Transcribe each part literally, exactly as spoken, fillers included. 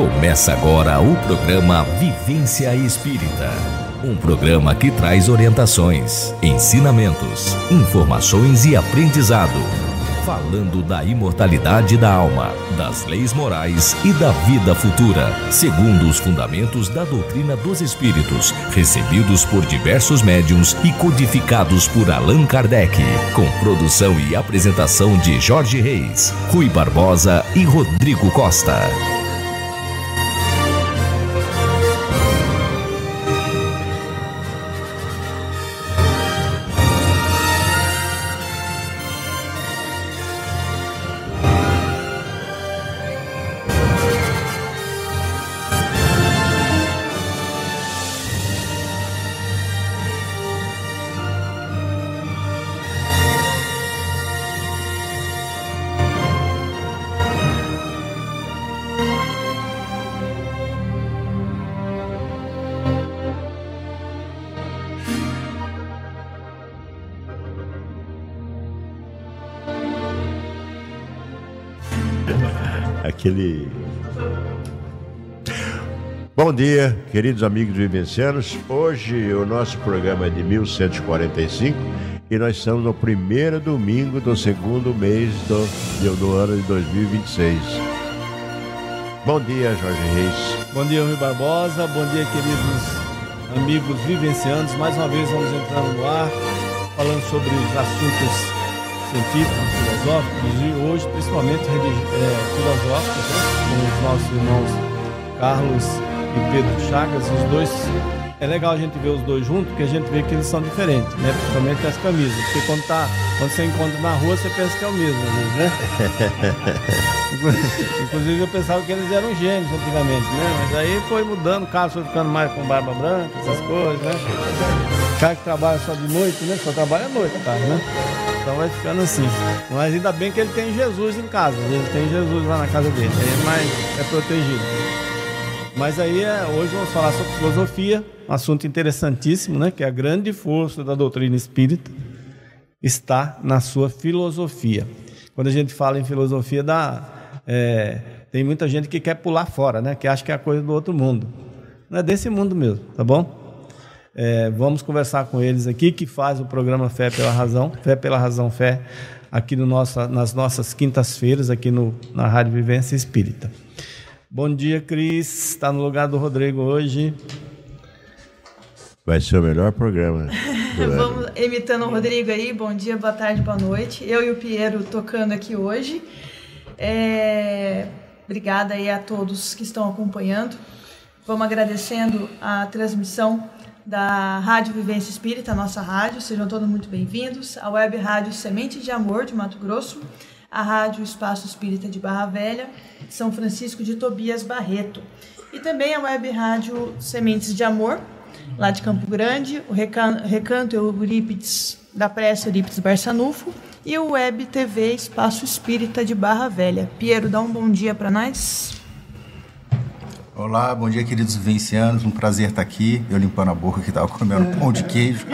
Começa agora o programa Vivência Espírita. Um programa que traz orientações, ensinamentos, informações e aprendizado. Falando da imortalidade da alma, das leis morais e da vida futura, segundo os fundamentos da doutrina dos espíritos, recebidos por diversos médiuns e codificados por Allan Kardec, com produção e apresentação de Jorge Reis, Rui Barbosa e Rodrigo Costa. Aquele... Bom dia, queridos amigos vivencianos. Hoje o nosso programa é de mil cento e quarenta e cinco e nós estamos no primeiro domingo do segundo mês do, do ano de dois mil e vinte e seis. Bom dia, Jorge Reis. Bom dia, Rui Barbosa. Bom dia, queridos amigos vivencianos. Mais uma vez vamos entrando no ar, falando sobre os assuntos científicos, filosóficos e hoje principalmente é, filosóficos, né? Com os nossos irmãos Carlos e Pedro Chagas. Os dois, é legal a gente ver os dois juntos, porque a gente vê que eles são diferentes, né? Principalmente as camisas, porque quando, tá, quando você encontra na rua você pensa que é o mesmo, né? Inclusive eu pensava que eles eram gêmeos antigamente, né? Mas aí foi mudando, o Carlos foi ficando mais com barba branca, essas coisas, né? O cara que trabalha só de noite, né? Só trabalha à noite, cara, né? Então vai ficando assim. Mas ainda bem que ele tem Jesus em casa. Ele tem Jesus lá na casa dele. Ele é, mais, é protegido. Mas aí é, hoje vamos falar sobre filosofia. Um assunto interessantíssimo, né? Que a grande força da doutrina espírita está na sua filosofia. Quando a gente fala em filosofia, dá, é, tem muita gente que quer pular fora, né? Que acha que é a coisa do outro mundo. Não é desse mundo mesmo, tá bom? É, vamos conversar com eles aqui, que faz o programa Fé pela Razão, Fé pela Razão Fé, aqui no nosso, nas nossas quintas-feiras, aqui no, na Rádio Vivência Espírita. Bom dia, Cris, está no lugar do Rodrigo hoje. Vai ser o melhor programa. Vamos imitando o Rodrigo aí, bom dia, boa tarde, boa noite. Eu e o Piero tocando aqui hoje. É... Obrigada aí a todos que estão acompanhando. Vamos agradecendo a transmissão da Rádio Vivência Espírita, a nossa rádio. Sejam todos muito bem-vindos. A Web Rádio Semente de Amor, de Mato Grosso. A Rádio Espaço Espírita de Barra Velha, São Francisco de Tobias Barreto. E também a Web Rádio Sementes de Amor, lá de Campo Grande. O Recanto, Recanto Eurípides, da Prece Eurípides Barçanufo. E o Web T V Espaço Espírita de Barra Velha. Piero, dá um bom dia para nós. Olá, bom dia, queridos vivencianos, um prazer estar aqui, eu limpando a boca que estava comendo pão de queijo.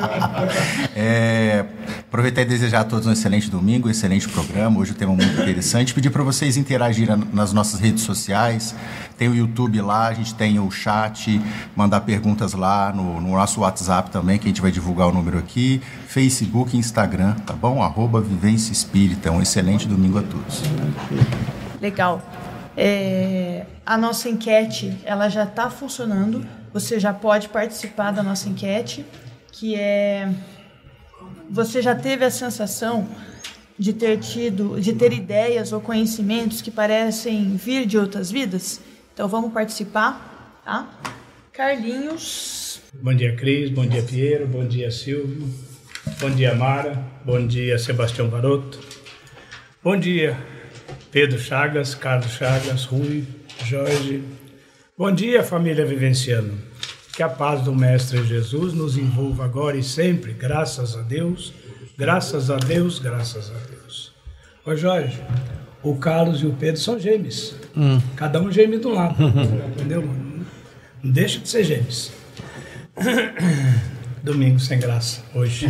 é, aproveitar e desejar a todos um excelente domingo, um excelente programa, hoje o tema muito interessante, pedir para vocês interagirem nas nossas redes sociais, tem o YouTube lá, a gente tem o chat, mandar perguntas lá no, no nosso WhatsApp também, que a gente vai divulgar o número aqui, Facebook e Instagram, tá bom? Arroba Vivência Espírita, um excelente domingo a todos. Legal. É, a nossa enquete ela já está funcionando, você já pode participar da nossa enquete, que é: você já teve a sensação de ter tido, de ter ideias ou conhecimentos que parecem vir de outras vidas? Então vamos participar, tá? Carlinhos. Bom dia, Cris, bom dia, Piero, bom dia, Silvio, bom dia, Mara, bom dia, Sebastião Varoto, bom dia, Pedro Chagas, Carlos Chagas, Rui, Jorge. Bom dia, família vivenciana. Que a paz do Mestre Jesus nos envolva agora e sempre, graças a Deus, graças a Deus, graças a Deus. Ô Jorge, o Carlos e o Pedro são gêmeos. Hum. Cada um gêmeo de um lado, entendeu? Não deixa de ser gêmeos. domingo sem graça, hoje.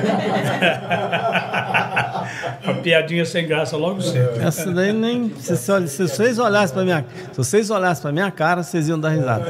A piadinha sem graça logo cedo. Essa daí nem... Se, se, se vocês olhassem para minha, se vocês olhassem para minha cara, vocês iam dar risada.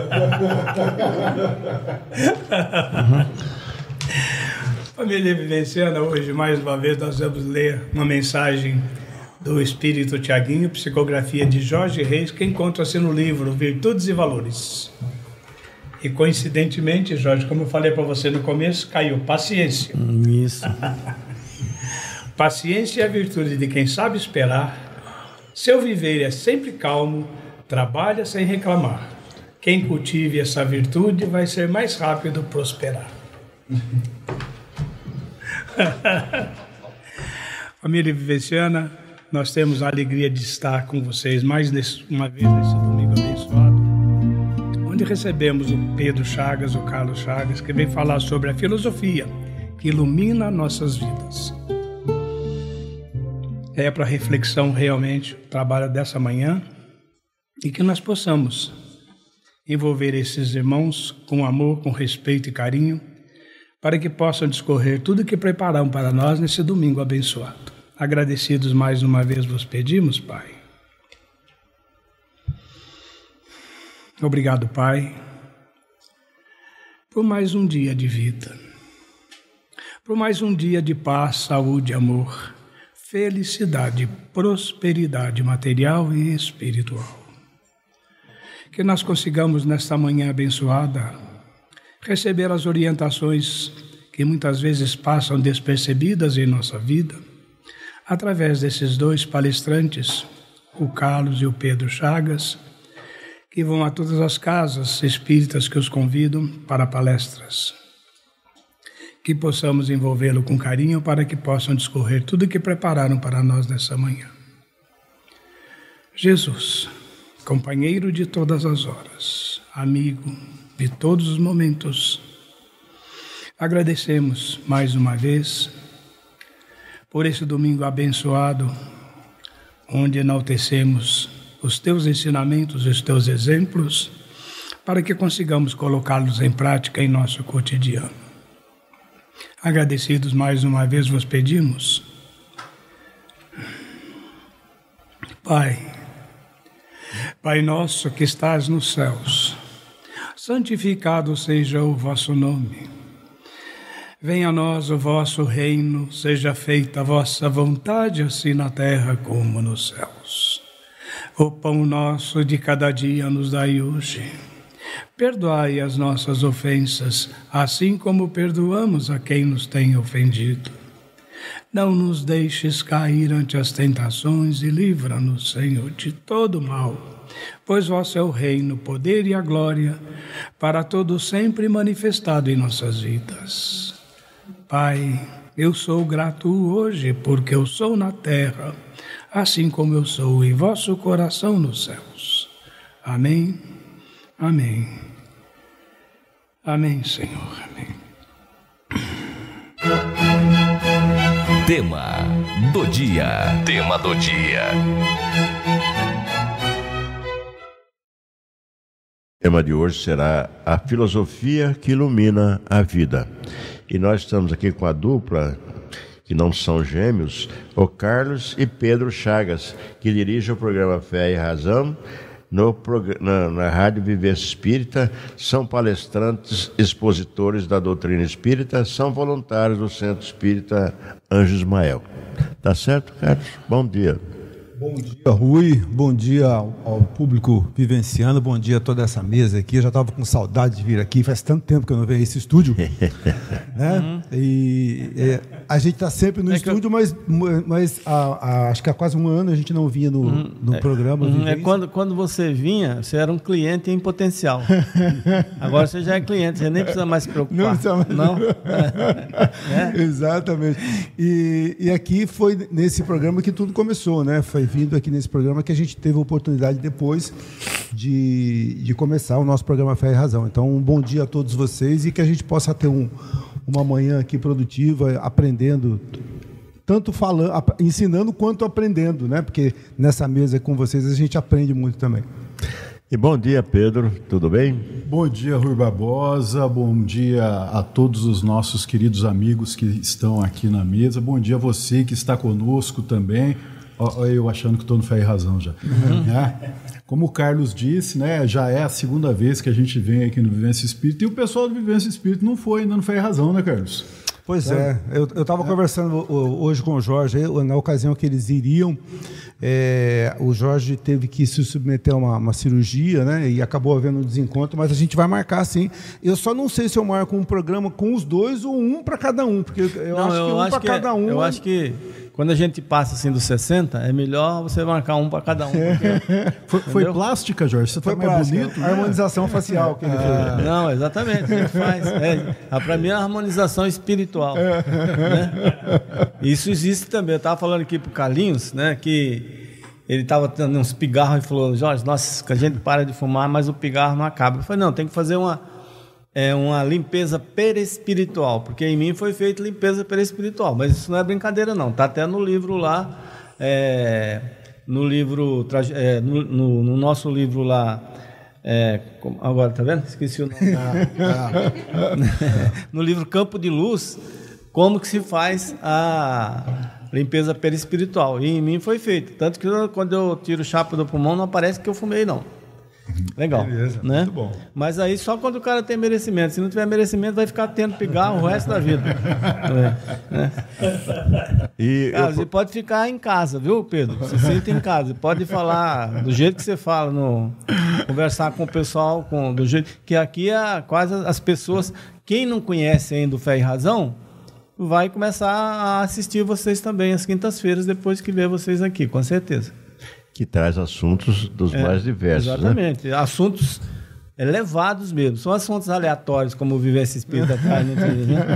Uhum. Família Vivenciana, hoje, mais uma vez, nós vamos ler uma mensagem do Espírito Tiaguinho, psicografia de Jorge Reis, que encontra-se no livro Virtudes e Valores. E, coincidentemente, Jorge, como eu falei para você no começo, caiu paciência. Isso. Paciência é a virtude de quem sabe esperar. Seu viver é sempre calmo, trabalha sem reclamar. Quem cultive essa virtude vai ser mais rápido prosperar. Família Vivenciana, nós temos a alegria de estar com vocês mais nesse, uma vez nesse domingo abençoado, onde recebemos o Pedro Chagas, o Carlos Chagas, que vem falar sobre a filosofia que ilumina nossas vidas. É para reflexão realmente o trabalho dessa manhã e que nós possamos envolver esses irmãos com amor, com respeito e carinho, para que possam discorrer tudo o que prepararam para nós nesse domingo abençoado. Agradecidos mais uma vez vos pedimos, Pai. Obrigado, Pai, por mais um dia de vida, por mais um dia de paz, saúde, amor, felicidade, prosperidade material e espiritual. Que nós consigamos nesta manhã abençoada receber as orientações que muitas vezes passam despercebidas em nossa vida, através desses dois palestrantes, o Carlos e o Pedro Chagas, que vão a todas as casas espíritas que os convidam para palestras. Que possamos envolvê-lo com carinho para que possam discorrer tudo o que prepararam para nós nessa manhã. Jesus, companheiro de todas as horas, amigo de todos os momentos, agradecemos mais uma vez por esse domingo abençoado, onde enaltecemos os teus ensinamentos, os teus exemplos, para que consigamos colocá-los em prática em nosso cotidiano. Agradecidos mais uma vez vos pedimos, Pai, Pai nosso que estás nos céus, santificado seja o vosso nome. Venha a nós o vosso reino, seja feita a vossa vontade, assim na terra como nos céus. O pão nosso de cada dia nos dai hoje. Perdoai as nossas ofensas, assim como perdoamos a quem nos tem ofendido. Não nos deixes cair ante as tentações e livra-nos, Senhor, de todo mal, pois vosso é o reino, o poder e a glória, para todo sempre manifestado em nossas vidas. Pai, eu sou grato hoje, porque eu sou na terra, assim como eu sou em vosso coração nos céus. Amém, amém, amém, Senhor, amém. Tema do dia, tema do dia. O tema de hoje será a filosofia que ilumina a vida. E nós estamos aqui com a dupla, que não são gêmeos, o Carlos e Pedro Chagas, que dirigem o programa Fé e Razão no, na, na Rádio Vivência Espírita, são palestrantes, expositores da doutrina espírita, são voluntários do Centro Espírita Anjo Ismael. Tá certo, Carlos? Bom dia. Bom dia, Rui. Bom dia ao, ao público vivenciano. Bom dia a toda essa mesa aqui. Eu já estava com saudade de vir aqui. Faz tanto tempo que eu não venho a esse estúdio. né? Uhum. E é, a gente está sempre no é estúdio, eu... mas, mas a, a, acho que há quase um ano a gente não vinha no, uhum. no é, programa. Uhum. É quando, quando você vinha, você era um cliente em potencial. Agora você já é cliente, você nem precisa mais se preocupar. Não precisa mais. Não? é? Exatamente. E, e aqui foi nesse programa que tudo começou, né? Foi vindo aqui nesse programa que a gente teve a oportunidade depois de, de começar o nosso programa Fé e Razão. Então, um bom dia a todos vocês e que a gente possa ter um, uma manhã aqui produtiva, aprendendo, tanto falando, ensinando quanto aprendendo, né? Porque nessa mesa com vocês a gente aprende muito também. E bom dia, Pedro, tudo bem? Bom dia, Rui Barbosa, bom dia a todos os nossos queridos amigos que estão aqui na mesa, bom dia a você que está conosco também. Ó, eu achando que estou no Fé e Razão já. Uhum. É. Como o Carlos disse, né, já é a segunda vez que a gente vem aqui no Vivência Espírita, e o pessoal do Vivência Espírita não foi ainda no Fé e Razão, né, Carlos? Pois é, eu estava é. conversando hoje com o Jorge, na ocasião que eles iriam, é, o Jorge teve que se submeter a uma, uma cirurgia, né, e acabou havendo um desencontro, mas a gente vai marcar sim. Eu só não sei se eu marco um programa com os dois ou um para cada um, porque eu não, acho eu que um para cada um... Eu acho que quando a gente passa assim dos sessenta, é melhor você marcar um para cada um. Porque, foi, foi plástica, Jorge? Você foi tá mais bonito? Né? A harmonização facial que ele ah, fez. Não, exatamente. A gente faz. É, para mim é a harmonização espiritual. Né? Isso existe também. Eu estava falando aqui para o Carlinhos, né, que ele estava tendo uns pigarros e falou: Jorge, nossa, que a gente para de fumar, mas o pigarro não acaba. Eu falei: não, tem que fazer uma. É uma limpeza perispiritual, porque em mim foi feita limpeza perispiritual, mas isso não é brincadeira não, está até no livro lá, é, no livro, é, no, no, no nosso livro lá, é, agora tá vendo? Esqueci o nome. No livro Campo de Luz, como que se faz a limpeza perispiritual, e em mim foi feito, tanto que eu, quando eu tiro o chapa do pulmão não aparece que eu fumei não. Legal, beleza, né? Muito bom. Mas aí só quando o cara tem merecimento. Se não tiver merecimento, vai ficar tendo pigarro o resto da vida. É, né? E Carlos, eu... e pode ficar em casa, viu, Pedro? Se sente em casa. Pode falar do jeito que você fala, no, conversar com o pessoal, com, do jeito que aqui é quase as pessoas. Quem não conhece ainda o Fé e Razão vai começar a assistir vocês também às quintas-feiras, depois que ver vocês aqui, com certeza. Que traz assuntos dos é, mais diversos. Exatamente. Né? Assuntos elevados mesmo. São assuntos aleatórios, como o Vivência Espírita traz. Né?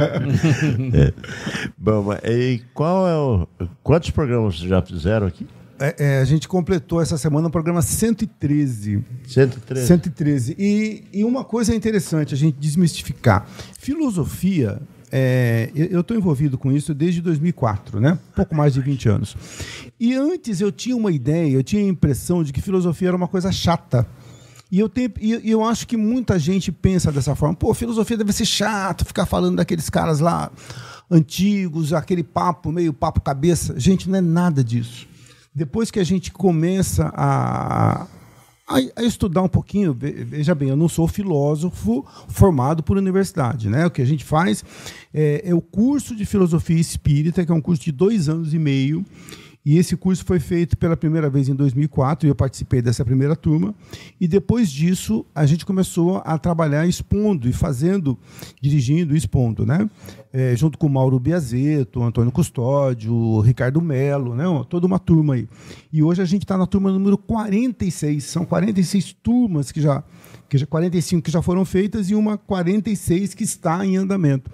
É. Bom, mas e qual é o... Quantos programas já fizeram aqui? É, é, a gente completou essa semana o programa cento e treze. cento e treze. cento e treze. E, e uma coisa interessante a gente desmistificar. Filosofia... É, eu estou envolvido com isso desde dois mil e quatro, né? Pouco mais de vinte anos. E antes eu tinha uma ideia, eu tinha a impressão de que filosofia era uma coisa chata. E eu, tenho, e eu acho que muita gente pensa dessa forma. Pô, filosofia deve ser chato, ficar falando daqueles caras lá antigos, aquele papo, meio papo cabeça. Gente, não é nada disso. Depois que a gente começa a... A, a estudar um pouquinho, veja bem, eu não sou filósofo formado por universidade, né? O que a gente faz é, é o curso de filosofia espírita, que é um curso de dois anos e meio, e esse curso foi feito pela primeira vez em dois mil e quatro, e eu participei dessa primeira turma, e depois disso a gente começou a trabalhar expondo e fazendo, dirigindo e expondo, né? É, junto com o Mauro Biazeto, Antônio Custódio, Ricardo Melo, né? Toda uma turma aí. E hoje a gente está na turma número quarenta e seis, são quarenta e seis turmas que já, que já, quarenta e cinco que já foram feitas e uma quarenta e seis que está em andamento.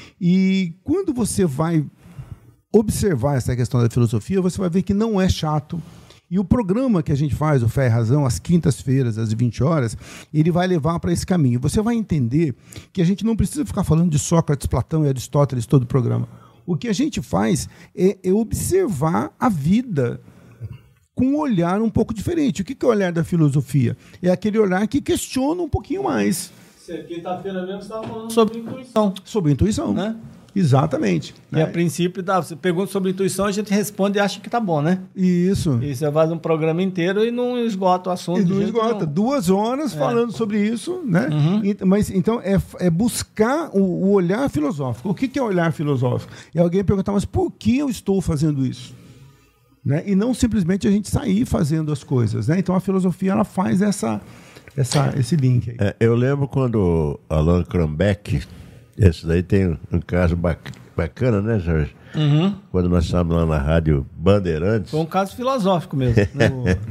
E quando você vai observar essa questão da filosofia, você vai ver que não é chato. E o programa que a gente faz, o Fé e Razão, às quintas-feiras, às vinte horas, ele vai levar para esse caminho. Você vai entender que a gente não precisa ficar falando de Sócrates, Platão e Aristóteles todo o programa. O que a gente faz é, é observar a vida com um olhar um pouco diferente. O que é o olhar da filosofia? É aquele olhar que questiona um pouquinho mais. Quinta-feira mesmo você estava falando sobre intuição. Sobre intuição, né? Exatamente. E né? A princípio, dá, você pergunta sobre intuição, a gente responde e acha que tá bom, né? Isso. E você faz um programa inteiro e não esgota o assunto. E não esgota. Não. Duas horas é. falando sobre isso, né? Uhum. E, mas então é, é buscar o, o olhar filosófico. O que, que é olhar filosófico? E alguém perguntar, mas por que eu estou fazendo isso? Né? E não simplesmente a gente sair fazendo as coisas, né? Então a filosofia ela faz essa, essa, esse link aí. É, eu lembro quando Allan Kardec, esse daí tem um caso bacana, né, Jorge? Uhum. Quando nós estávamos lá na Rádio Bandeirantes. Foi um caso filosófico mesmo. Né?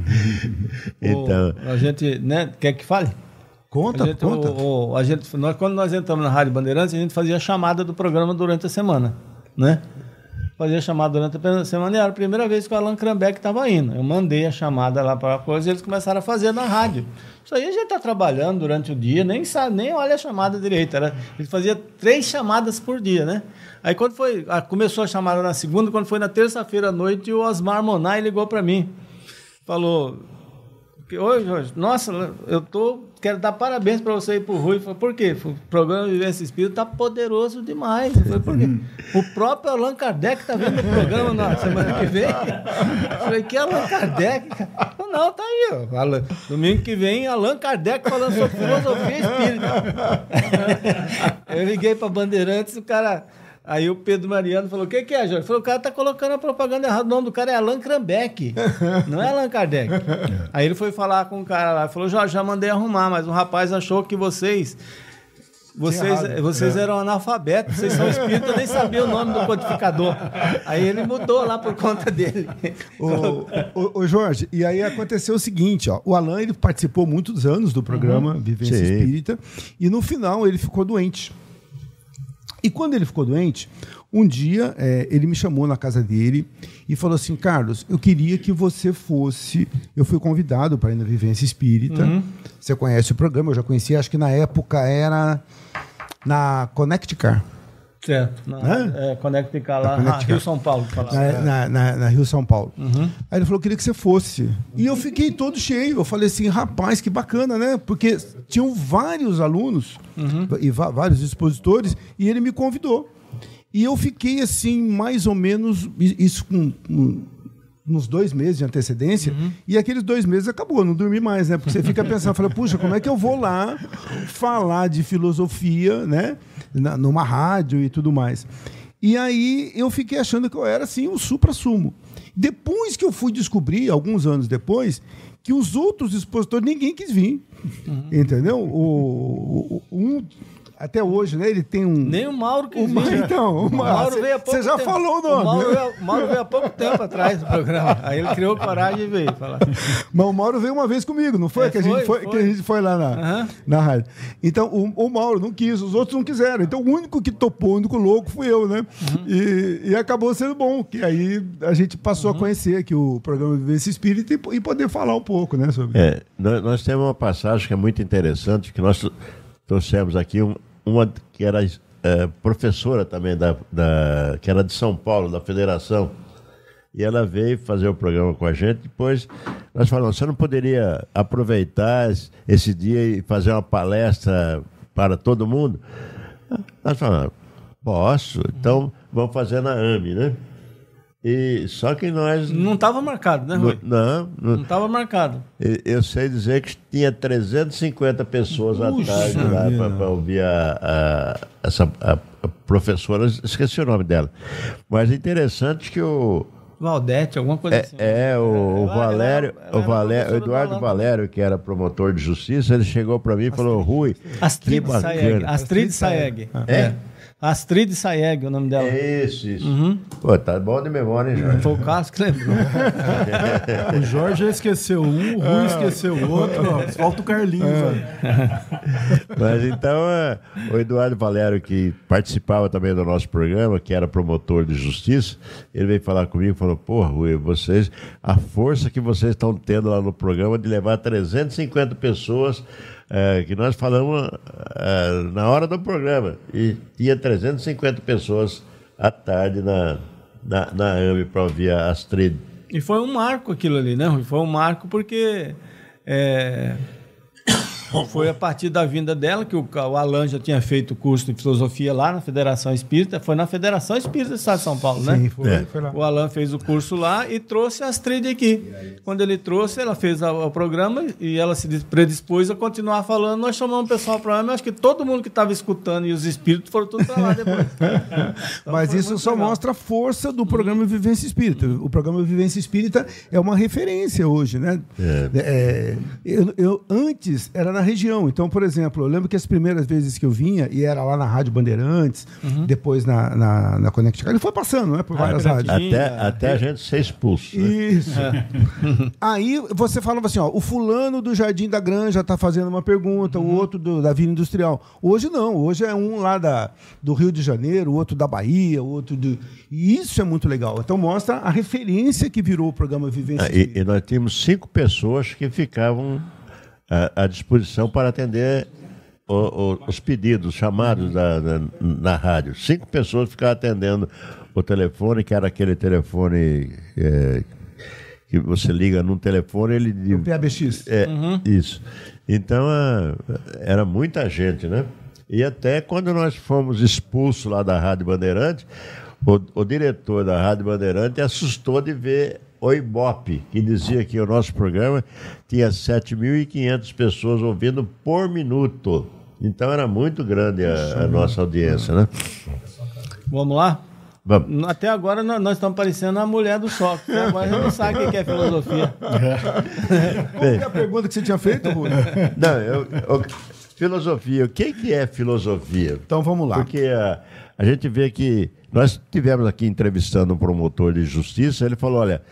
O, então, o, a gente, né, quer que fale? Conta, a gente, conta. O, o, a gente, nós, quando nós entramos na Rádio Bandeirantes, a gente fazia a chamada do programa durante a semana, né? Fazia a chamada durante a semana e era a primeira vez que o Allan Kardec estava indo. Eu mandei a chamada lá para a coisa e eles começaram a fazer na rádio. Isso aí a gente está trabalhando durante o dia, nem sabe, nem olha a chamada direito. Era, ele fazia três chamadas por dia, né? Aí quando foi, começou a chamada na segunda, quando foi na terça-feira à noite, o Osmar Monay ligou para mim. Falou, Oi, Jorge, nossa, eu tô, quero dar parabéns para você e pro Rui. Falei, por quê? O programa Vivência Espírita tá poderoso demais. Eu falei, por quê? O próprio Allan Kardec tá vendo o programa na semana que vem. Eu falei, que Allan Kardec? Falei, não, tá aí, ó. Allan, domingo que vem, Allan Kardec falando sobre filosofia espírita. Eu liguei pra Bandeirantes, o cara... Aí o Pedro Mariano falou, o que, que é, Jorge? Falou, o cara tá colocando a propaganda errada, o nome do cara é Allan Kardec, não é Allan Kardec. Aí ele foi falar com o cara lá, falou, Jorge, já mandei arrumar, mas o rapaz achou que vocês... Vocês, vocês eram analfabetos, vocês são espíritas, nem sabiam o nome do codificador. Aí ele mudou lá por conta dele. Ô, ô, ô Jorge, e aí aconteceu o seguinte, ó, o Allan ele participou muitos anos do programa uhum. Vivência Sim. Espírita, e no final ele ficou doente. E quando ele ficou doente, um dia é, ele me chamou na casa dele e falou assim, Carlos, eu queria que você fosse... Eu fui convidado para ir na Vivência Espírita. Uhum. Você conhece o programa, eu já conhecia, acho que na época era na Connect Car. Certo, na é, Connect Car lá na Rio São Paulo. Na, na, na, na Rio São Paulo. Uhum. Aí ele falou, eu queria que você fosse. E eu fiquei todo cheio. Eu falei assim, rapaz, que bacana, né? Porque tinham vários alunos uhum. e vários expositores e ele me convidou. E eu fiquei assim, mais ou menos, isso com... com uns dois meses de antecedência, uhum. e aqueles dois meses acabou, não dormi mais, né? Porque você fica pensando, fala, puxa, como é que eu vou lá falar de filosofia, né? Na, numa rádio e tudo mais. E aí eu fiquei achando que eu era, assim, o supra-sumo. Depois que eu fui descobrir, alguns anos depois, que os outros expositores, ninguém quis vir. Uhum. Entendeu? O, o, um... Até hoje, né? Ele tem um... Nem o Mauro que o Ma... Então, o Mauro veio há pouco Você já tempo. falou o nome. O Mauro, veio, o Mauro veio há pouco tempo atrás do programa. Aí ele criou coragem e veio falar. Mas o Mauro veio uma vez comigo, não foi? É, que, a gente foi, foi. que a gente foi lá na, uhum. na rádio. Então, o, o Mauro não quis, os outros não quiseram. Então, o único que topou, o único louco fui eu, né? Uhum. E, e acabou sendo bom, que aí a gente passou uhum. a conhecer aqui o programa Vivência Espírita e, e poder falar um pouco, né? Sobre... É, nós, nós temos uma passagem que é muito interessante, que nós trouxemos aqui um uma que era é, professora também, da, da, que era de São Paulo, da Federação, e ela veio fazer o programa com a gente. Depois nós falamos, você não poderia aproveitar esse dia e fazer uma palestra para todo mundo? Nós falamos, posso, então vamos fazer na A M E, né? E só que nós... Não estava marcado, né, Rui? Não. Não estava marcado. Eu sei dizer que tinha trezentas e cinquenta pessoas Puxa, à tarde lá para ouvir a, a, essa, a, a professora, esqueci o nome dela. Mas é interessante que o... Valdete, alguma coisa é, assim. É, o, o Valério, ela, ela o, Valério o Eduardo Valério, que era promotor de justiça, ele chegou para mim e falou, Rui, Astrid que Saeg. Astrid Saeg. É? é. Astrid Saeg, o nome dela. Isso, isso. Uhum. Pô, tá bom de memória, hein, Jorge? Foi o Carlos que lembrou. O Jorge esqueceu um, o Rui esqueceu o outro, ó, falta o Carlinhos. É. Mas então, é, o Eduardo Valério, que participava também do nosso programa, que era promotor de justiça, ele veio falar comigo e falou, pô, Rui, vocês, a força que vocês estão tendo lá no programa de levar trezentas e cinquenta pessoas... É, que nós falamos é, na hora do programa, e tinha trezentas e cinquenta pessoas à tarde na, na, na A M E para ouvir a Astrid. E foi um marco aquilo ali, né, Rui? Foi um marco porque é, foi a partir da vinda dela que o, o Allan já tinha feito o curso de filosofia lá na Federação Espírita. Foi na Federação Espírita do Estado de São Paulo, né? Sim, foi, é. foi lá. O Allan fez o curso lá e trouxe a Astrid aqui. Quando ele trouxe, ela fez a, o programa e ela se predispôs a continuar falando. Nós chamamos o pessoal para o programa. Acho que todo mundo que estava escutando e os espíritos foram tudo para lá depois. Então, mas isso só legal. Mostra a força do programa Vivência Espírita. O programa Vivência Espírita é uma referência hoje, né? É. É, eu, eu, antes era na região. Então, por exemplo, eu lembro que as primeiras vezes que eu vinha, e era lá na Rádio Bandeirantes, uhum. depois na, na, na Connect Car, ele foi passando, né? Por ah, várias rádios. Até, até a gente ser expulso. Né? Isso. É. Aí você falava assim, ó, o fulano do Jardim da Granja está fazendo uma pergunta, uhum. o outro do, da Vila Industrial. Hoje não, hoje é um lá da, do Rio de Janeiro, o outro da Bahia, o outro do... E isso é muito legal. Então mostra a referência que virou o programa Vivência. Ah, e, e nós tínhamos cinco pessoas que ficavam à, à disposição para atender o, o, os pedidos, chamados da, da, na rádio. Cinco pessoas ficavam atendendo o telefone, que era aquele telefone... É, que você liga num telefone, ele... O P A B X. É, uhum. Isso. Então, a, era muita gente, né? E até quando nós fomos expulsos lá da Rádio Bandeirante, o, o diretor da Rádio Bandeirante assustou de ver o Ibope, que dizia que o nosso programa tinha sete mil e quinhentas pessoas ouvindo por minuto. Então, era muito grande a, a nossa audiência, né? Vamos lá? Vamos. Até agora nós estamos parecendo a mulher do Sócrates. Agora a gente não sabe o que é filosofia. Qual é a pergunta que você tinha feito, Rui? Não, eu, eu, filosofia. O que, que é filosofia? Então vamos lá. Porque a, a gente vê que nós tivemos aqui entrevistando um promotor de justiça. Ele falou: olha,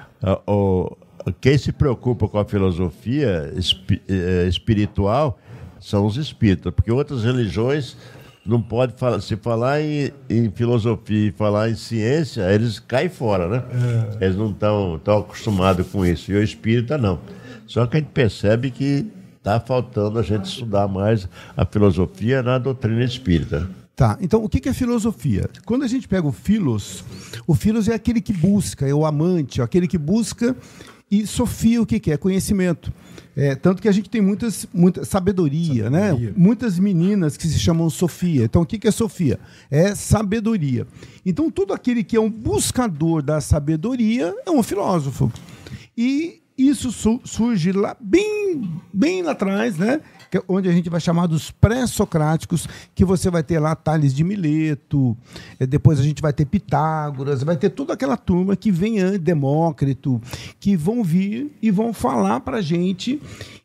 o, o, quem se preocupa com a filosofia espi, espiritual são os espíritas, porque outras religiões não pode falar, se falar em, em filosofia e falar em ciência, eles caem fora, né? É. Eles não estão tão acostumados com isso. E o espírita não. Só que a gente percebe que está faltando a gente estudar mais a filosofia na doutrina espírita. Tá, então o que é filosofia? Quando a gente pega o filos, o filos é aquele que busca, é o amante, é aquele que busca, e sofia o que é? Conhecimento. É, tanto que a gente tem muitas, muita sabedoria, sabedoria, né? Muitas meninas que se chamam Sofia. Então, o que é Sofia? É sabedoria. Então, todo aquele que é um buscador da sabedoria é um filósofo. E isso su- surge lá bem, bem lá atrás, né? Que é onde a gente vai chamar dos pré-socráticos, que você vai ter lá Tales de Mileto, depois a gente vai ter Pitágoras, vai ter toda aquela turma que vem antes, Demócrito, que vão vir e vão falar para a gente,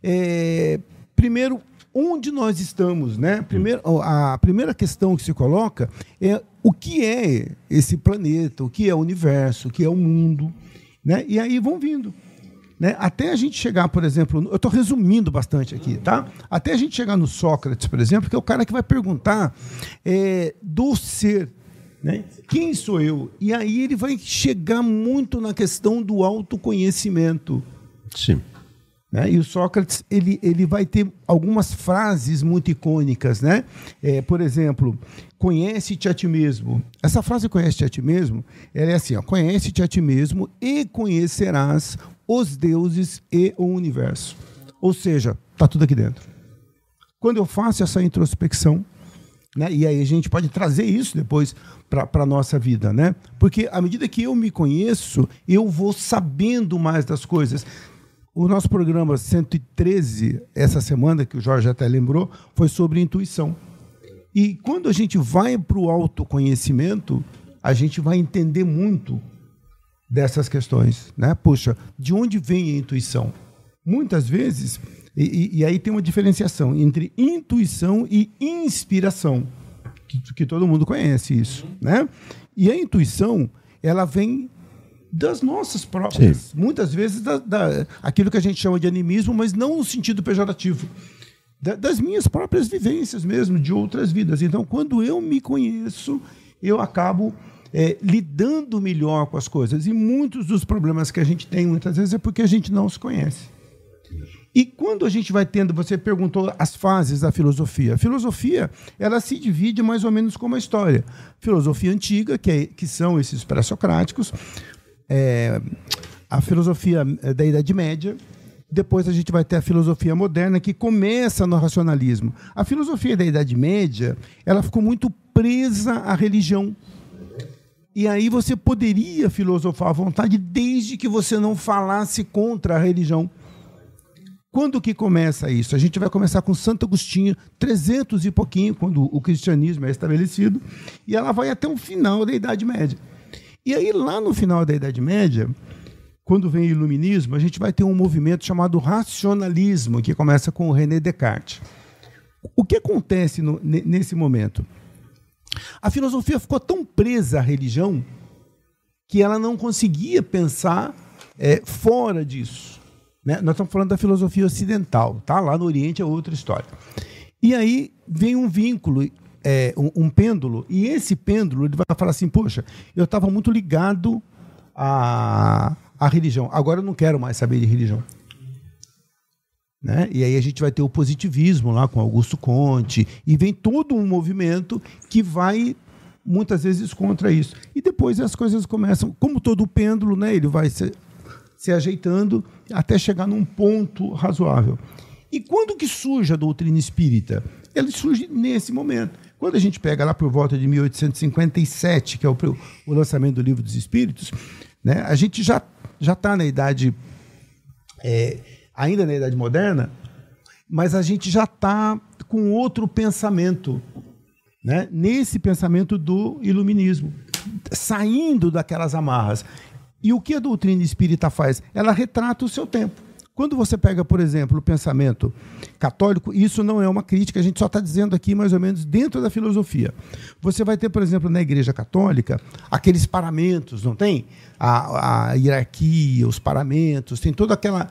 é, primeiro, onde nós estamos, né? Primeiro, a primeira questão que se coloca é o que é esse planeta, o que é o universo, o que é o mundo, né? E aí vão vindo. Né? Até a gente chegar, por exemplo, eu estou resumindo bastante aqui, tá? Até a gente chegar no Sócrates, por exemplo, que é o cara que vai perguntar é, do ser, né? Quem sou eu? E aí ele vai chegar muito na questão do autoconhecimento. Sim. Né? E o Sócrates ele, ele vai ter algumas frases muito icônicas, né? É, por exemplo, conhece-te a ti mesmo. Essa frase conhece-te a ti mesmo, ela é assim, ó, conhece-te a ti mesmo e conhecerás os deuses e o universo. Ou seja, está tudo aqui dentro. Quando eu faço essa introspecção, né, e aí a gente pode trazer isso depois para a nossa vida, né? Porque à medida que eu me conheço, eu vou sabendo mais das coisas. O nosso programa cento e treze, essa semana, que o Jorge até lembrou, foi sobre intuição. E quando a gente vai para o autoconhecimento, a gente vai entender muito dessas questões, né? Puxa, de onde vem a intuição? Muitas vezes, e, e aí tem uma diferenciação entre intuição e inspiração, que, que todo mundo conhece isso, né? E a intuição, ela vem das nossas próprias, Sim. muitas vezes da, da, aquilo que a gente chama de animismo, mas não no sentido pejorativo, da, das minhas próprias vivências mesmo, de outras vidas. Então, quando eu me conheço, eu acabo É, lidando melhor com as coisas. E muitos dos problemas que a gente tem, muitas vezes, é porque a gente não se conhece. E quando a gente vai tendo, você perguntou as fases da filosofia. A filosofia, ela se divide mais ou menos como a história. Filosofia antiga, que, é, que são esses pré-socráticos, é, a filosofia da Idade Média, depois a gente vai ter a filosofia moderna, que começa no racionalismo. A filosofia da Idade Média, ela ficou muito presa à religião. E aí você poderia filosofar à vontade desde que você não falasse contra a religião. Quando que começa isso? A gente vai começar com Santo Agostinho, trezentos e pouquinho, quando o cristianismo é estabelecido, e ela vai até o final da Idade Média. E aí, lá no final da Idade Média, quando vem o iluminismo, a gente vai ter um movimento chamado racionalismo, que começa com o René Descartes. O que acontece no, nesse momento? A filosofia ficou tão presa à religião que ela não conseguia pensar é, fora disso. Né? Nós estamos falando da filosofia ocidental, tá? Lá no Oriente é outra história. E aí vem um vínculo, é, um, um pêndulo, e esse pêndulo ele vai falar assim, poxa, eu estava muito ligado à, à religião, agora eu não quero mais saber de religião. Né? E aí a gente vai ter o positivismo lá com Augusto Comte, e vem todo um movimento que vai muitas vezes contra isso. E depois as coisas começam, como todo pêndulo, né? Ele vai se, se ajeitando até chegar num ponto razoável. E quando que surge a doutrina espírita? Ela surge nesse momento. Quando a gente pega lá por volta de mil oitocentos e cinquenta e sete, que é o, o lançamento do Livro dos Espíritos, né, a gente já já está na idade, é, ainda na idade moderna, mas a gente já está com outro pensamento, né, nesse pensamento do iluminismo, saindo daquelas amarras. E o que a doutrina espírita faz? Ela retrata o seu tempo. Quando você pega, por exemplo, o pensamento católico, isso não é uma crítica, a gente só está dizendo aqui mais ou menos dentro da filosofia. Você vai ter, por exemplo, na Igreja Católica, aqueles paramentos, não tem? A, a hierarquia, os paramentos, tem toda aquela...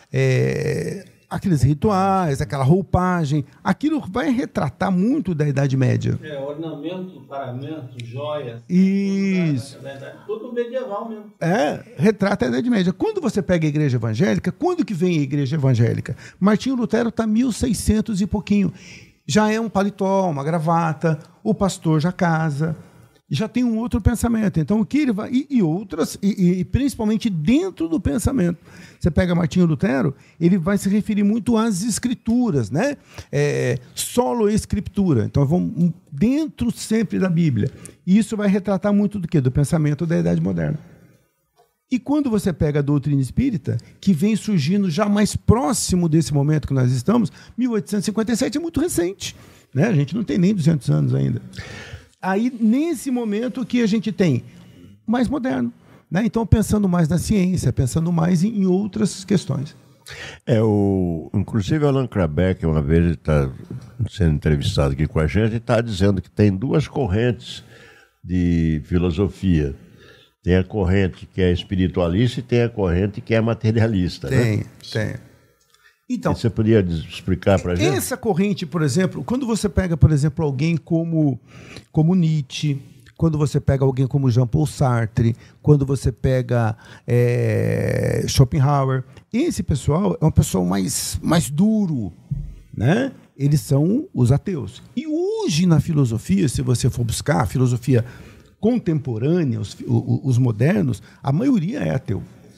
É, aqueles rituais, aquela roupagem, aquilo vai retratar muito da Idade Média. É, ornamento, paramento, joias. Isso. Tudo, tudo medieval mesmo. É, retrata a Idade Média. Quando você pega a Igreja Evangélica, quando que vem a Igreja Evangélica? Martinho Lutero está mil e seiscentos e pouquinho. Já é um paletó, uma gravata, o pastor já casa, já tem um outro pensamento. Então, o que ele vai... E, e outras, e, e principalmente dentro do pensamento. Você pega Martinho Lutero, ele vai se referir muito às escrituras, né? É, solo escritura. Então, vamos dentro sempre da Bíblia. E isso vai retratar muito do quê? Do pensamento da Idade Moderna. E quando você pega a doutrina espírita, que vem surgindo já mais próximo desse momento que nós estamos, mil oitocentos e cinquenta e sete é muito recente, né? A gente não tem nem duzentos anos ainda. Aí, nesse momento que a gente tem mais moderno, né? Então, pensando mais na ciência, pensando mais em, em outras questões. É, o, inclusive, Allan Kardec, uma vez está sendo entrevistado aqui com a gente, está dizendo que tem duas correntes de filosofia. Tem a corrente que é espiritualista e tem a corrente que é materialista. Tem, né? tem. Então, você podia explicar para a gente? Essa corrente, por exemplo, quando você pega, por exemplo, alguém como, como Nietzsche, quando você pega alguém como Jean-Paul Sartre, quando você pega é, Schopenhauer, esse pessoal é um pessoal mais, mais duro, né? Eles são os ateus. E hoje na filosofia, se você for buscar a filosofia contemporânea, os, os modernos, a maioria é ateu.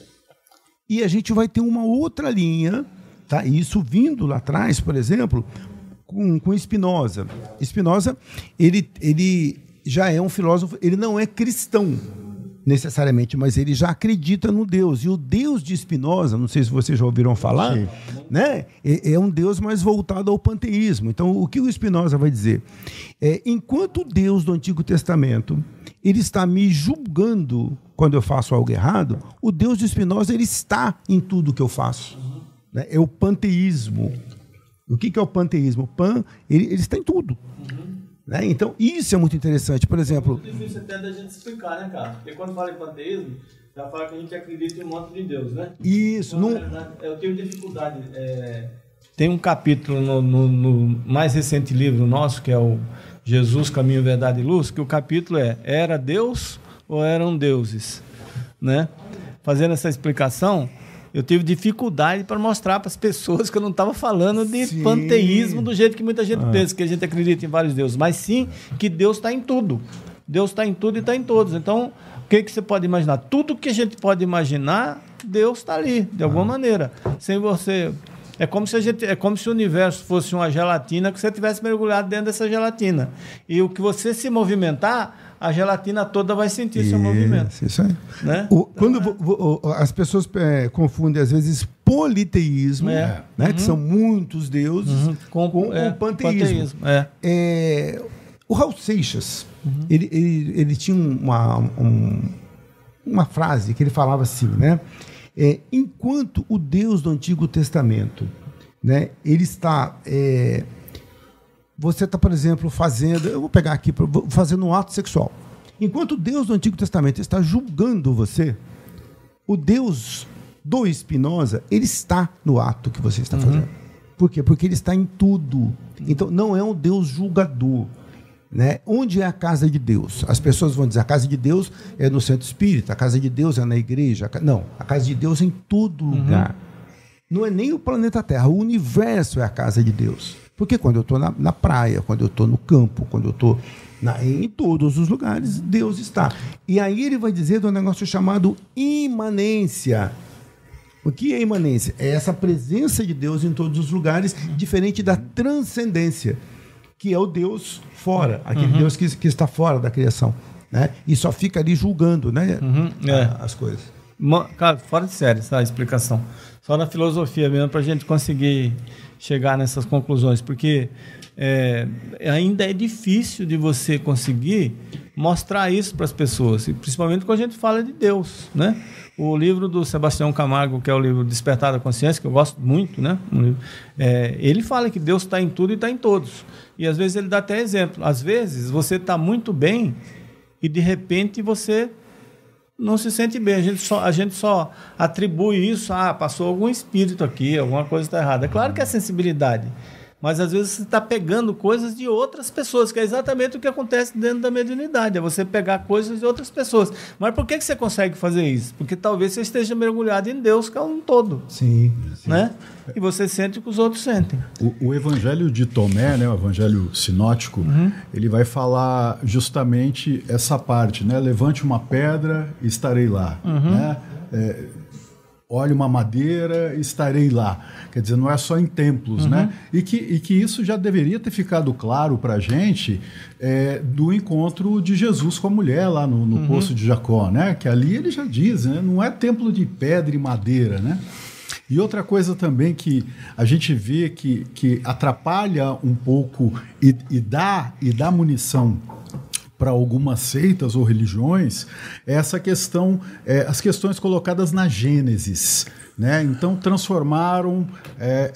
E a gente vai ter uma outra linha, tá? Isso vindo lá atrás, por exemplo, com, com Spinoza. Spinoza, ele, ele já é um filósofo, ele não é cristão necessariamente, mas ele já acredita no Deus. E o Deus de Spinoza, não sei se vocês já ouviram falar, Sim. né? É, é um Deus mais voltado ao panteísmo. Então, o que o Spinoza vai dizer? É, enquanto o Deus do Antigo Testamento ele está me julgando quando eu faço algo errado, o Deus de Spinoza ele está em tudo que eu faço. Né? É o panteísmo. O que, que é o panteísmo? O pan, ele, ele está em tudo. Uhum. Né? Então, isso é muito interessante. Por exemplo... É muito difícil até da gente explicar, né, cara? Porque quando fala em panteísmo, já fala que a gente acredita em um monte de Deus, né? Isso. Então, não... verdade, eu tenho dificuldade. É... Tem um capítulo no, no, no mais recente livro nosso, que é o Jesus, Caminho, Verdade e Luz, que o capítulo é Era Deus ou eram deuses? Né? Fazendo essa explicação, eu tive dificuldade para mostrar para as pessoas que eu não estava falando de sim. panteísmo do jeito que muita gente ah. pensa, que a gente acredita em vários deuses, mas sim que Deus está em tudo. Deus está em tudo e está em todos. Então, o que, que você pode imaginar? Tudo que a gente pode imaginar, Deus está ali, de alguma ah. maneira. Sem você... É como, se a gente, é como se o universo fosse uma gelatina que você tivesse mergulhado dentro dessa gelatina. E o que você se movimentar, a gelatina toda vai sentir isso, seu movimento. Isso aí. Né? O, quando então, o, o, as pessoas é, confundem, às vezes, politeísmo, é. né, uhum. que são muitos deuses, uhum. com, com é, o panteísmo. panteísmo. É. É, o Raul Seixas, uhum. ele, ele, ele tinha uma, um, uma frase que ele falava assim, né? É, enquanto o Deus do Antigo Testamento, né, ele está... É, você está, por exemplo, fazendo... Eu vou pegar aqui, fazendo um ato sexual. Enquanto o Deus do Antigo Testamento está julgando você, o Deus do Spinoza, ele está no ato que você está fazendo. Uhum. Por quê? Porque ele está em tudo. Então, não é um Deus julgador. Né? Onde é a casa de Deus? As pessoas vão dizer, a casa de Deus é no centro espírita, a casa de Deus é na igreja. Não, a casa de Deus é em todo lugar. Uhum. Não é nem o planeta Terra, o universo é a casa de Deus. Porque quando eu estou na, na praia, quando eu estou no campo, quando eu estou em todos os lugares, Deus está. E aí ele vai dizer de um negócio chamado imanência. O que é imanência? É essa presença de Deus em todos os lugares, diferente da transcendência, que é o Deus fora, aquele uhum. Deus que, que está fora da criação, né? E só fica ali julgando, né? Uhum. É. As coisas. Cara, fora de série essa explicação. Só na filosofia mesmo, para a gente conseguir chegar nessas conclusões, porque é, ainda é difícil de você conseguir mostrar isso para as pessoas, e principalmente quando a gente fala de Deus, né? O livro do Sebastião Camargo, que é o livro Despertar da Consciência, que eu gosto muito, né? É, ele fala que Deus está em tudo e está em todos. E às vezes ele dá até exemplo. Às vezes você está muito bem e de repente você não se sente bem. A gente só, a gente só atribui isso, ah, passou algum espírito aqui, alguma coisa está errada. É claro que é sensibilidade, mas às vezes você está pegando coisas de outras pessoas, que é exatamente o que acontece dentro da mediunidade, é você pegar coisas de outras pessoas. Mas por que, que você consegue fazer isso? Porque talvez você esteja mergulhado em Deus, que é um todo. Sim. sim. Né? E você sente o que os outros sentem. O, o Evangelho de Tomé, né, o Evangelho sinótico, uhum. ele vai falar justamente essa parte, né? Levante uma pedra e estarei lá. Uhum. Né? É, olhe uma madeira, estarei lá. Quer dizer, não é só em templos, uhum. né? E que, e que isso já deveria ter ficado claro para a gente é, do encontro de Jesus com a mulher lá no, no uhum. Poço de Jacó, né? Que ali ele já diz, né? Não é templo de pedra e madeira, né? E outra coisa também que a gente vê que, que atrapalha um pouco e, e, dá, e dá munição para algumas seitas ou religiões, é essa questão, é, as questões colocadas na Gênesis, né? Então transformaram é,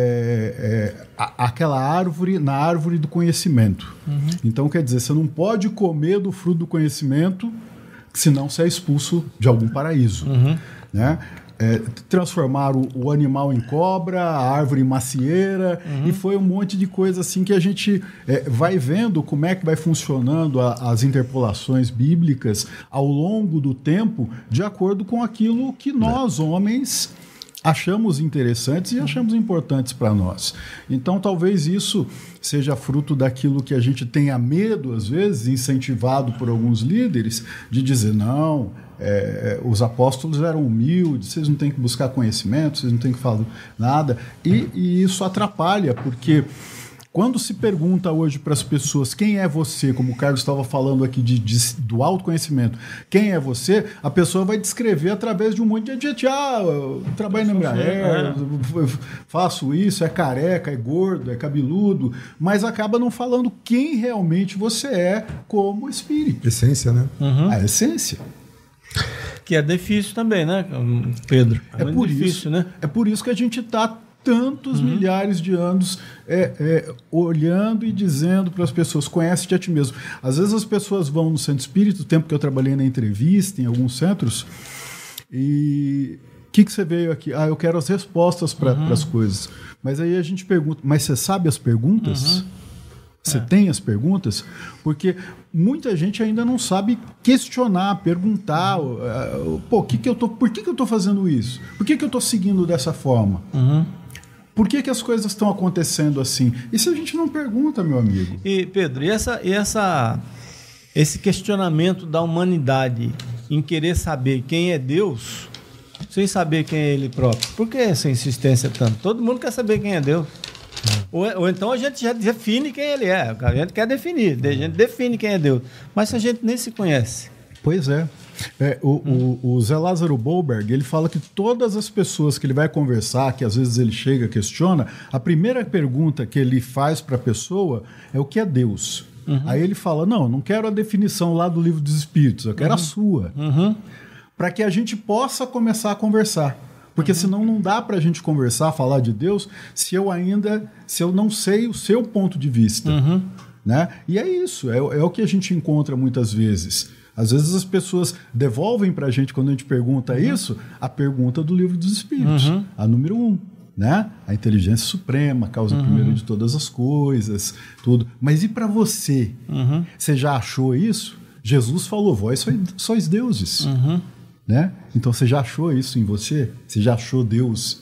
é, é, a, aquela árvore na árvore do conhecimento. Uhum. Então quer dizer, você não pode comer do fruto do conhecimento, senão você é expulso de algum paraíso. Uhum. Né? É, transformaram o, o animal em cobra, a árvore em macieira, uhum. e foi um monte de coisa assim que a gente é, vai vendo como é que vai funcionando a, as interpolações bíblicas ao longo do tempo, de acordo com aquilo que nós, homens, achamos interessantes e achamos importantes para nós. Então, talvez isso seja fruto daquilo que a gente tenha medo, às vezes, incentivado por alguns líderes, de dizer, não... É, os apóstolos eram humildes, vocês não têm que buscar conhecimento, vocês não têm que falar nada, e, e isso atrapalha, porque quando se pergunta hoje para as pessoas quem é você, como o Carlos estava falando aqui de, de, do autoconhecimento, quem é você, a pessoa vai descrever através de um monte de adjetivos. Ah, eu trabalho na Embraer, faço isso, é careca, é gordo, é cabeludo, mas acaba não falando quem realmente você é como espírito. Essência, né? Uhum. A essência. Que é difícil também, né, Pedro? É, é por difícil, isso, né? É por isso que a gente está tantos uhum. milhares de anos é, é, olhando e dizendo para as pessoas, conhece-te a ti mesmo. Às vezes as pessoas vão no centro espírita, o tempo que eu trabalhei na entrevista, em alguns centros, e o que, que você veio aqui? Ah, eu quero as respostas para uhum. as coisas. Mas aí a gente pergunta, mas você sabe as perguntas? Uhum. Você é. tem as perguntas? Porque muita gente ainda não sabe questionar, perguntar, uh, pô, que que eu tô, por que, que eu estou fazendo isso? Por que, que eu estou seguindo dessa forma? Uhum. Por que, que as coisas estão acontecendo assim? E se a gente não pergunta, meu amigo? E, Pedro, e, essa, e essa, esse questionamento da humanidade em querer saber quem é Deus, sem saber quem é Ele próprio? Por que essa insistência tanto? Todo mundo quer saber quem é Deus. Ou, ou então a gente já define quem ele é. A gente quer definir, a gente define quem é Deus. Mas se a gente nem se conhece. Pois é. é o, hum. o, o Zé Lázaro Bolberg, ele fala que todas as pessoas que ele vai conversar, que às vezes ele chega, questiona, a primeira pergunta que ele faz para a pessoa é o que é Deus. Uhum. Aí ele fala, não, não quero a definição lá do Livro dos Espíritos, eu quero uhum. a sua. Uhum. Para que a gente possa começar a conversar. Porque uhum. senão não dá para a gente conversar, falar de Deus, se eu ainda, se eu não sei o seu ponto de vista. Uhum. Né? E é isso, é, é o que a gente encontra muitas vezes. Às vezes as pessoas devolvem para a gente, quando a gente pergunta uhum. isso, a pergunta do Livro dos Espíritos, uhum. a número um. Né? A inteligência suprema, a causa uhum. primeira de todas as coisas, tudo. Mas e para você? Uhum. Você já achou isso? Jesus falou, vós sois, sois deuses. Uhum. Né? Então você já achou isso em você? Você já achou Deus?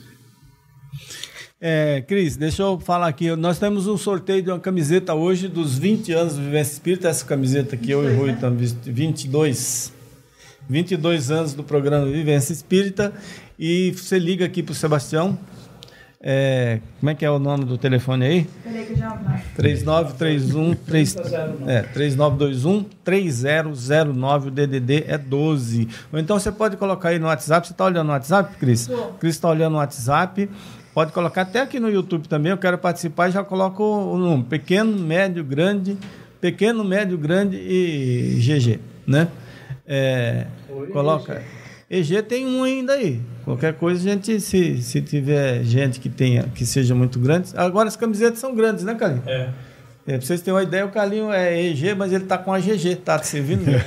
É, Cris, deixa eu falar aqui. Nós temos um sorteio de uma camiseta hoje dos vinte anos do Vivência Espírita. Essa camiseta aqui, eu e o Rui estamos vinte e dois. vinte e dois anos do programa Vivência Espírita. E você liga aqui para o Sebastião. É, como é que é o nome do telefone aí? Peraí que eu já abro. três nove três um três é, três nove dois um três zero zero nove, o D D D é doze. Ou então você pode colocar aí no WhatsApp. Você está olhando no WhatsApp, Cris? Tô. Cris está olhando no WhatsApp. Pode colocar até aqui no YouTube também. Eu quero participar e já coloco o número: pequeno, médio, grande, pequeno, médio, grande e G G, né? É, coloca. E G tem um ainda aí. Qualquer coisa, a gente, se, se tiver gente que tenha, que seja muito grande. Agora as camisetas são grandes, né, Carlinhos? É. É, pra vocês terem uma ideia, o Carlinho é E G, mas ele tá com a G G, tá te servindo mesmo.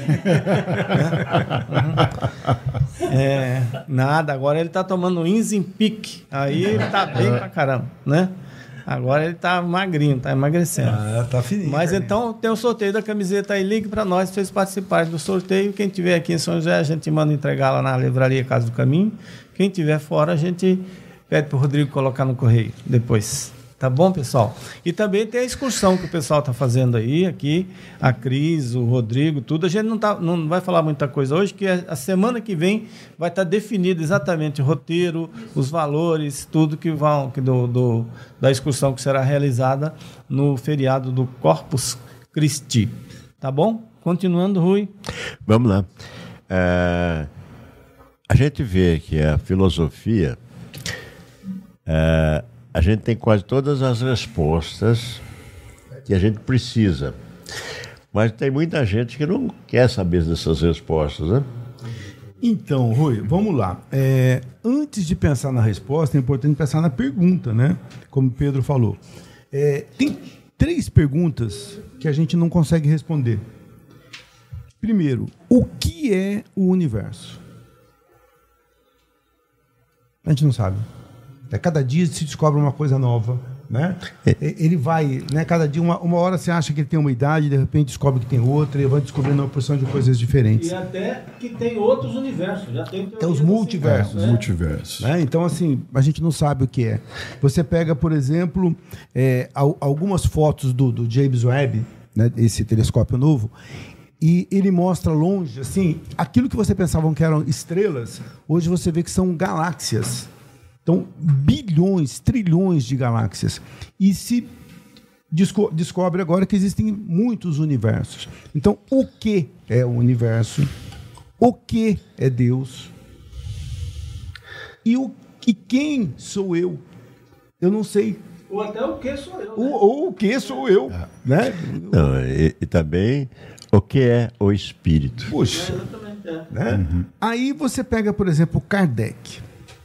é, nada, agora ele tá tomando Inzimpic. Aí ele tá bem pra caramba, né? Agora ele tá magrinho, tá emagrecendo. Ah, tá fininho. Mas Carlinhos. então tem o sorteio da camiseta aí, ligue para nós para vocês participarem do sorteio. Quem tiver aqui em São José, a gente manda entregar lá na livraria Casa do Caminho. Quem tiver fora, a gente pede para o Rodrigo colocar no correio depois. Tá bom, pessoal? E também tem a excursão que o pessoal está fazendo aí, aqui, a Cris, o Rodrigo, tudo. A gente não, tá, não vai falar muita coisa hoje, que a semana que vem vai estar tá definido exatamente o roteiro, os valores, tudo que vão que do, do, da excursão que será realizada no feriado do Corpus Christi. Tá bom? Continuando, Rui. Vamos lá. É, a gente vê que a filosofia... É, a gente tem quase todas as respostas que a gente precisa. Mas tem muita gente que não quer saber dessas respostas, né? Então, Rui, vamos lá. É, antes de pensar na resposta, é importante pensar na pergunta, né? Como o Pedro falou. É, tem três perguntas que a gente não consegue responder. Primeiro, o que é o universo? A gente não sabe. Cada dia se descobre uma coisa nova, né? Ele vai, né? Cada dia, uma, uma hora você acha que ele tem uma idade, de repente descobre que tem outra, e vai descobrindo uma porção de coisas diferentes. E até que tem outros universos, já tem tem os multiversos, é, os multiversos. Né? Então, assim, a gente não sabe o que é. Você pega, por exemplo, é, algumas fotos do, do James Webb, né? Esse telescópio novo, e ele mostra longe, assim, aquilo que você pensava que eram estrelas, hoje você vê que são galáxias. Então, bilhões, trilhões de galáxias. E se desco- descobre agora que existem muitos universos. Então, o que é o universo? O que é Deus? E, o, e quem sou eu? Eu não sei. Ou até o que sou eu. Né? O, ou o que sou eu? É. Né? Não, e, e também o que é o espírito. Puxa. É, exatamente, é. Né? Uhum. Aí você pega, por exemplo, Kardec.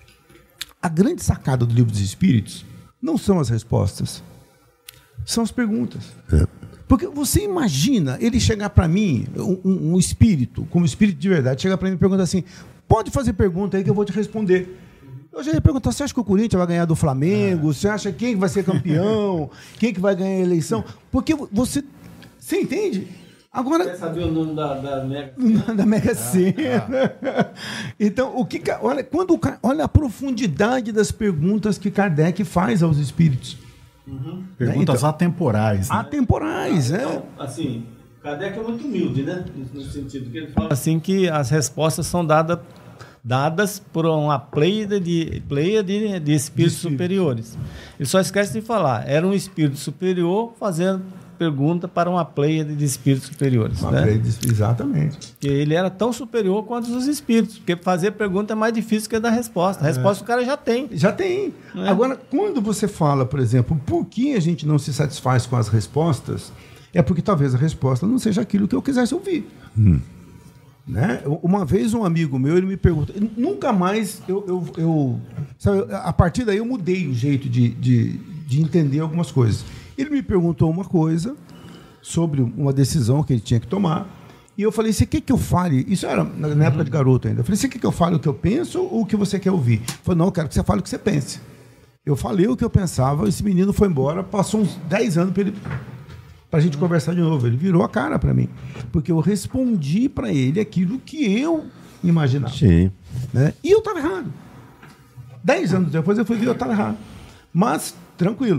A grande sacada do Livro dos Espíritos não são as respostas, são as perguntas. É. Porque você imagina ele chegar para mim, um, um espírito, como espírito de verdade, chegar para mim e perguntar assim: pode fazer pergunta aí que eu vou te responder. Eu já ia perguntar: você acha que o Corinthians vai ganhar do Flamengo? É. Você acha quem vai ser campeão? Quem que vai ganhar a eleição? Porque você, você entende? Agora, quer saber o nome da, da Mega Sena? Da Mega Sena. Ah, ah. Então, o que, olha, quando, olha a profundidade das perguntas que Kardec faz aos espíritos. Uhum. Perguntas então, atemporais. Né? Atemporais, ah, é. Então, assim, Kardec é muito humilde, né? No sentido que ele fala assim que as respostas são dadas, dadas por uma pleiade de, pleiade de, de espíritos de superiores. Ele só esquece de falar. Era um espírito superior fazendo pergunta para uma pleiade de espíritos superiores. Uma né? pleiade, exatamente. Porque ele era tão superior quanto os espíritos, porque fazer pergunta é mais difícil que dar resposta. A resposta é. o cara já tem. Já tem. É. Agora, quando você fala, por exemplo, por que a gente não se satisfaz com as respostas, é porque talvez a resposta não seja aquilo que eu quisesse ouvir. Hum. Né? Uma vez um amigo meu, ele me perguntou, nunca mais eu, eu, eu sabe, a partir daí eu mudei o jeito de, de, de entender algumas coisas. Ele me perguntou uma coisa sobre uma decisão que ele tinha que tomar, e eu falei: você quer que eu fale? Isso era na época de garoto ainda. Eu falei: você quer que eu fale o que eu penso ou o que você quer ouvir? Ele falou: não, eu quero que você fale o que você pense. Eu falei o que eu pensava, esse menino foi embora, passou uns dez anos para ele... para a gente conversar de novo. Ele virou a cara para mim, porque eu respondi para ele aquilo que eu imaginava. Sim. Né? E eu estava errado. Dez anos depois eu fui ver, eu estava errado. Mas, tranquilo.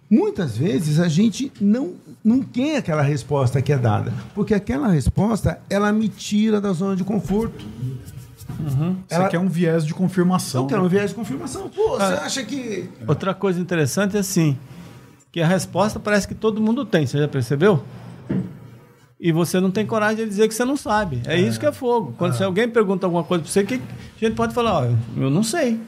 muitas vezes a gente não, não quer aquela resposta que é dada, porque aquela resposta, ela me tira da zona de conforto. Uhum. Ela... Você quer um viés de confirmação. Eu quero um viés de confirmação. Pô, ah, você acha que... Outra coisa interessante é assim, que a resposta parece que todo mundo tem, você já percebeu? E você não tem coragem de dizer que você não sabe. É, é. isso que é fogo. Quando é. se alguém pergunta alguma coisa para você, que a gente pode falar, ó, eu não sei.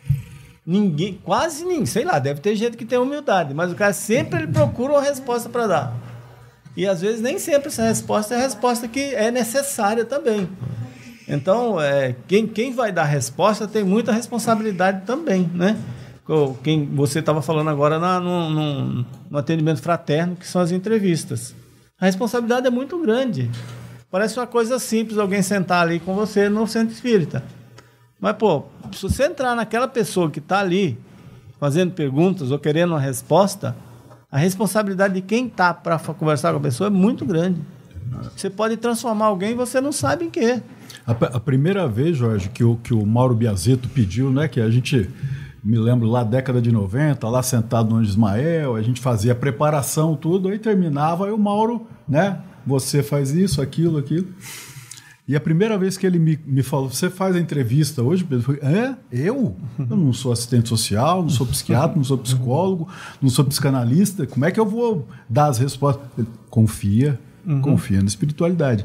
Ninguém, quase ninguém, sei lá, deve ter gente que tem humildade, mas o cara sempre ele procura uma resposta para dar. E às vezes nem sempre essa resposta é a resposta que é necessária também. Então, é, quem, quem vai dar a resposta tem muita responsabilidade também, né? Quem você estava falando agora na, no, no, no atendimento fraterno, que são as entrevistas. A responsabilidade é muito grande. Parece uma coisa simples alguém sentar ali com você no centro espírita. Mas, pô, se você entrar naquela pessoa que está ali fazendo perguntas ou querendo uma resposta, a responsabilidade de quem está para conversar com a pessoa é muito grande. Você pode transformar alguém e você não sabe em quê. A, a primeira vez, Jorge, que o, que o Mauro Biazzetto pediu, né, que a gente, me lembro lá, década de noventa, lá sentado no Ismael, a gente fazia a preparação, tudo, aí terminava, aí o Mauro, né, você faz isso, aquilo, aquilo. E a primeira vez que ele me, me falou, você faz a entrevista hoje, Pedro? Eu falei, é? Eu? Eu não sou assistente social, não sou psiquiatra, não sou psicólogo, não sou psicanalista. Como é que eu vou dar as respostas? Ele, confia, uhum. confia na espiritualidade.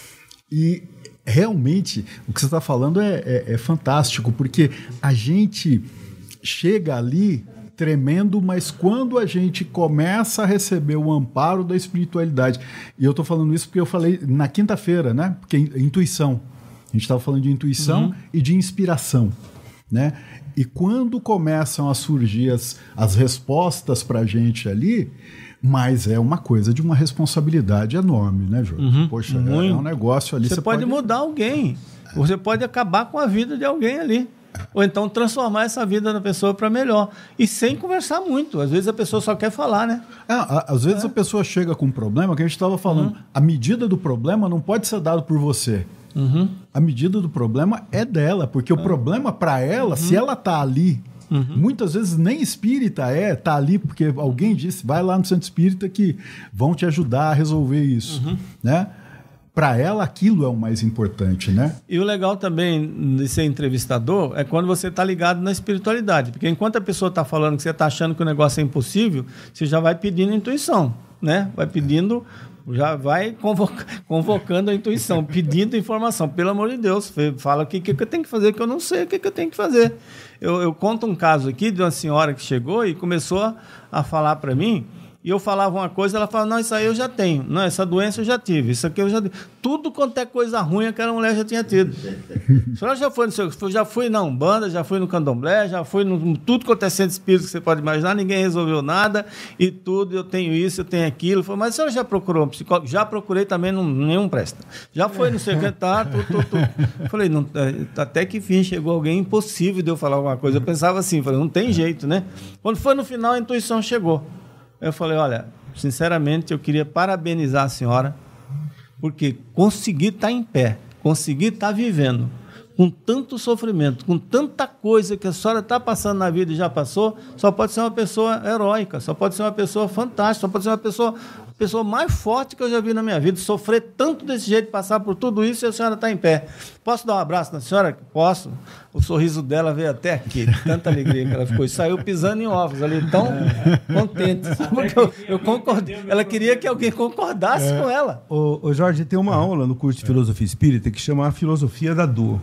E realmente, o que você está falando é, é, é fantástico, porque a gente chega ali tremendo, mas quando a gente começa a receber o amparo da espiritualidade, e eu estou falando isso porque eu falei na quinta-feira, né? Porque intuição, a gente estava falando de intuição uhum. e de inspiração, né? E quando começam a surgir as, as respostas para a gente ali, mas é uma coisa de uma responsabilidade enorme, né, Jorge? Uhum. Poxa, é, é um negócio ali. Você, você pode, pode mudar alguém, você pode acabar com a vida de alguém ali. Ou então transformar essa vida da pessoa para melhor. E sem conversar muito. Às vezes a pessoa só quer falar, né? É, às vezes é. a pessoa chega com um problema, que a gente estava falando, uhum. a medida do problema não pode ser dada por você. Uhum. A medida do problema é dela, porque é. o problema para ela, uhum. se ela está ali, uhum. muitas vezes nem espírita é, está ali porque alguém disse, vai lá no centro espírita que vão te ajudar a resolver isso, uhum. né? Para ela, aquilo é o mais importante, né? E o legal também de ser entrevistador é quando você está ligado na espiritualidade. Porque enquanto a pessoa está falando que você está achando que o negócio é impossível, você já vai pedindo intuição, né? Vai pedindo, já vai convoca, convocando a intuição, pedindo informação. Pelo amor de Deus, fala o que, que eu tenho que fazer, que eu não sei o que, que eu tenho que fazer. Eu, eu conto um caso aqui de uma senhora que chegou e começou a, a falar para mim. E eu falava uma coisa, ela falava, não, isso aí eu já tenho. Não, essa doença eu já tive. Isso aqui eu já tive. Tudo quanto é coisa ruim, aquela mulher já tinha tido. A senhora já foi no seu... Já fui na Umbanda, já fui no Candomblé, já fui no... Tudo quanto é centro espírita que você pode imaginar, ninguém resolveu nada. E tudo, eu tenho isso, eu tenho aquilo. Eu falei, mas a senhora já procurou um psicólogo? Já procurei também, não, nenhum presta. Já foi no secretário, tudo, tudo, tudo. Eu falei, não, até que fim chegou alguém, impossível de eu falar alguma coisa. Eu pensava assim, falei, não tem jeito, né? Quando foi no final, a intuição chegou. Eu falei, olha, sinceramente, eu queria parabenizar a senhora, porque conseguir estar em pé, conseguir estar vivendo, com tanto sofrimento, com tanta coisa que a senhora está passando na vida e já passou, só pode ser uma pessoa heróica, só pode ser uma pessoa fantástica, só pode ser uma pessoa, pessoa mais forte que eu já vi na minha vida, sofrer tanto desse jeito, passar por tudo isso e a senhora está em pé. Posso dar um abraço na senhora? Posso. O sorriso dela veio até aqui, tanta alegria que ela ficou. E saiu pisando em ovos ali, tão contente. Porque eu, eu concordei. Ela queria que alguém concordasse é. com ela. Ô, ô Jorge, tem uma aula no curso de Filosofia Espírita que chama a Filosofia da Dor.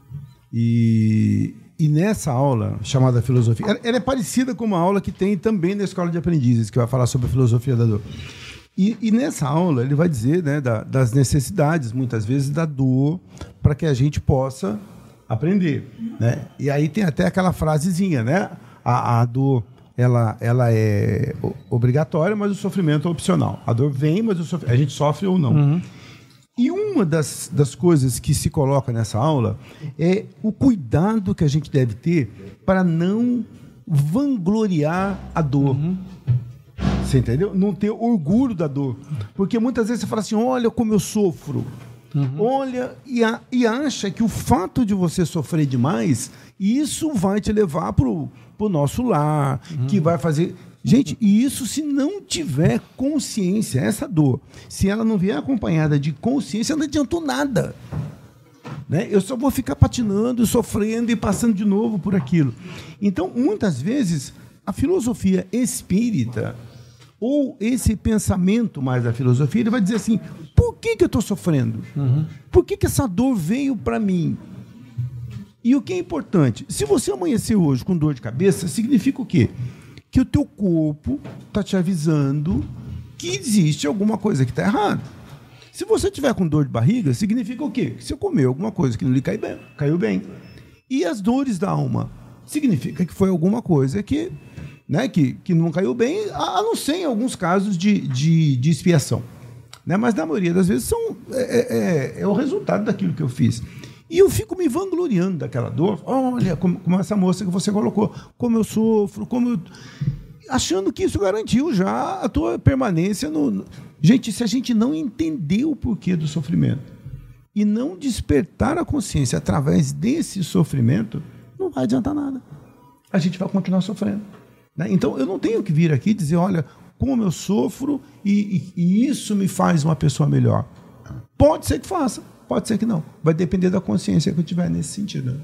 E, e nessa aula, chamada Filosofia... Ela, ela é parecida com uma aula que tem também na Escola de Aprendizes, que vai falar sobre a Filosofia da Dor. E, e nessa aula ele vai dizer, né, da, das necessidades, muitas vezes, da dor, para que a gente possa aprender, né? E aí tem até aquela frasezinha, né? A, a dor, ela, ela é obrigatória, mas o sofrimento é opcional. A dor vem, mas o sof... a gente sofre ou não. Uhum. E uma das, das coisas que se coloca nessa aula é o cuidado que a gente deve ter para não vangloriar a dor. Uhum. Você entendeu? Não ter orgulho da dor. Porque muitas vezes você fala assim, olha como eu sofro. Uhum. Olha, e, a, e acha que o fato de você sofrer demais, isso vai te levar para o nosso lar, uhum. que vai fazer... Gente, e isso se não tiver consciência, essa dor, se ela não vier acompanhada de consciência, não adiantou nada. Né? Eu só vou ficar patinando, sofrendo e passando de novo por aquilo. Então, muitas vezes, a filosofia espírita, ou esse pensamento mais da filosofia, ele vai dizer assim, por que, que eu estou sofrendo? Uhum. Por que, que essa dor veio para mim? E o que é importante? Se você amanhecer hoje com dor de cabeça, significa o quê? Que o teu corpo está te avisando que existe alguma coisa que está errada. Se você tiver com dor de barriga, significa o quê? Que você comeu alguma coisa que não lhe caiu bem. Caiu bem. E as dores da alma? Significa que foi alguma coisa que, né, que, que não caiu bem, a não ser em alguns casos de, de, de expiação. Né? Mas na maioria das vezes são, é, é, é o resultado daquilo que eu fiz. E eu fico me vangloriando daquela dor. Olha, como, como essa moça que você colocou, como eu sofro, como eu... achando que isso garantiu já a tua permanência no... Gente, se a gente não entender o porquê do sofrimento e não despertar a consciência através desse sofrimento, não vai adiantar nada. A gente vai continuar sofrendo. Né? Então, eu não tenho que vir aqui e dizer, olha, como eu sofro e, e, e isso me faz uma pessoa melhor. Pode ser que faça. Pode ser que não. Vai depender da consciência que eu tiver nesse sentido.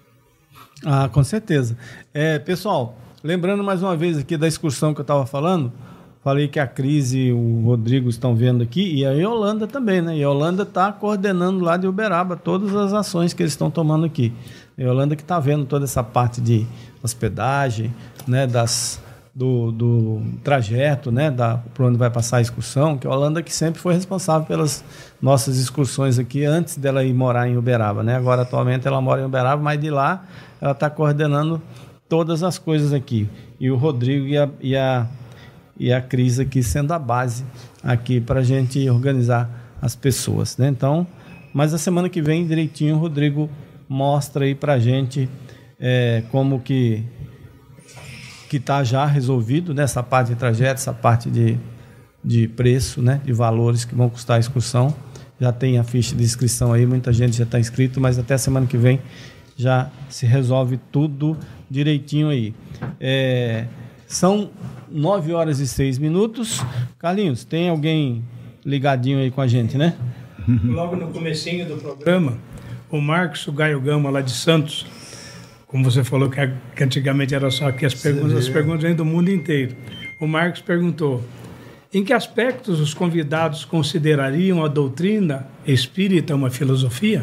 Ah, com certeza. É, pessoal, lembrando mais uma vez aqui da excursão que eu estava falando, falei que a Cris e o Rodrigo estão vendo aqui, e a Yolanda também, né? E a Yolanda está coordenando lá de Uberaba todas as ações que eles estão tomando aqui. A Yolanda que está vendo toda essa parte de hospedagem, né? Das... Do, do trajeto, né, da, por onde vai passar a excursão, que a Yolanda que sempre foi responsável pelas nossas excursões aqui, antes dela ir morar em Uberaba, né? Agora, atualmente, ela mora em Uberaba, mas de lá ela está coordenando todas as coisas aqui. E o Rodrigo e a, e a, e a Cris aqui sendo a base aqui para a gente organizar as pessoas, né? Então, mas a semana que vem, direitinho, o Rodrigo mostra aí para a gente é, como que que está já resolvido nessa parte de trajeto, essa parte de, de preço, né, de valores que vão custar a excursão. Já tem a ficha de inscrição aí, muita gente já está inscrito, mas até semana que vem já se resolve tudo direitinho aí. É, são nove horas e seis minutos. Carlinhos, tem alguém ligadinho aí com a gente, né? Logo no comecinho do programa, o Marcos, o Gaio Gama, lá de Santos, como você falou que, que antigamente era só aqui as perguntas, as perguntas vêm do mundo inteiro. O Marcos perguntou, em que aspectos os convidados considerariam a doutrina espírita uma filosofia?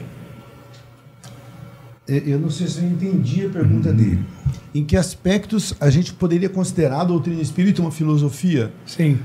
Eu não sei se eu entendi a pergunta uhum. dele. Em que aspectos a gente poderia considerar a doutrina espírita uma filosofia? Sim.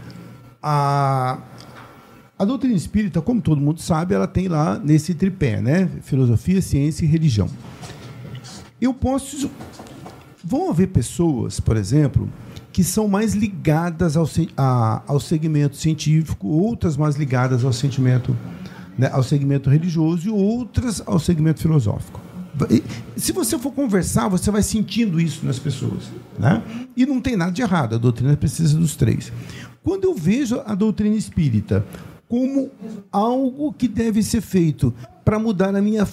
A, a doutrina espírita, como todo mundo sabe, ela tem lá nesse tripé, né? Filosofia, ciência e religião. Eu posso... Vão haver pessoas, por exemplo, que são mais ligadas ao, a, ao segmento científico, outras mais ligadas ao sentimento, né, ao segmento religioso e outras ao segmento filosófico. Se você for conversar, você vai sentindo isso nas pessoas. Né? E não tem nada de errado, a doutrina precisa dos três. Quando eu vejo a doutrina espírita como algo que deve ser feito para mudar a minha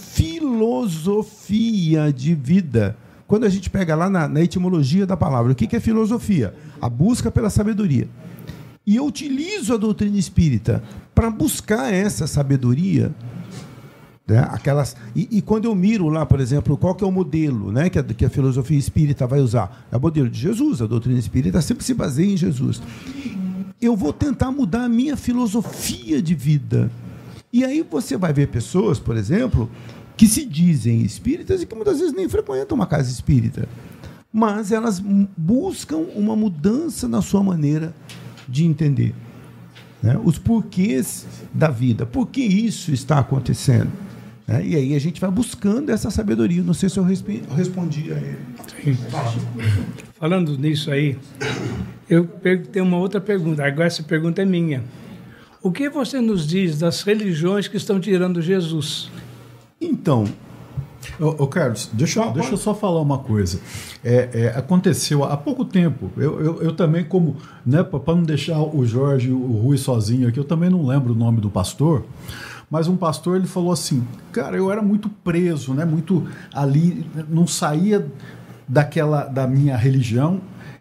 filosofia de vida. Quando a gente pega lá na, na etimologia da palavra, o que, que é filosofia? A busca pela sabedoria. E eu utilizo a doutrina espírita para buscar essa sabedoria. Né? Aquelas, e, e quando eu miro lá, por exemplo, qual que é o modelo, né, que, a, que a filosofia espírita vai usar? É o modelo de Jesus, a doutrina espírita sempre se baseia em Jesus. Eu vou tentar mudar a minha filosofia de vida. E aí você vai ver pessoas, por exemplo, que se dizem espíritas e que muitas vezes nem frequentam uma casa espírita. Mas elas buscam uma mudança na sua maneira de entender. Né? Os porquês da vida. Por que isso está acontecendo? Né? E aí a gente vai buscando essa sabedoria. Não sei se eu respondi a ele. Sim. Falando nisso aí, eu tenho uma outra pergunta. Agora essa pergunta é minha. O que você nos diz das religiões que estão tirando Jesus? Então... Ô, ô Carlos, deixa, ah, deixa eu só falar uma coisa. É, é, aconteceu há pouco tempo, eu, eu, eu também como, né, para não deixar o Jorge e o Rui sozinho aqui, eu também não lembro o nome do pastor, mas um pastor, ele falou assim, cara, eu era muito preso, né, muito ali, não saía daquela, da minha religião,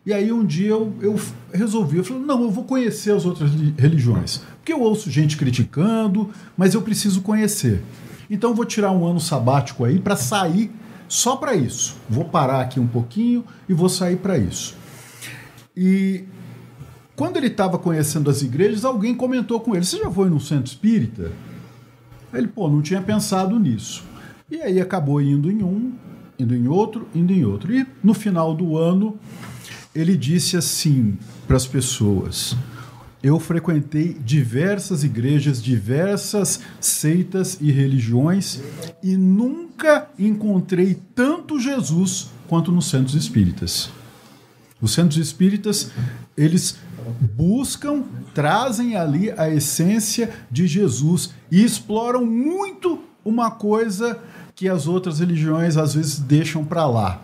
E aí um dia eu, eu resolvi, eu falei, não, eu vou conhecer as outras religiões. Porque eu ouço gente criticando, mas eu preciso conhecer. Então eu vou tirar um ano sabático aí para sair só para isso. Vou parar aqui um pouquinho e vou sair para isso. E quando ele estava conhecendo as igrejas, alguém comentou com ele, você já foi num centro espírita? Ele, pô, não tinha pensado nisso. E aí acabou indo em um, indo em outro, indo em outro. E no final do ano, ele disse assim para as pessoas, eu frequentei diversas igrejas, diversas seitas e religiões e nunca encontrei tanto Jesus quanto nos centros espíritas. Os centros espíritas, eles buscam, trazem ali a essência de Jesus e exploram muito uma coisa que as outras religiões às vezes deixam para lá.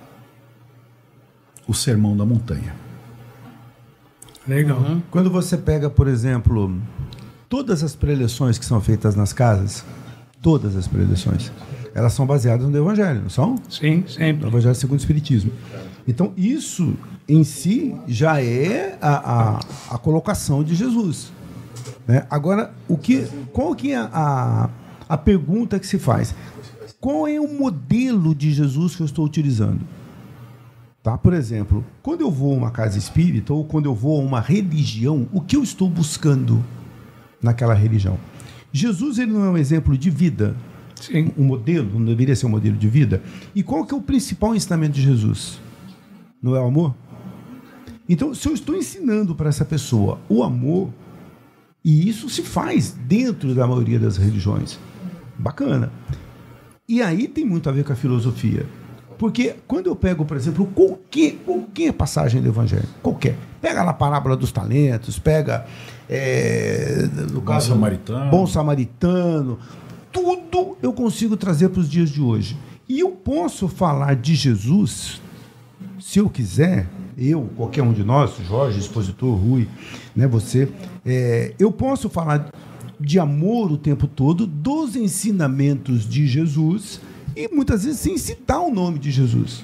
O Sermão da Montanha. Legal. Uhum. Quando você pega, por exemplo, todas as preleções que são feitas nas casas, todas as preleções, elas são baseadas no Evangelho, não são? Sim, sempre. No Evangelho segundo o Espiritismo. Então, isso em si já é a, a, a colocação de Jesus. Né? Agora, o que, qual que é a, a pergunta que se faz? Qual é o modelo de Jesus que eu estou utilizando? Tá? Por exemplo, quando eu vou a uma casa espírita ou quando eu vou a uma religião, o que eu estou buscando naquela religião? Jesus, ele não é um exemplo de vida? Sim. Um modelo, não deveria ser um modelo de vida? E qual que é o principal ensinamento de Jesus? Não é o amor? Então, se eu estou ensinando para essa pessoa o amor, e isso se faz dentro da maioria das religiões, bacana. E aí tem muito a ver com a filosofia. Porque quando eu pego, por exemplo, qualquer, qualquer passagem do Evangelho, qualquer, pega lá a parábola dos talentos, pega é, no Bom caso, Samaritano. Bom Samaritano, tudo eu consigo trazer para os dias de hoje. E eu posso falar de Jesus, se eu quiser, eu, qualquer um de nós, Jorge, expositor, Rui, né, você, é, eu posso falar de amor o tempo todo, dos ensinamentos de Jesus, e muitas vezes sem citar o nome de Jesus.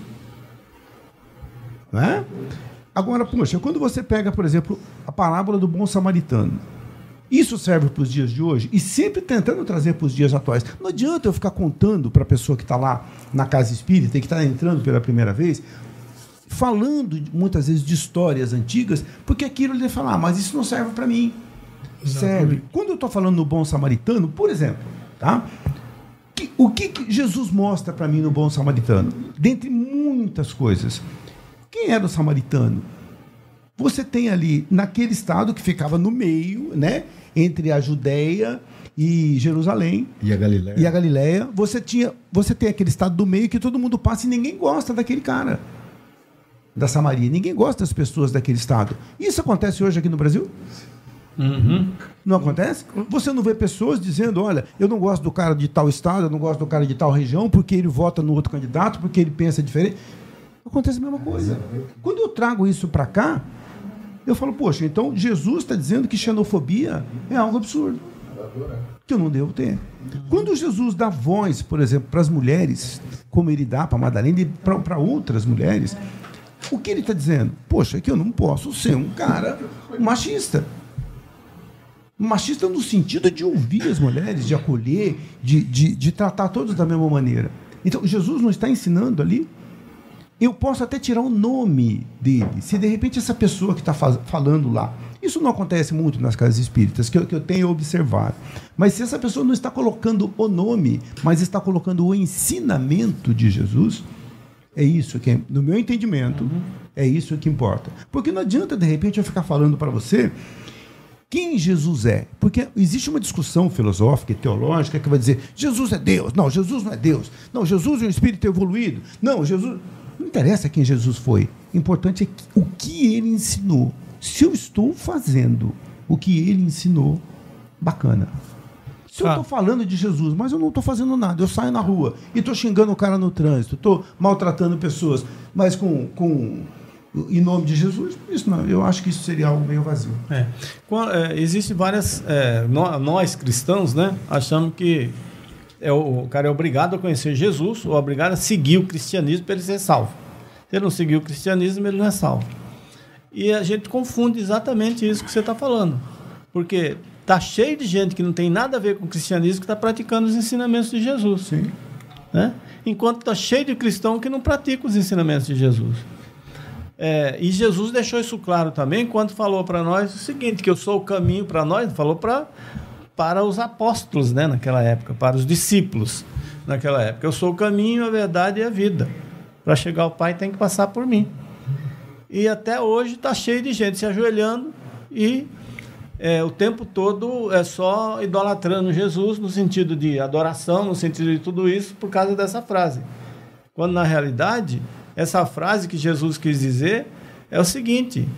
Não é? Agora, poxa, quando você pega, por exemplo, a parábola do bom samaritano, isso serve para os dias de hoje e sempre tentando trazer para os dias atuais. Não adianta eu ficar contando para a pessoa que está lá na casa espírita e que está entrando pela primeira vez, falando muitas vezes de histórias antigas, porque aquilo ele vai falar, ah, mas isso não serve para mim. Serve. Quando eu estou falando no bom samaritano, por exemplo, tá? Que, o que, que Jesus mostra para mim no bom samaritano? Dentre muitas coisas. Quem era o samaritano? Você tem ali, naquele estado que ficava no meio, né, entre a Judéia e Jerusalém. E a Galileia. E a Galileia. Você, tinha, você tem aquele estado do meio que todo mundo passa e ninguém gosta daquele cara. Da Samaria. Ninguém gosta das pessoas daquele estado. Isso acontece hoje aqui no Brasil? Uhum. Não acontece? Você não vê pessoas dizendo, olha, eu não gosto do cara de tal estado, eu não gosto do cara de tal região, porque ele vota no outro candidato, porque ele pensa diferente. Acontece a mesma coisa. Quando eu trago isso para cá, eu falo, poxa, então Jesus está dizendo que xenofobia é algo absurdo, que eu não devo ter. Quando Jesus dá voz, por exemplo, para as mulheres, como ele dá para Madalena e para outras mulheres, o que ele está dizendo? Poxa, é que eu não posso ser um cara machista. Machista no sentido de ouvir as mulheres, de acolher, de, de, de tratar todos da mesma maneira. Então, Jesus não está ensinando ali. Eu posso até tirar o nome dele, se de repente essa pessoa que está falando lá, isso não acontece muito nas casas espíritas, que eu, que eu tenho observado, mas se essa pessoa não está colocando o nome, mas está colocando o ensinamento de Jesus, é isso que, no meu entendimento, uhum. é isso que importa. Porque não adianta, de repente, eu ficar falando para você quem Jesus é. Porque existe uma discussão filosófica e teológica que vai dizer, Jesus é Deus. Não, Jesus não é Deus. Não, Jesus é um espírito evoluído. Não, Jesus... Não interessa quem Jesus foi. O importante é o que ele ensinou. Se eu estou fazendo o que ele ensinou, bacana. Se eu estou ah. falando de Jesus, mas eu não estou fazendo nada, eu saio na rua e estou xingando o cara no trânsito, estou maltratando pessoas, mas com, com em nome de Jesus, isso não, eu acho que isso seria algo meio vazio. É. É, Existem várias... É, nós cristãos, né, achamos que é o, o cara é obrigado a conhecer Jesus ou obrigado a seguir o cristianismo para ele ser salvo. Se ele não seguir o cristianismo, ele não é salvo. E a gente confunde exatamente isso que você está falando. Porque está cheio de gente que não tem nada a ver com o cristianismo que está praticando os ensinamentos de Jesus. Sim. Né? Enquanto está cheio de cristão que não pratica os ensinamentos de Jesus. É, e Jesus deixou isso claro também quando falou para nós o seguinte, que eu sou o caminho para nós, falou pra, para os apóstolos, né, naquela época, para os discípulos naquela época. Eu sou o caminho, a verdade e a vida. Para chegar ao Pai tem que passar por mim. E até hoje está cheio de gente se ajoelhando e é, o tempo todo é só idolatrando Jesus no sentido de adoração, no sentido de tudo isso, por causa dessa frase. Quando, na realidade, essa frase que Jesus quis dizer é o seguinte: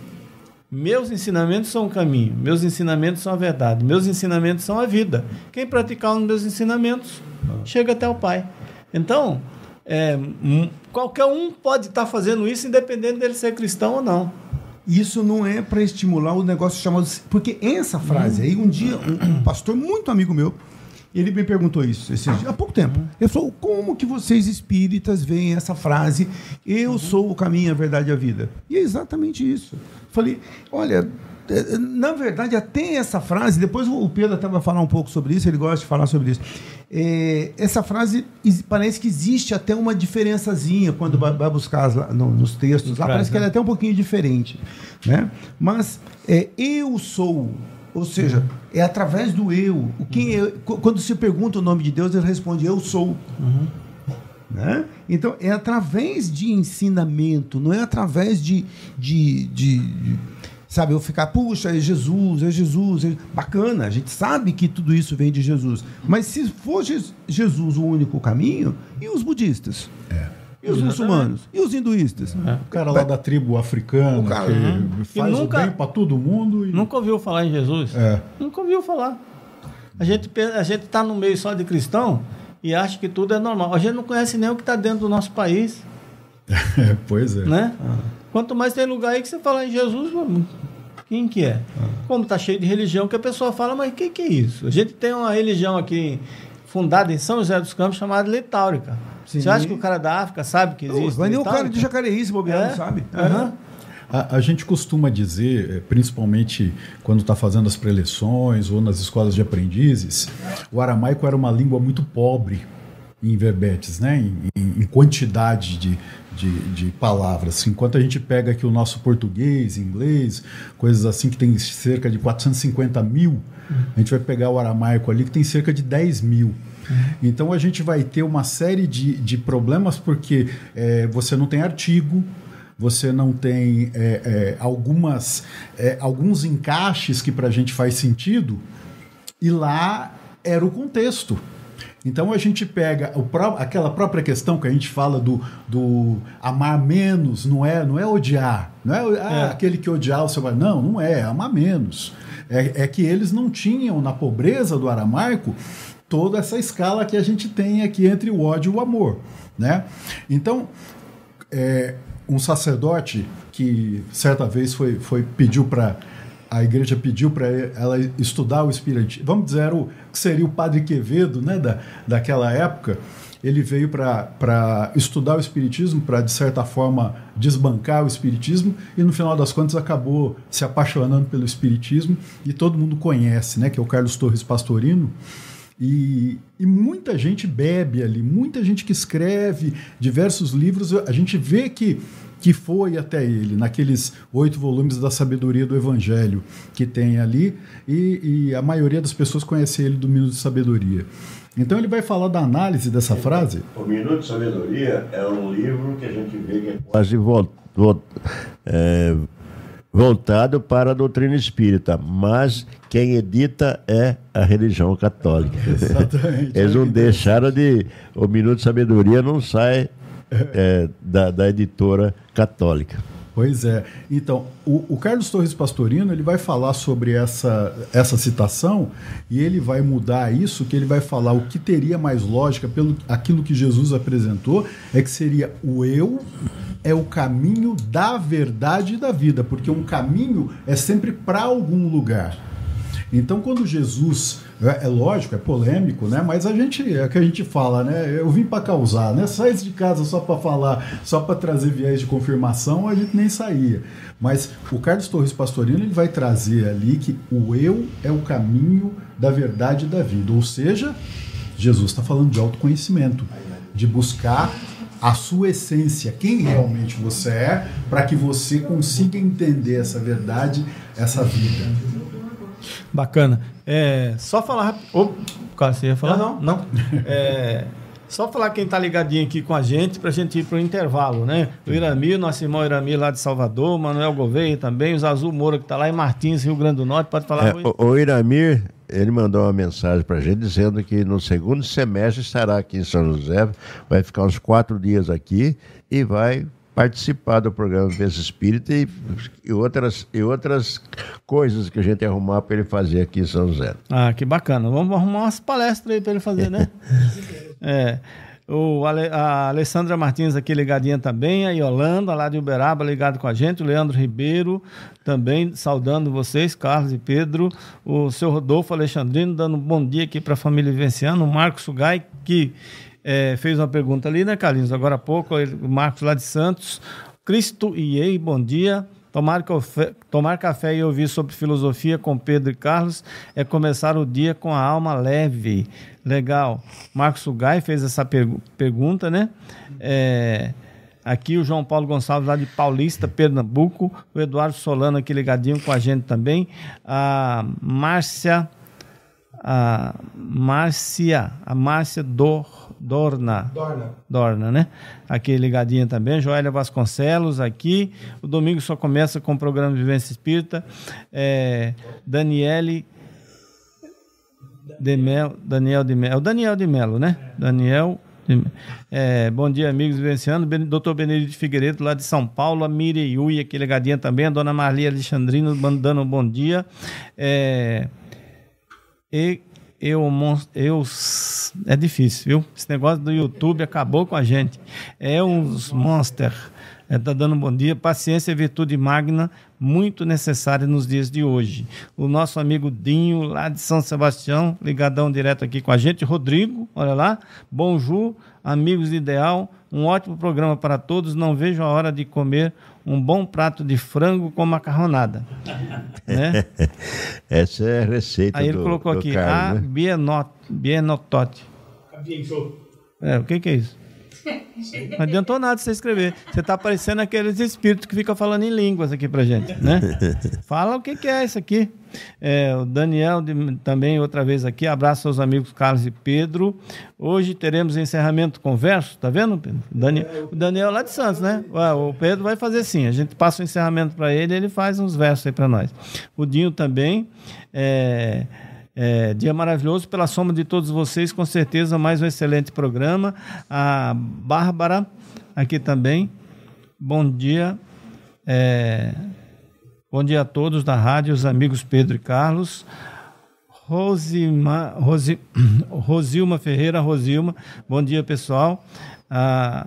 meus ensinamentos são o caminho, meus ensinamentos são a verdade, meus ensinamentos são a vida. Quem praticar os meus ensinamentos chega até o Pai. Então, é, qualquer um pode estar fazendo isso, independente dele ser cristão ou não. Isso não é para estimular o negócio chamado... Porque essa frase aí, um dia, um, um pastor muito amigo meu, ele me perguntou isso esse dia, há pouco tempo. Ele falou, como que vocês espíritas veem essa frase, eu sou o caminho, a verdade e a vida? E é exatamente isso. Falei, olha, na verdade, até essa frase, depois o Pedro até vai falar um pouco sobre isso, ele gosta de falar sobre isso. É, essa frase, parece que existe até uma diferençazinha quando vai, vai buscar as, no, nos textos, lá parece que ela é até um pouquinho diferente. Né? Mas é, eu sou... Ou seja, é através do eu. O quem é, quando se pergunta o nome de Deus, ele responde, eu sou. Uhum. Né? Então, é através de ensinamento, não é através de... de, de, de sabe, eu ficar, puxa, é Jesus, é Jesus. É... Bacana, a gente sabe que tudo isso vem de Jesus. Mas se for Jesus o único caminho, e os budistas? É. E os muçulmanos? E os hinduístas? É. O cara lá da tribo africana, cara, que uhum. faz nunca, o bem para todo mundo. E... Nunca ouviu falar em Jesus? É. Nunca ouviu falar. A gente a gente está no meio só de cristão e acha que tudo é normal. A gente não conhece nem o que está dentro do nosso país. É, pois é. Né? Ah. Quanto mais tem lugar aí que você fala em Jesus, quem que é? Ah. Como está cheio de religião, que a pessoa fala, mas o que, que é isso? A gente tem uma religião aqui fundada em São José dos Campos chamada Letáurica. Sim. Você acha que o cara da África sabe que existe? Mas nem o cara de Jacareí, se bobear, não sabe. Uhum. A, a gente costuma dizer, principalmente quando está fazendo as preleções ou nas escolas de aprendizes, o aramaico era uma língua muito pobre em verbetes, né? em, em, em quantidade de, de, de palavras. Enquanto a gente pega aqui o nosso português, inglês, coisas assim que tem cerca de quatrocentos e cinquenta mil, uhum. a gente vai pegar o aramaico ali que tem cerca de dez mil. Então a gente vai ter uma série de, de problemas porque é, você não tem artigo, você não tem é, é, algumas, é, alguns encaixes que para a gente faz sentido, e lá era o contexto. Então a gente pega o pró- aquela própria questão que a gente fala do, do amar menos, não é, não é odiar, não é, ah, é. aquele que odiar o seu pai, não, não é, amar menos. É, é que eles não tinham na pobreza do aramaico toda essa escala que a gente tem aqui entre o ódio e o amor, né? Então, é, um sacerdote que certa vez foi, foi pediu para a igreja pediu para ela estudar o espiritismo, vamos dizer o que seria o Padre Quevedo, né, da, daquela época. Ele veio para estudar o espiritismo, para de certa forma desbancar o espiritismo, e no final das contas acabou se apaixonando pelo espiritismo, e todo mundo conhece, né, que é o Carlos Torres Pastorino. E, e muita gente bebe ali, muita gente que escreve diversos livros, a gente vê que, que foi até ele, naqueles oito volumes da sabedoria do Evangelho que tem ali, e, e a maioria das pessoas conhece ele do Minuto de Sabedoria. Então ele vai falar da análise dessa então, frase. O Minuto de Sabedoria é um livro que a gente vê que é quase voltou, é, voltado para a doutrina espírita, mas quem edita é a religião católica. Exatamente. Eles não deixaram de... O Minuto de Sabedoria não sai é, da, da editora católica. Pois é. Então, o, o Carlos Torres Pastorino, ele vai falar sobre essa, essa citação, e ele vai mudar isso, que ele vai falar o que teria mais lógica pelo aquilo que Jesus apresentou, é que seria o eu é o caminho da verdade e da vida, porque um caminho é sempre para algum lugar. Então, quando Jesus É, é lógico, é polêmico, né? Mas a gente, é o que a gente fala, né? Eu vim para causar, né? Sair de casa só para falar, só para trazer viés de confirmação, a gente nem saía. Mas o Carlos Torres Pastorino, ele vai trazer ali que o eu é o caminho da verdade e da vida. Ou seja, Jesus está falando de autoconhecimento, de buscar a sua essência, quem realmente você é, para que você consiga entender essa verdade, essa vida. Bacana. É, só falar rápido. Ô, cara, você ia falar? Não, não. Não? É, só falar quem está ligadinho aqui com a gente, para a gente ir para o intervalo, né? O Iramir, nosso irmão Iramir lá de Salvador, Manuel Gouveia também, o Zazu Moura que está lá em Martins, Rio Grande do Norte, pode falar. É, o, o Iramir, ele mandou uma mensagem para a gente dizendo que no segundo semestre estará aqui em São José, vai ficar uns quatro dias aqui e vai participar do programa Vivência Espírita e, e, outras, e outras coisas que a gente arrumar para ele fazer aqui em São José. Ah, que bacana. Vamos arrumar umas palestras aí para ele fazer, né? é. O Ale, a Alessandra Martins aqui ligadinha também, a Yolanda lá de Uberaba ligado com a gente, o Leandro Ribeiro também saudando vocês, Carlos e Pedro, o seu Rodolfo Alexandrino dando um bom dia aqui para a família vivenciana, o Marcos Sugai que é, fez uma pergunta ali, né, Carlinhos, agora há pouco, o Marcos lá de Santos, Cristo e Ei, bom dia. Tomar café, tomar café e ouvir sobre filosofia com Pedro e Carlos é começar o dia com a alma leve. Legal. Marcos Sugai fez essa pergu- pergunta, né? É, aqui o João Paulo Gonçalves, lá de Paulista, Pernambuco. O Eduardo Solano aqui ligadinho com a gente também. A Márcia... A Márcia... A Márcia Dor... Dorna. Dorna. Dorna, né? Aqui ligadinha também. Joélia Vasconcelos aqui. O domingo só começa com o programa Vivência Espírita. É, Daniele de Melo. Daniel de Melo. É o Daniel de Melo, né? Daniel. De, é, bom dia, amigos vivencianos. doutor Benedito Figueiredo, lá de São Paulo. A Mireiui aqui ligadinha também. A dona Marli Alexandrino mandando um bom dia. É, e Eu, eu, é difícil, viu? Esse negócio do YouTube acabou com a gente. É uns monster. É, tá dando um bom dia. Paciência e virtude magna, muito necessária nos dias de hoje. O nosso amigo Dinho, lá de São Sebastião, ligadão direto aqui com a gente. Rodrigo, olha lá. Bonjour, amigos de Ideal. Um ótimo programa para todos. Não vejo a hora de comer um bom prato de frango com macarronada. Né? Essa é a receita do Aí ele do, colocou aqui, Carlos, a né? bienot, bienotote. É, o que, que é isso? Não adiantou nada você escrever. Você está parecendo aqueles espíritos que ficam falando em línguas aqui pra gente, né? Fala o que, que é isso aqui. É, o Daniel de, também outra vez aqui. Abraço aos amigos Carlos e Pedro. Hoje teremos encerramento com verso, tá vendo, Pedro? Daniel, o Daniel lá de Santos, né? O Pedro vai fazer assim. A gente passa o encerramento para ele e ele faz uns versos aí para nós. O Dinho também. É, É, dia maravilhoso pela soma de todos vocês, com certeza mais um excelente programa. A Bárbara aqui também, bom dia, é, bom dia a todos da rádio, os amigos Pedro e Carlos. Rosima, Rosi, Rosilma Ferreira, Rosilma, bom dia pessoal. A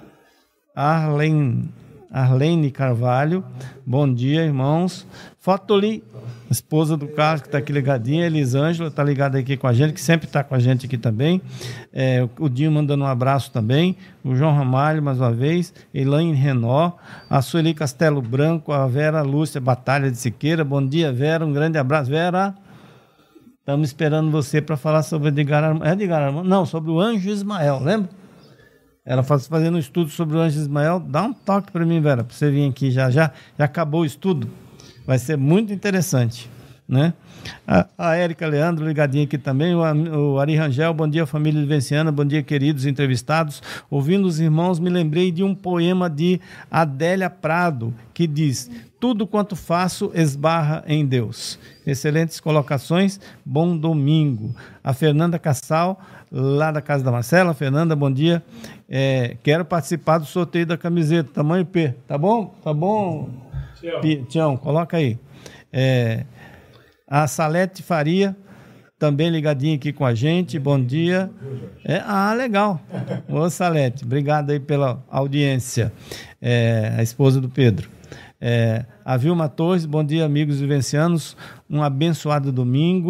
Arlene, Arlene Carvalho, bom dia irmãos. Fotoli, esposa do Carlos, que está aqui ligadinha. Elisângela está ligada aqui com a gente, que sempre está com a gente aqui também. É, o Dinho mandando um abraço também. O João Ramalho, mais uma vez. Elaine Renó. A Sueli Castelo Branco. A Vera Lúcia Batalha de Siqueira. Bom dia, Vera. Um grande abraço. Vera, estamos esperando você para falar sobre Edgar Armando. É Edgar Armando? Não, sobre o Anjo Ismael, lembra? Ela faz, fazendo um estudo sobre o Anjo Ismael. Dá um toque para mim, Vera, para você vir aqui já já. Já acabou o estudo. Vai ser muito interessante, né? A, a Érica Leandro ligadinha aqui também, o, o Ari Rangel, bom dia família vivenciana, bom dia queridos entrevistados. Ouvindo os irmãos, me lembrei de um poema de Adélia Prado, que diz: tudo quanto faço esbarra em Deus. Excelentes colocações, bom domingo. A Fernanda Cassal, lá da casa da Marcela. Fernanda, bom dia. É, quero participar do sorteio da camiseta, tamanho P, tá bom? Tá bom? Tião, coloca aí. É, a Salete Faria, também ligadinha aqui com a gente, bom dia. É, ah, legal. Ô, Salete, obrigado aí pela audiência. É, a esposa do Pedro. É, a Vilma Torres, bom dia, amigos vivencianos. Um abençoado domingo.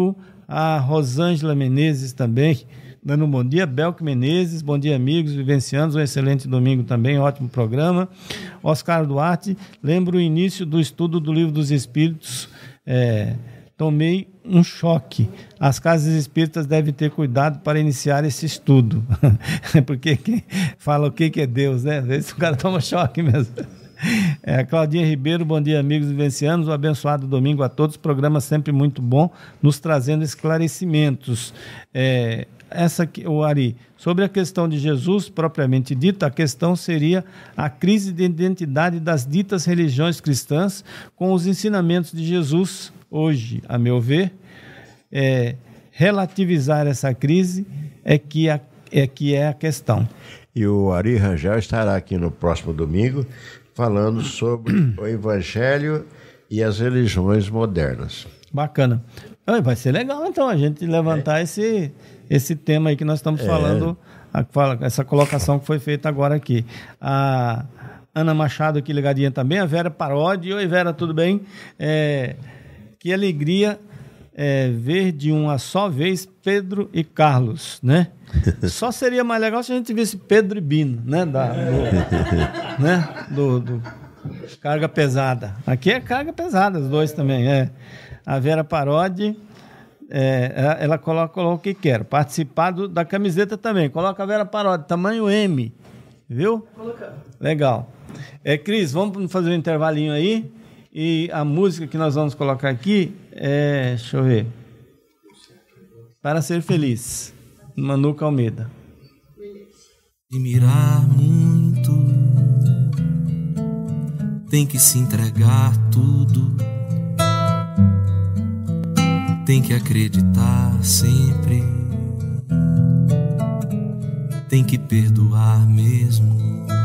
A Rosângela Menezes também, dando um bom dia. Belco Menezes, bom dia, amigos vivencianos, um excelente domingo também, ótimo programa. Oscar Duarte, lembro o início do estudo do Livro dos Espíritos, é, tomei um choque. As casas espíritas devem ter cuidado para iniciar esse estudo, porque quem fala o que é Deus, né? Às vezes o cara toma choque mesmo. É, Claudinha Ribeiro, bom dia, amigos vivencianos, um abençoado domingo a todos, programa sempre muito bom, nos trazendo esclarecimentos. É, essa aqui, o Ari, sobre a questão de Jesus propriamente dita, a questão seria a crise de identidade das ditas religiões cristãs com os ensinamentos de Jesus hoje, a meu ver. É, relativizar essa crise é que, a, é que é a questão. E o Ari Rangel estará aqui no próximo domingo falando sobre o Evangelho e as religiões modernas. Bacana. Vai ser legal, então, a gente levantar é. esse, esse tema aí que nós estamos é. falando, a, essa colocação que foi feita agora aqui. A Ana Machado aqui ligadinha também, a Vera Parodi. Oi, Vera, tudo bem? É, que alegria é, ver de uma só vez Pedro e Carlos, né? Só seria mais legal se a gente visse Pedro e Bino, né? Da, do, né? Do, do carga pesada. Aqui é carga pesada, os dois também. É. A Vera Parodi, é, ela coloca, coloca o que quer. Participar do, da camiseta também. Coloca a Vera Parodi, tamanho M. Viu? Colocando. Legal. É, Cris, vamos fazer um intervalinho aí. E a música que nós vamos colocar aqui é, deixa eu ver, Para Ser Feliz, Manuca Almeida. Admirar muito, tem que se entregar tudo, tem que acreditar sempre, tem que perdoar mesmo.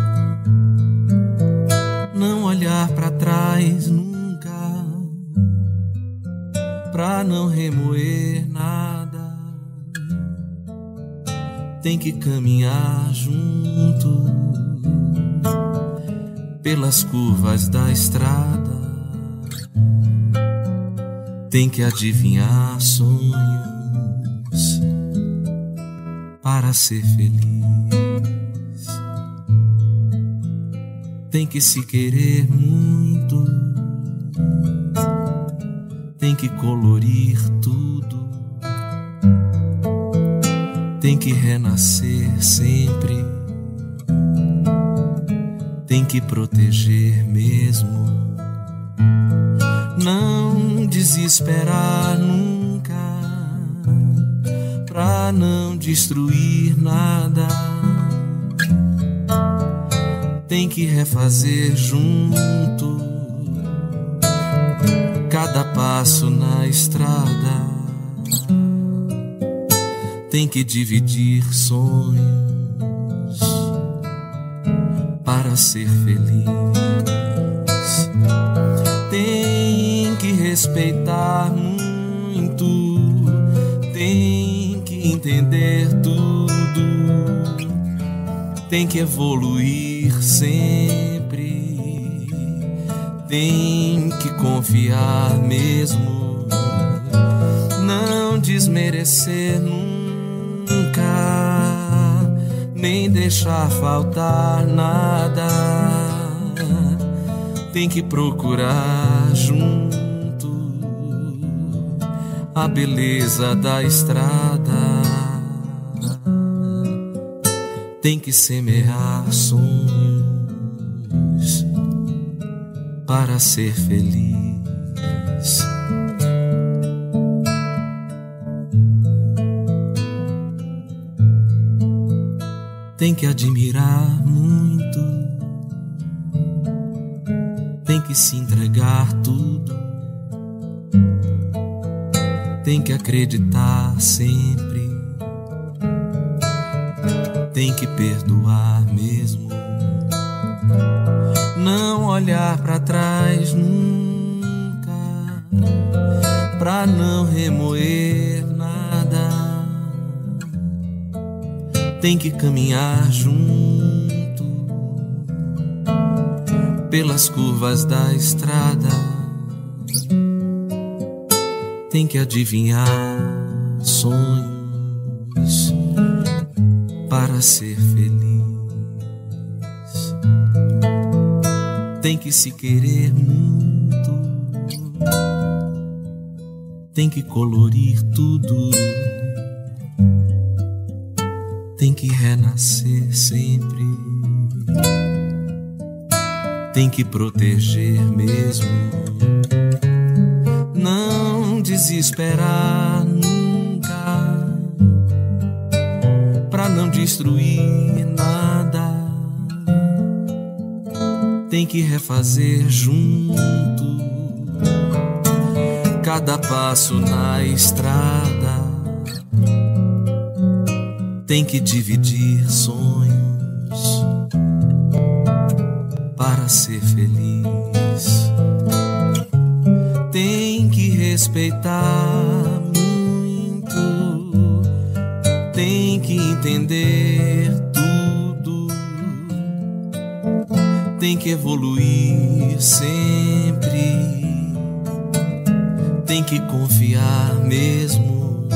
Não olhar pra trás nunca, pra não remoer nada. Tem que caminhar junto pelas curvas da estrada. Tem que adivinhar sonhos para ser feliz. Tem que se querer muito, tem que colorir tudo, tem que renascer sempre, tem que proteger mesmo, não desesperar nunca, pra não destruir nada. Tem que refazer junto cada passo na estrada. Tem que dividir sonhos para ser feliz. Tem que respeitar muito, tem que entender tudo, tem que evoluir sempre, tem que confiar mesmo, não desmerecer nunca, nem deixar faltar nada. Tem que procurar junto a beleza da estrada. Tem que semear sonhos para ser feliz. Tem que admirar muito, tem que se entregar tudo, tem que acreditar sempre, tem que perdoar mesmo, não olhar pra trás nunca, pra não remoer nada. Tem que caminhar junto pelas curvas da estrada. Tem que adivinhar sonhos para ser feliz. Tem que se querer muito, tem que colorir tudo, tem que renascer sempre, tem que proteger mesmo, não desesperar nunca, pra não destruir nada. Tem que refazer junto cada passo na estrada. Tem que dividir sonhos para ser feliz. Tem que respeitar muito, tem que entender tudo, tem que evoluir sempre, tem que confiar mesmo,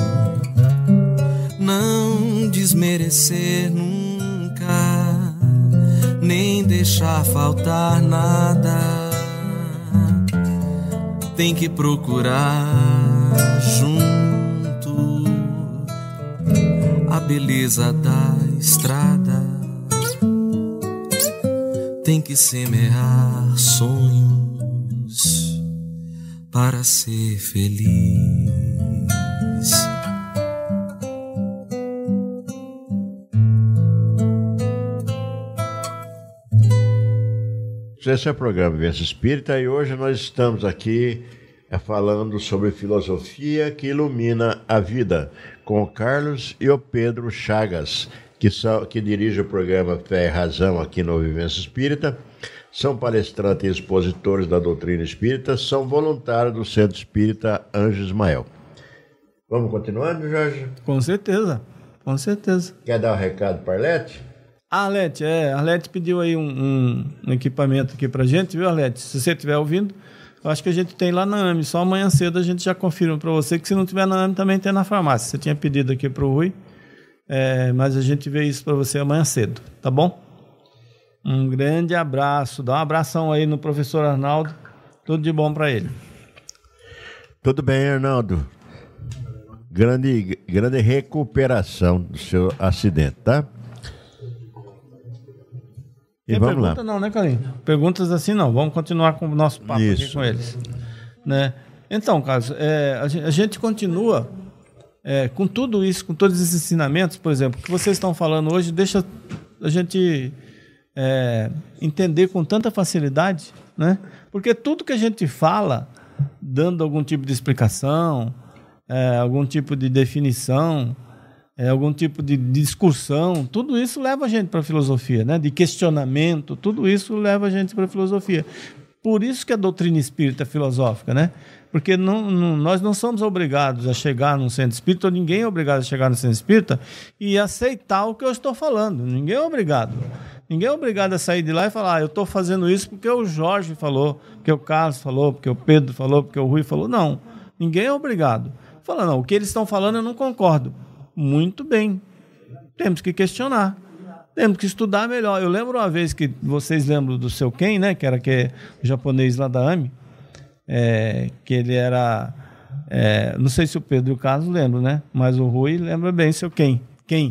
não desmerecer nunca, nem deixar faltar nada. Tem que procurar junto a beleza da estrada. Tem que semear sonhos para ser feliz. Esse é o programa Vivência Espírita e hoje nós estamos aqui é, falando sobre filosofia que ilumina a vida, com o Carlos e o Pedro Chagas, que, são, que dirige o programa Fé e Razão aqui no Vivência Espírita. São palestrantes e expositores da doutrina espírita, são voluntários do Centro Espírita Anjo Ismael. Vamos continuando, Jorge? Com certeza, com certeza. Quer dar um recado para a Arlete? A Arlete, é, a Arlete pediu aí um, um, um equipamento aqui pra gente, viu, Arlete? Se você estiver ouvindo, eu acho que a gente tem lá na A M E, só amanhã cedo a gente já confirma para você, que se não tiver na A M E também tem na farmácia. Você tinha pedido aqui pro Rui, é, mas a gente vê isso para você amanhã cedo, tá bom? Um grande abraço, dá um abração aí no professor Arnaldo, tudo de bom para ele. Tudo bem, Arnaldo. Grande, grande recuperação do seu acidente, tá? E Tem vamos pergunta lá. não, né, Carlinhos? Perguntas assim não. Vamos continuar com o nosso papo Isso. aqui com eles. Né? Então, Carlos, é, a, gente, a gente continua é, com tudo isso, com todos esses ensinamentos, por exemplo, que vocês estão falando hoje, deixa a gente é, entender com tanta facilidade, né? Porque tudo que a gente fala, dando algum tipo de explicação, é, algum tipo de definição, É, algum tipo de discussão, tudo isso leva a gente para a filosofia, né? De questionamento, tudo isso leva a gente para a filosofia. Por isso que a doutrina espírita é filosófica, né? Porque não, não, nós não somos obrigados a chegar num centro espírita, ou ninguém é obrigado a chegar no centro espírita e aceitar o que eu estou falando. Ninguém é obrigado. Ninguém é obrigado a sair de lá e falar, ah, eu estou fazendo isso porque o Jorge falou, porque o Carlos falou, porque o Pedro falou, porque o Rui falou. Não, ninguém é obrigado. Fala, não, o que eles estão falando eu não concordo. Muito bem, temos que questionar, temos que estudar melhor. Eu lembro uma vez que vocês lembram do seu Ken, né, que era que, o japonês lá da A M E, é, que ele era, é, não sei se o Pedro e o Carlos lembram, né, mas o Rui lembra bem seu Ken. Quem?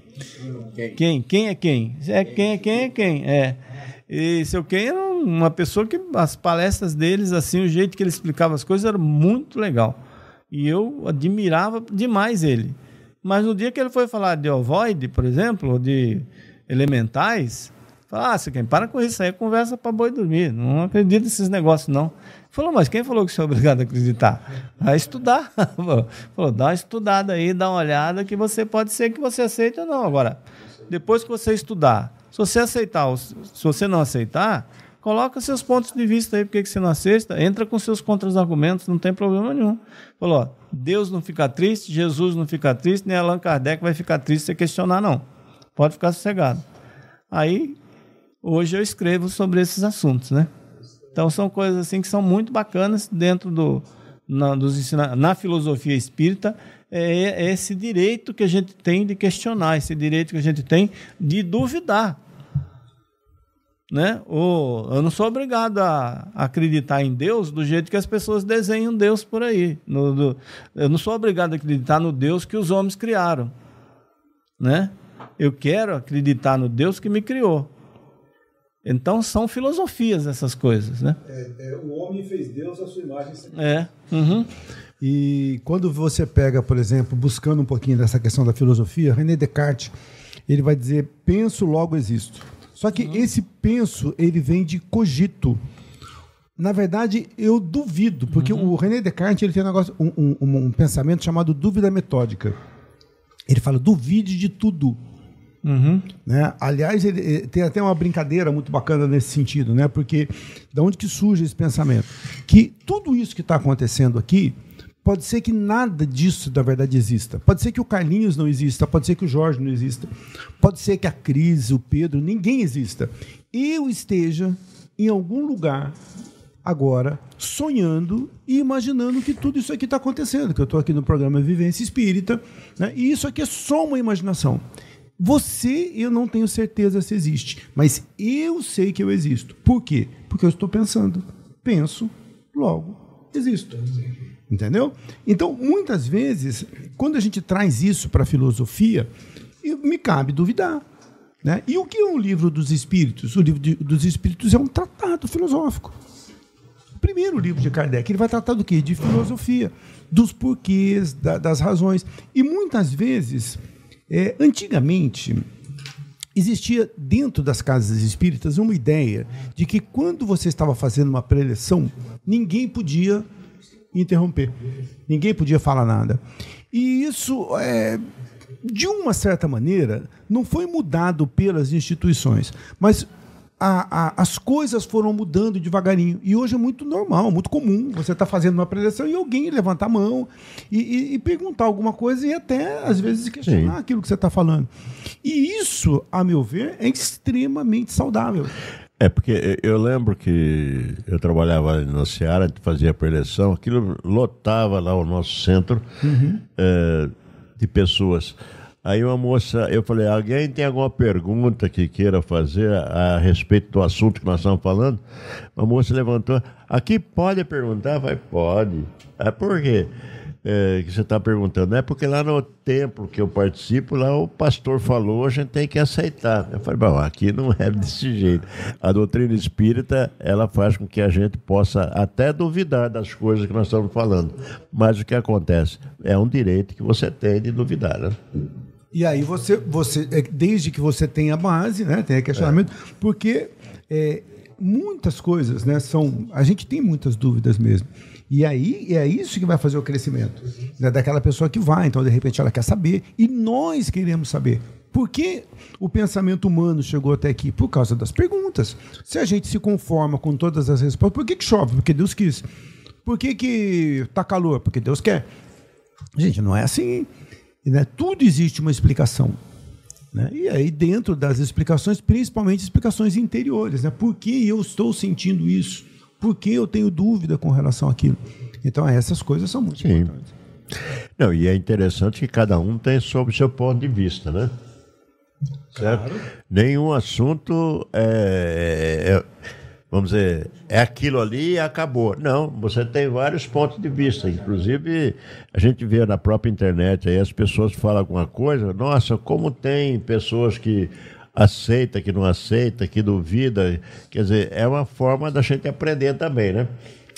Quem? Quem é quem? É quem é quem é quem? É. E seu Ken era uma pessoa que as palestras deles, assim, o jeito que ele explicava as coisas era muito legal. E eu admirava demais ele. Mas no dia que ele foi falar de ovoide, por exemplo, ou de elementais, falou, ah, você quem para com isso aí, conversa para boi dormir, não acredito nesses negócios não. Ele falou, mas quem falou que você é obrigado a acreditar? Vai estudar. Falou, dá uma estudada aí, dá uma olhada, que você pode ser que você aceite ou não. Agora, depois que você estudar, se você aceitar, ou se você não aceitar, coloca seus pontos de vista aí, porque que você não aceita, entra com seus contra-argumentos, não tem problema nenhum. Falou, ó, Deus não fica triste, Jesus não fica triste, nem Allan Kardec vai ficar triste se você questionar, não. Pode ficar sossegado. Aí, hoje eu escrevo sobre esses assuntos, né? Então, são coisas assim que são muito bacanas dentro do, na, dos ensina, na filosofia espírita, é esse direito que a gente tem de questionar, esse direito que a gente tem de duvidar. Né? Ou, eu não sou obrigado a acreditar em Deus do jeito que as pessoas desenham Deus por aí. No, do, eu não sou obrigado a acreditar no Deus que os homens criaram. Né? Eu quero acreditar no Deus que me criou. Então são filosofias essas coisas. Né? É, é, o homem fez Deus à sua imagem. É. Uhum. E quando você pega, por exemplo, buscando um pouquinho dessa questão da filosofia, René Descartes, ele vai dizer, penso, logo existo. Só que uhum. esse penso, ele vem de cogito. Na verdade, eu duvido, porque uhum. o René Descartes ele tem um, negócio, um, um, um pensamento chamado dúvida metódica. Ele fala, duvide de tudo. Uhum. Né? Aliás, ele, ele tem até uma brincadeira muito bacana nesse sentido, né? Porque de onde que surge esse pensamento? Que tudo isso que está acontecendo aqui, pode ser que nada disso, na verdade, exista. Pode ser que o Carlinhos não exista, pode ser que o Jorge não exista, pode ser que a Cris, o Pedro, ninguém exista. Eu esteja em algum lugar agora, sonhando e imaginando que tudo isso aqui está acontecendo, que eu estou aqui no programa Vivência Espírita, né? E isso aqui é só uma imaginação. Você, eu não tenho certeza se existe, mas eu sei que eu existo. Por quê? Porque eu estou pensando. Penso, logo, existo. Entendeu? Então, muitas vezes, quando a gente traz isso para a filosofia, me cabe duvidar. Né? E o que é o livro dos Espíritos? O livro de, dos Espíritos é um tratado filosófico. O primeiro livro de Kardec, ele vai tratar do quê? De filosofia, dos porquês, da, das razões. E muitas vezes, é, antigamente, existia dentro das casas espíritas uma ideia de que quando você estava fazendo uma preleção, ninguém podia interromper. Ninguém podia falar nada. E isso, é, de uma certa maneira, não foi mudado pelas instituições, mas a, a, as coisas foram mudando devagarinho. E hoje é muito normal, muito comum. Você está fazendo uma preleção e alguém levanta a mão e, e, e perguntar alguma coisa e até, às vezes, questionar Sim. aquilo que você está falando. E isso, a meu ver, é extremamente saudável. É, porque eu lembro que eu trabalhava na Seara, fazia preleção, aquilo lotava lá o nosso centro uhum. é, de pessoas. Aí uma moça, eu falei, alguém tem alguma pergunta que queira fazer a, a respeito do assunto que nós estamos falando? Uma moça levantou, aqui pode perguntar? Eu falei, pode. Ah, por quê? É, que você está perguntando, é porque lá no templo que eu participo, lá o pastor falou, a gente tem que aceitar. Eu falei, bom, aqui não é desse jeito. A doutrina espírita, ela faz com que a gente possa até duvidar das coisas que nós estamos falando. Mas o que acontece? É um direito que você tem de duvidar, né? E aí você, você desde que você tenha base, né, tenha questionamento, é. porque é, muitas coisas, né, são, a gente tem muitas dúvidas mesmo. E aí é isso que vai fazer o crescimento, né, daquela pessoa que vai, então de repente ela quer saber e nós queremos saber. Por que o pensamento humano chegou até aqui? Por causa das perguntas. Se a gente se conforma com todas as respostas, por que que chove? Porque Deus quis. Por que que tá calor? Porque Deus quer. Gente, não é assim. Né? Tudo existe uma explicação. Né? E aí dentro das explicações, principalmente explicações interiores. Né? Por que eu estou sentindo isso? Por que eu tenho dúvida com relação àquilo? Então essas coisas são muito Sim. importantes. Não, e é interessante que cada um tem sob o seu ponto de vista, né? Certo? Claro. Nenhum assunto é, é, vamos dizer, é aquilo ali e acabou. Não, você tem vários pontos de vista. Inclusive, a gente vê na própria internet aí as pessoas falam alguma coisa, nossa, como tem pessoas que aceita, que não aceita, que duvida. Quer dizer, é uma forma da gente aprender também, né?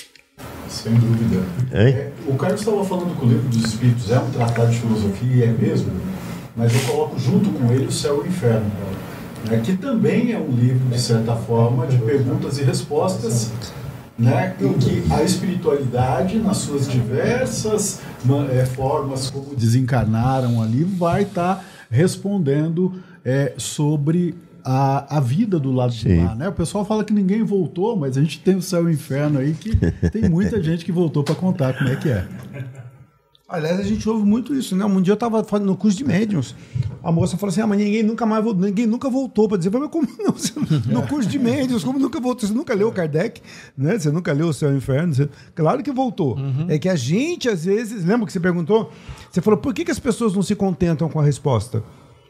Sem dúvida. É, o Carlos estava falando que o livro dos Espíritos é um tratado de filosofia, e é mesmo, mas eu coloco junto com ele o Céu e o Inferno, né, que também é um livro, de certa forma, de perguntas e respostas, né, em que a espiritualidade, nas suas diversas é, formas como desencarnaram ali, vai estar tá respondendo é, sobre a, a vida do lado Sim. de lá, né? O pessoal fala que ninguém voltou, mas a gente tem o Céu e o Inferno aí, que tem muita gente que voltou para contar como é que é. Aliás, a gente ouve muito isso, né? Um dia eu estava no curso de médiuns. A moça falou assim: ah, mas ninguém nunca mais voltou, ninguém nunca voltou para dizer, mas como não? Você, no curso de médiuns, como nunca voltou? Você nunca leu Kardec, né? Você nunca leu O Céu e o Inferno? Você... Claro que voltou. Uhum. É que a gente, às vezes, lembra que você perguntou? Você falou, por que, que as pessoas não se contentam com a resposta?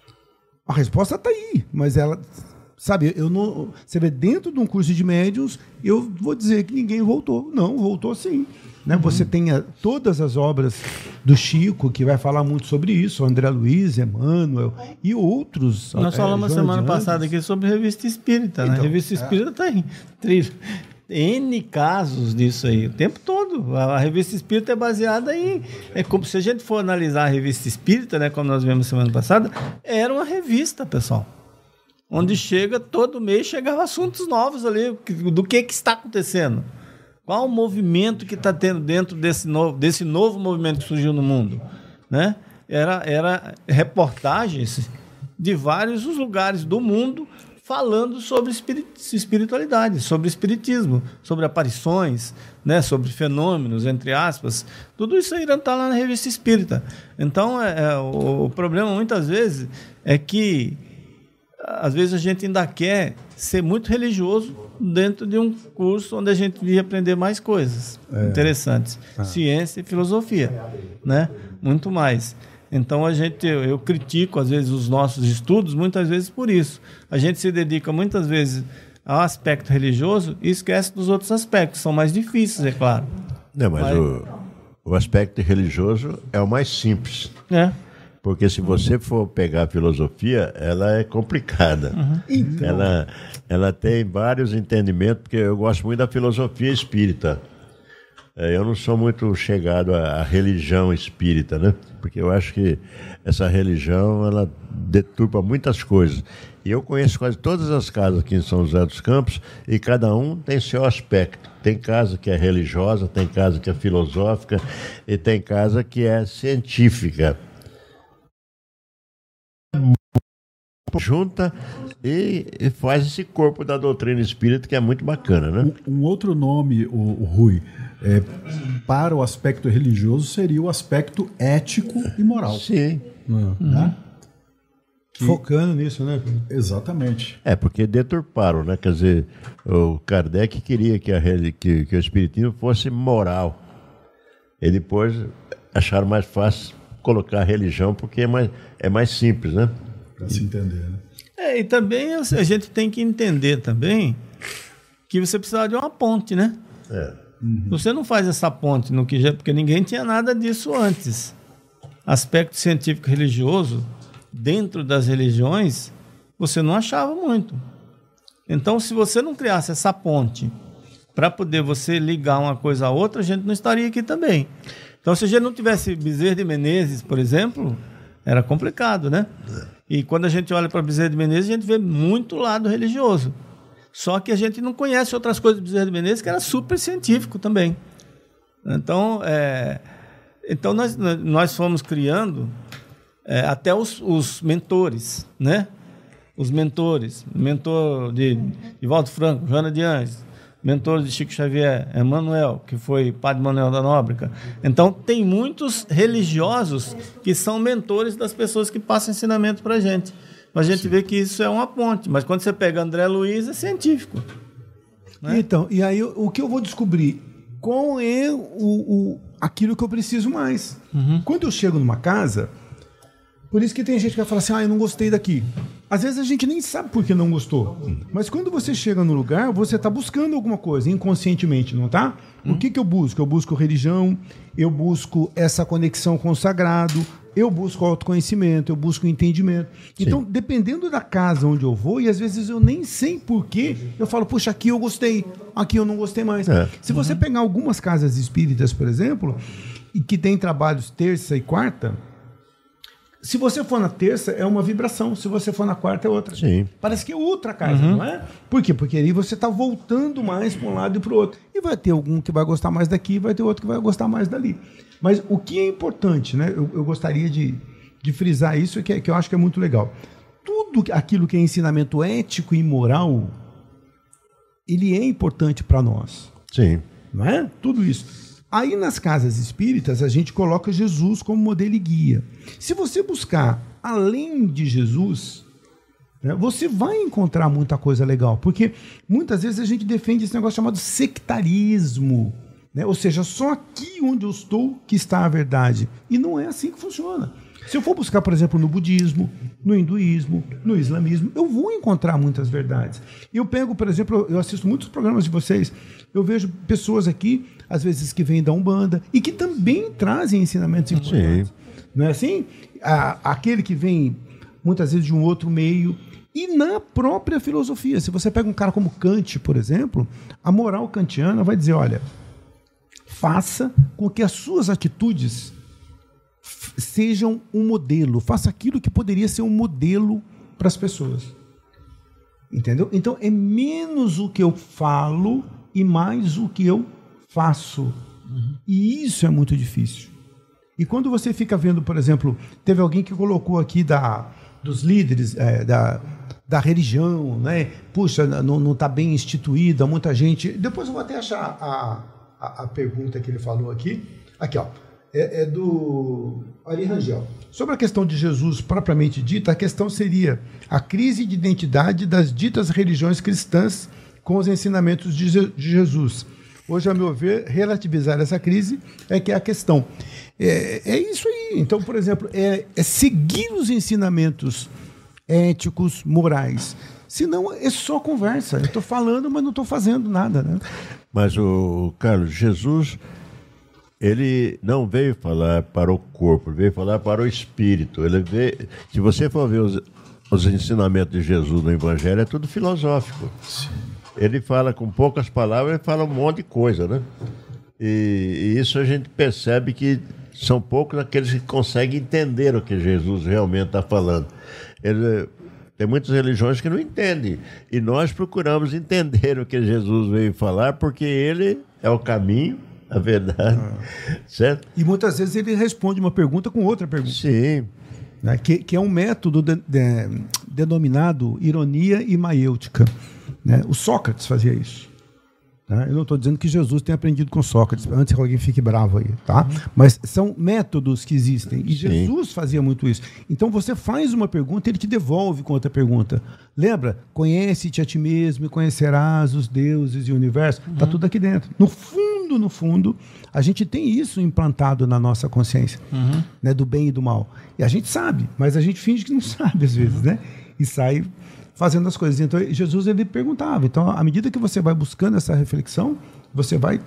A resposta está aí, mas ela. Sabe, eu não. Você vê, dentro de um curso de médiuns, eu vou dizer que ninguém voltou. Não, voltou sim. Né? Uhum. Você tem a, todas as obras do Chico, que vai falar muito sobre isso, André Luiz, Emmanuel e outros. Nós é, falamos Joana semana de passada aqui sobre Revista Espírita. Então, né? A Revista Espírita tem é. N casos disso aí, o tempo todo. A, a Revista Espírita é baseada em... É como se a gente for analisar a Revista Espírita, né, como nós vimos semana passada, era uma revista, pessoal. Onde chega, todo mês chegavam assuntos novos ali, do que, que está acontecendo. Qual o movimento que está tendo dentro desse novo, desse novo movimento que surgiu no mundo? Né? Era, era reportagens de vários lugares do mundo falando sobre espiritualidade, sobre espiritismo, sobre aparições, né? Sobre fenômenos, entre aspas. Tudo isso aí está lá na Revista Espírita. Então, é, é, o, o problema muitas vezes é que às vezes a gente ainda quer ser muito religioso dentro de um curso onde a gente devia aprender mais coisas é. interessantes. Ah. Ciência e filosofia, né? Muito mais. Então, a gente, eu, eu critico, às vezes, os nossos estudos, muitas vezes por isso. A gente se dedica, muitas vezes, ao aspecto religioso e esquece dos outros aspectos, são mais difíceis, é claro. Não, mas, mas... O, o aspecto religioso é o mais simples. É. Porque se você for pegar a filosofia, ela é complicada. Uhum. Então... Ela, ela tem vários entendimentos, porque eu gosto muito da filosofia espírita. Eu não sou muito chegado à religião espírita, né? Porque eu acho que essa religião, ela deturpa muitas coisas. E eu conheço quase todas as casas aqui em São José dos Campos, e cada um tem seu aspecto. Tem casa que é religiosa, tem casa que é filosófica, e tem casa que é científica. Junta e, e faz esse corpo da doutrina espírita, que é muito bacana, né? Um, um outro nome, o, o Rui, é, para o aspecto religioso seria o aspecto ético e moral. Sim. Né? Uhum. Que... Focando nisso, né? Exatamente. É, porque deturparam, né? Quer dizer, o Kardec queria que, a, que, que o espiritismo fosse moral. E depois acharam mais fácil colocar a religião, porque é mais, é mais simples, né? Para se entender, né? É, e também a gente tem que entender também que você precisa de uma ponte, né? É. Uhum. Você não faz essa ponte, no que já, porque ninguém tinha nada disso antes. Aspecto científico religioso, dentro das religiões, você não achava muito. Então, se você não criasse essa ponte para poder você ligar uma coisa a outra, a gente não estaria aqui também. Então, se a gente não tivesse Bezerra de Menezes, por exemplo, era complicado, né? E quando a gente olha para Bezerra de Menezes, a gente vê muito lado religioso. Só que a gente não conhece outras coisas do Bezerra de Menezes, que era super científico também. Então, é, então nós, nós fomos criando é, até os, os mentores, né? Os mentores. Mentor de, de Valdo Franco, Joana de Anjos. Mentor de Chico Xavier, Emmanuel, que foi Padre Manuel da Nóbrega. Então, tem muitos religiosos que são mentores das pessoas que passam ensinamento para a gente. Mas a gente Sim. vê que isso é uma ponte. Mas quando você pega André Luiz, é científico. Né? Então, e aí o que eu vou descobrir? Qual é o, o, aquilo que eu preciso mais? Uhum. Quando eu chego numa casa, por isso que tem gente que vai falar assim, ah, eu não gostei daqui. Às vezes a gente nem sabe por que não gostou. Mas quando você chega no lugar, você está buscando alguma coisa, inconscientemente, não tá? Hum. O que, que eu busco? Eu busco religião, eu busco essa conexão com o sagrado, eu busco autoconhecimento, eu busco entendimento. Sim. Então, dependendo da casa onde eu vou, e às vezes eu nem sei por quê, eu falo, puxa, aqui eu gostei, aqui eu não gostei mais. É. Se você uhum. pegar algumas casas espíritas, por exemplo, e que tem trabalhos terça e quarta, se você for na terça, é uma vibração. Se você for na quarta, é outra. Sim. Parece que é outra casa, uhum. não é? Por quê? Porque aí você está voltando mais para um lado e para o outro. E vai ter algum que vai gostar mais daqui, e vai ter outro que vai gostar mais dali. Mas o que é importante, né? Eu, eu gostaria de, de frisar isso, que, é, que eu acho que é muito legal. Tudo aquilo que é ensinamento ético e moral, ele é importante para nós. Sim. Não é? Tudo isso. Aí nas casas espíritas a gente coloca Jesus como modelo e guia. Se você buscar além de Jesus, né, você vai encontrar muita coisa legal, porque muitas vezes a gente defende esse negócio chamado sectarismo, né? Ou seja, só aqui onde eu estou que está a verdade. E não é assim que funciona. Se eu for buscar, por exemplo, no budismo, no hinduísmo, no islamismo, eu vou encontrar muitas verdades. Eu pego, por exemplo, eu assisto muitos programas de vocês, eu vejo pessoas aqui, às vezes que vêm da Umbanda, e que também trazem ensinamentos importantes. Sim. Não é assim? A, aquele que vem, muitas vezes, de um outro meio, e na própria filosofia. Se você pega um cara como Kant, por exemplo, a moral kantiana vai dizer, olha, faça com que as suas atitudes sejam um modelo, faça aquilo que poderia ser um modelo para as pessoas. Entendeu? Então é menos o que eu falo e mais o que eu faço. Uhum. E isso é muito difícil. E quando você fica vendo, por exemplo, teve alguém que colocou aqui da, dos líderes é, da, da religião, né? Puxa, não está bem instituída, muita gente. Depois eu vou até achar a, a, a pergunta que ele falou aqui. Aqui, ó. É, é do Ari Rangel. Sobre a questão de Jesus propriamente dita, a questão seria a crise de identidade das ditas religiões cristãs com os ensinamentos de, Je- de Jesus. Hoje, a meu ver, relativizar essa crise é que é a questão. É, é isso aí. Então, por exemplo, é, é seguir os ensinamentos éticos, morais. Senão, é só conversa. Eu estou falando, mas não estou fazendo nada, né? Mas, o Carlos, Jesus... ele não veio falar para o corpo, veio falar para o espírito. Ele veio, se você for ver os, os ensinamentos de Jesus no Evangelho, é tudo filosófico. Sim. Ele fala com poucas palavras, ele fala um monte de coisa, né? E, e isso a gente percebe que são poucos aqueles que conseguem entender o que Jesus realmente está falando. Ele, tem muitas religiões que não entendem. E nós procuramos entender o que Jesus veio falar, porque ele é o caminho, a verdade, ah. certo? E muitas vezes ele responde uma pergunta com outra pergunta. Sim. Né? Que, que é um método de, de, denominado ironia e maiêutica. Né? O Sócrates fazia isso. Tá? Eu não estou dizendo que Jesus tenha aprendido com Sócrates, antes que alguém fique bravo aí. Tá? Uhum. Mas são métodos que existem. E Sim. Jesus fazia muito isso. Então você faz uma pergunta, ele te devolve com outra pergunta. Lembra? Conhece-te a ti mesmo e conhecerás os deuses e o universo. Está uhum. tudo aqui dentro. No fundo, no fundo, a gente tem isso implantado na nossa consciência, uhum. né, do bem e do mal. E a gente sabe, mas a gente finge que não sabe às vezes, uhum. né? E sai fazendo as coisas. Então, Jesus, ele perguntava. Então, à medida que você vai buscando essa reflexão, você vai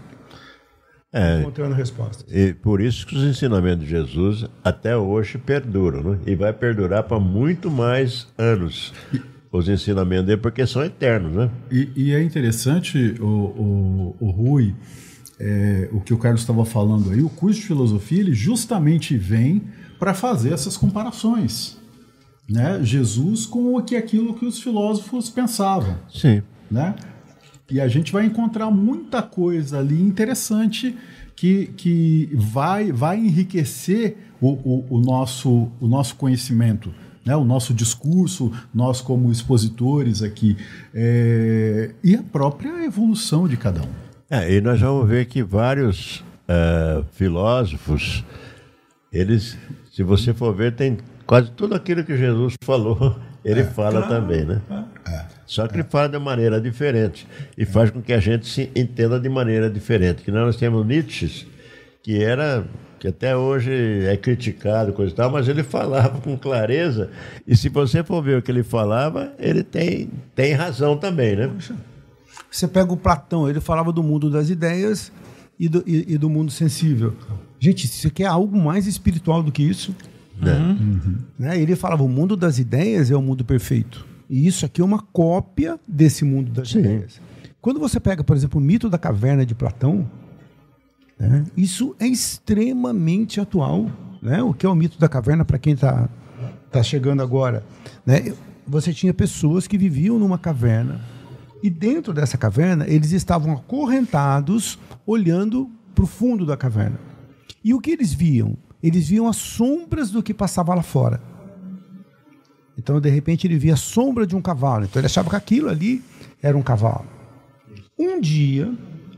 é, encontrando respostas. E por isso que os ensinamentos de Jesus até hoje perduram, né? E vai perdurar para muito mais anos. Os ensinamentos dele, porque são eternos, né? E, e é interessante, o, o, o Rui, é, o que o Carlos estava falando aí, o curso de filosofia, ele justamente vem para fazer essas comparações, né? Jesus com o que aquilo que os filósofos pensavam. Sim. Né? E a gente vai encontrar muita coisa ali interessante que, que vai, vai enriquecer o, o, o, nosso, o nosso conhecimento, né? O nosso discurso, nós como expositores aqui, é, e a própria evolução de cada um. É, e nós vamos ver que vários uh, filósofos, eles, se você for ver, tem quase tudo aquilo que Jesus falou, ele é, fala claro. também, né? É, Só que é. ele fala de maneira diferente e é. faz com que a gente se entenda de maneira diferente. Que nós temos Nietzsche, que era, que até hoje é criticado, coisa e tal, mas ele falava com clareza, e se você for ver o que ele falava, ele tem, tem razão também, né? Você pega o Platão, ele falava do mundo das ideias e do, e, e do mundo sensível. Gente, você quer algo mais espiritual do que isso? Uhum. Uhum. Né? Ele falava, o mundo das ideias é o mundo perfeito. E isso aqui é uma cópia desse mundo das Sim. ideias. Quando você pega, por exemplo, o mito da caverna de Platão, né? Isso é extremamente atual. Né? O que é o mito da caverna, para quem está tá chegando agora? Né? Você tinha pessoas que viviam numa caverna, e dentro dessa caverna, eles estavam acorrentados, olhando para o fundo da caverna. E o que eles viam? Eles viam as sombras do que passava lá fora. Então, de repente, ele via a sombra de um cavalo. Então, ele achava que aquilo ali era um cavalo. Um dia,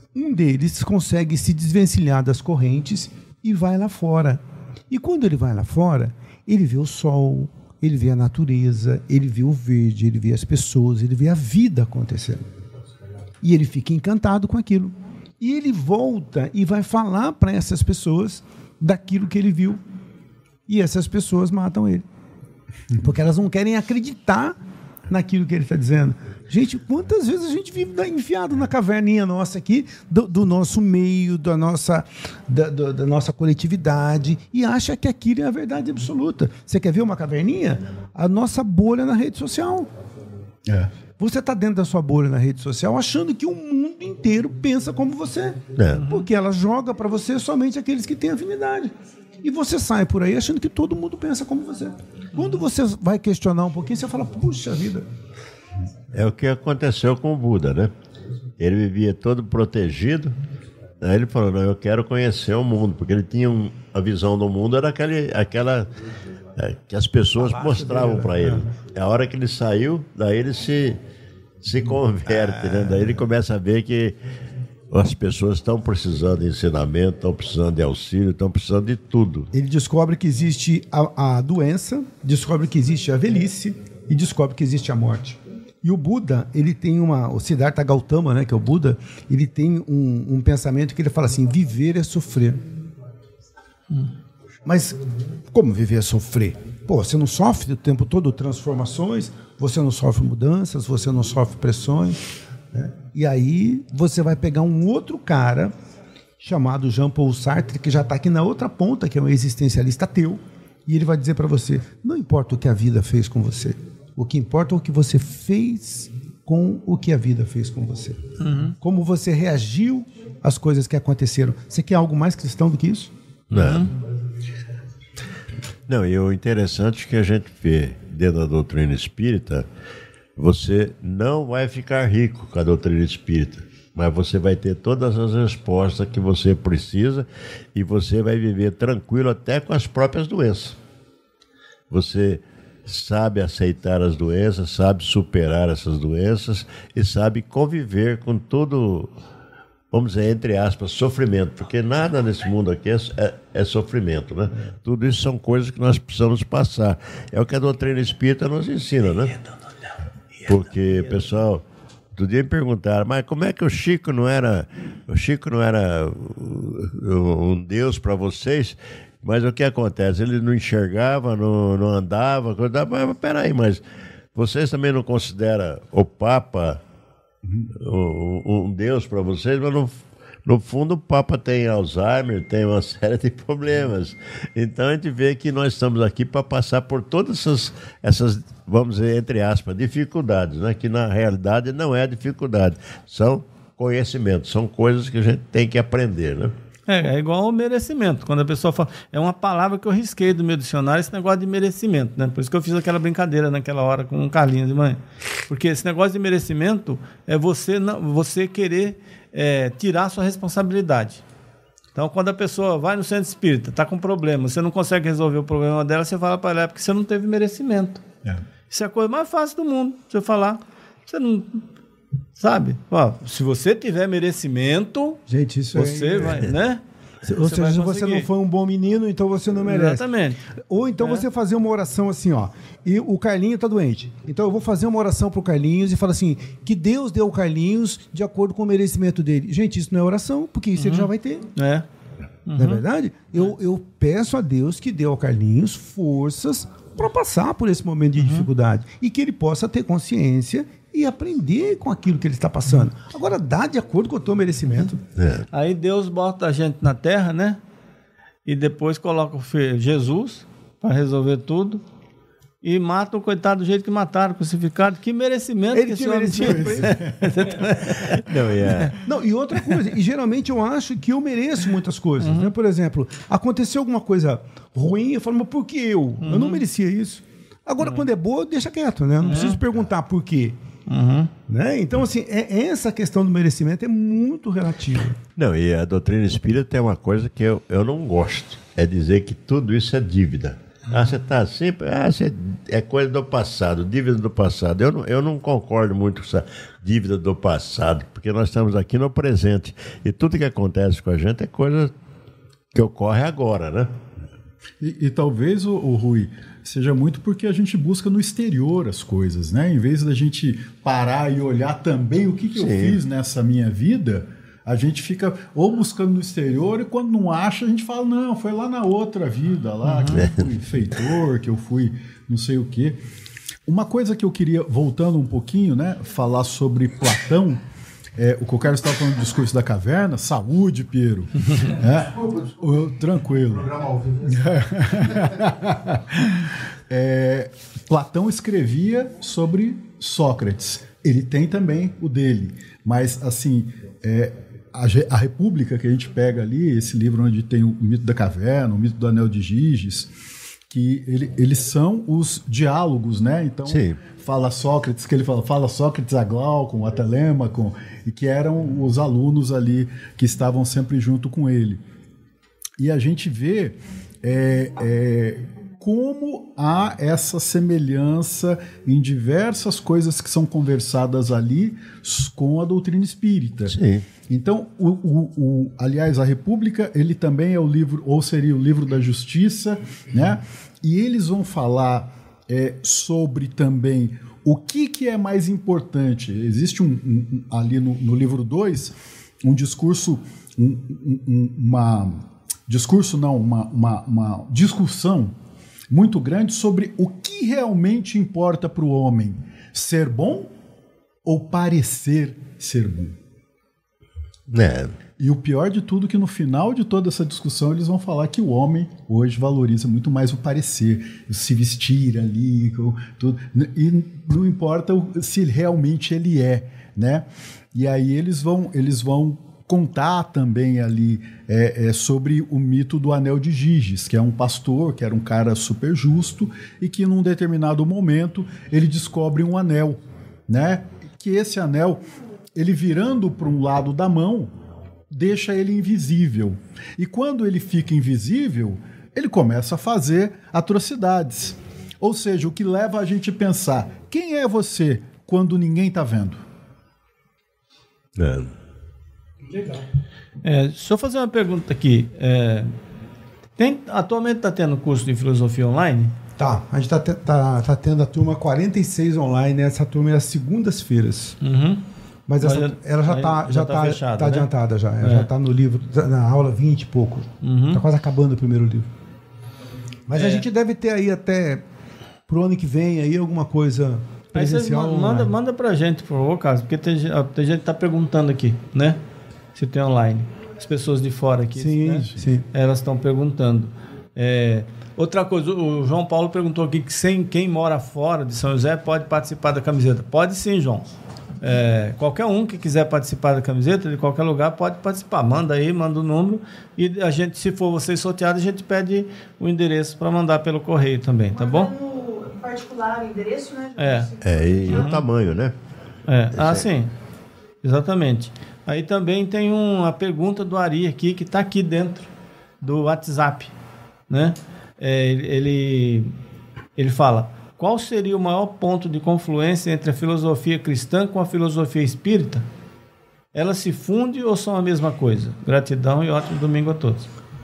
um deles consegue se desvencilhar das correntes e vai lá fora. E quando ele vai lá fora, ele vê o sol, ele vê a natureza, ele vê o verde, ele vê as pessoas, ele vê a vida acontecendo. E ele fica encantado com aquilo. E ele volta e vai falar para essas pessoas daquilo que ele viu. E essas pessoas matam ele. Porque elas não querem acreditar naquilo que ele está dizendo. Gente, quantas vezes a gente vive enfiado na caverninha nossa aqui, do, do nosso meio, da nossa, da, do, da nossa coletividade, e acha que aquilo é a verdade absoluta. Você quer ver uma caverninha? A nossa bolha na rede social. É. Você está dentro da sua bolha na rede social achando que o mundo inteiro pensa como você. É. Porque ela joga para você somente aqueles que têm afinidade. E você sai por aí achando que todo mundo pensa como você. Quando você vai questionar um pouquinho, você fala, puxa vida. É o que aconteceu com o Buda, né? Ele vivia todo protegido. Aí ele falou, não, eu quero conhecer o mundo. Porque ele tinha um, a visão do mundo, era aquele, aquela é, que as pessoas mostravam para ele. É a hora que ele saiu, daí ele se, se converte, né? Daí ele começa a ver que as pessoas estão precisando de ensinamento, estão precisando de auxílio, estão precisando de tudo. Ele descobre que existe a, a doença, descobre que existe a velhice e descobre que existe a morte. E o Buda, ele tem uma... O Siddhartha Gautama, né, que é o Buda, ele tem um, um pensamento que ele fala assim, viver é sofrer. Hum. Mas como viver é sofrer? Pô, você não sofre o tempo todo transformações, você não sofre mudanças, você não sofre pressões, né? E aí você vai pegar um outro cara chamado Jean-Paul Sartre, que já está aqui na outra ponta, que é um existencialista ateu, e ele vai dizer para você, não importa o que a vida fez com você, o que importa é o que você fez com o que a vida fez com você. Uhum. Como você reagiu às coisas que aconteceram. Você quer algo mais cristão do que isso? Não. Uhum. Não, e o interessante é que a gente vê dentro da doutrina espírita, você não vai ficar rico com a doutrina espírita, mas você vai ter todas as respostas que você precisa e você vai viver tranquilo até com as próprias doenças. Você sabe aceitar as doenças, sabe superar essas doenças e sabe conviver com todo, vamos dizer, entre aspas, sofrimento, porque nada nesse mundo aqui é, é, é sofrimento, né? Tudo isso são coisas que nós precisamos passar. É o que a doutrina espírita nos ensina, né? Porque, pessoal, outro dia me perguntaram, mas como é que o Chico não era, o Chico não era um Deus para vocês? Mas o que acontece? Ele não enxergava, não, não andava, mas peraí, mas vocês também não consideram o Papa um, um Deus para vocês? Mas no, no fundo o Papa tem Alzheimer, tem uma série de problemas. Então a gente vê que nós estamos aqui para passar por todas essas, essas, vamos dizer, entre aspas, dificuldades, né? Que na realidade não é dificuldade, são conhecimentos, são coisas que a gente tem que aprender, né? É, é igual ao merecimento. Quando a pessoa fala... É uma palavra que eu risquei do meu dicionário, esse negócio de merecimento, né? Por isso que eu fiz aquela brincadeira naquela hora com o Carlinhos de manhã. Porque esse negócio de merecimento é você, não, você querer é, tirar a sua responsabilidade. Então, quando a pessoa vai no centro espírita, está com problema, você não consegue resolver o problema dela, você fala para ela, é porque você não teve merecimento. É. Isso é a coisa mais fácil do mundo. Você falar, você não... Sabe? Ó, se você tiver merecimento, gente, isso você é... vai, né? Ou você seja, você não foi um bom menino, então você não merece. Exatamente. Ou então é. você fazer uma oração assim, ó. E o Carlinhos está doente. Então eu vou fazer uma oração pro Carlinhos e falar assim, que Deus deu ao Carlinhos de acordo com o merecimento dele. Gente, isso não é oração, porque isso uhum. ele já vai ter. É. Uhum. Não é verdade? Eu, eu peço a Deus que dê ao Carlinhos forças para passar por esse momento de uhum. dificuldade. E que ele possa ter consciência e aprender com aquilo que ele está passando. Agora, dá de acordo com o teu merecimento. É. Aí Deus bota a gente na terra, né? E depois coloca o filho Jesus para resolver tudo e mata o coitado do jeito que mataram, crucificado. Que merecimento ele que esse homem tinha. Não, yeah. Não, e outra coisa, e geralmente eu acho que eu mereço muitas coisas. Uhum. Né? Por exemplo, aconteceu alguma coisa ruim, eu falo, mas por que eu? Uhum. Eu não merecia isso. Agora, uhum. quando é boa, deixa quieto, né? Eu não uhum. preciso perguntar por quê. Uhum. Né? Então, assim, é, essa questão do merecimento é muito relativa. Não, e a doutrina espírita tem uma coisa que eu, eu não gosto, é dizer que tudo isso é dívida. Ah, você está assim? Ah, você é coisa do passado, dívida do passado. Eu não, eu não concordo muito com essa dívida do passado, porque nós estamos aqui no presente. E tudo que acontece com a gente é coisa que ocorre agora, né? E, e talvez, o, o Rui, seja muito porque a gente busca no exterior as coisas, né? Em vez da gente parar e olhar também o que, que eu fiz nessa minha vida, a gente fica ou buscando no exterior e quando não acha, a gente fala, não, foi lá na outra vida, lá que eu fui feitor, que eu fui não sei o quê. Uma coisa que eu queria, voltando um pouquinho, né, falar sobre Platão. É, o que eu quero estar falando do discurso da caverna. Saúde, Piero. É, o, tranquilo. É, Platão escrevia sobre Sócrates. Ele tem também o dele. Mas, assim, é, a, a República que a gente pega ali, esse livro onde tem o mito da caverna, o mito do Anel de Giges, que ele, eles são os diálogos, né? Então, sim, fala Sócrates, que ele fala, fala Sócrates a Glaucon, a Telêmaco, e que eram os alunos ali que estavam sempre junto com ele. E a gente vê é, é, como há essa semelhança em diversas coisas que são conversadas ali com a doutrina espírita. Sim. Então, o, o, o, aliás, a República, ele também é o livro, ou seria o livro da Justiça, né? E eles vão falar é, sobre também o que, que é mais importante. Existe um, um, ali no, no livro dois um discurso, um, um, uma discurso não, uma, uma, uma discussão muito grande sobre o que realmente importa para o homem, ser bom ou parecer ser bom. É. E o pior de tudo é que no final de toda essa discussão eles vão falar que o homem hoje valoriza muito mais o parecer, o se vestir ali, tudo, e não importa se realmente ele é, né? E aí eles vão, eles vão contar também ali é, é, sobre o mito do Anel de Giges, que é um pastor, que era um cara super justo e que num determinado momento ele descobre um anel, né? Que esse anel, ele virando para um lado da mão, deixa ele invisível. E quando ele fica invisível, ele começa a fazer atrocidades. Ou seja, o que leva a gente a pensar, quem é você quando ninguém está vendo? É. Legal. É, deixa eu fazer uma pergunta aqui. É, tem, atualmente está tendo curso de filosofia online? Tá, a gente está tá, tá tendo a turma quarenta e seis online, essa turma é às segundas-feiras. Uhum. Mas essa, Mas, ela já está já já tá, tá fechada, tá, né? Adiantada já. Ela é. já está no livro, na aula vinte e pouco. Está uhum. quase acabando o primeiro livro. Mas é. a gente deve ter aí até pro ano que vem aí alguma coisa presencial. Aí manda, manda pra gente, por favor, Carlos, porque tem, tem gente que está perguntando aqui, né? Se tem online. As pessoas de fora aqui, sim, né? sim. Elas estão perguntando. É, outra coisa, o João Paulo perguntou aqui que sem, quem mora fora de São José pode participar da camiseta. Pode sim, João. É, qualquer um que quiser participar da camiseta, de qualquer lugar, pode participar. Manda aí, manda o número e a gente, se for você sorteado, a gente pede o endereço para mandar pelo correio também, tá bom? No particular, o endereço, né? É, é e uhum. o tamanho, né? É. Ah, sim. Exatamente. Aí também tem uma pergunta do Ari aqui, que está aqui dentro do WhatsApp, né? É, ele, ele fala, qual seria o maior ponto de confluência entre a filosofia cristã com a filosofia espírita? Elas se fundem ou são a mesma coisa? Gratidão e ótimo domingo a todos.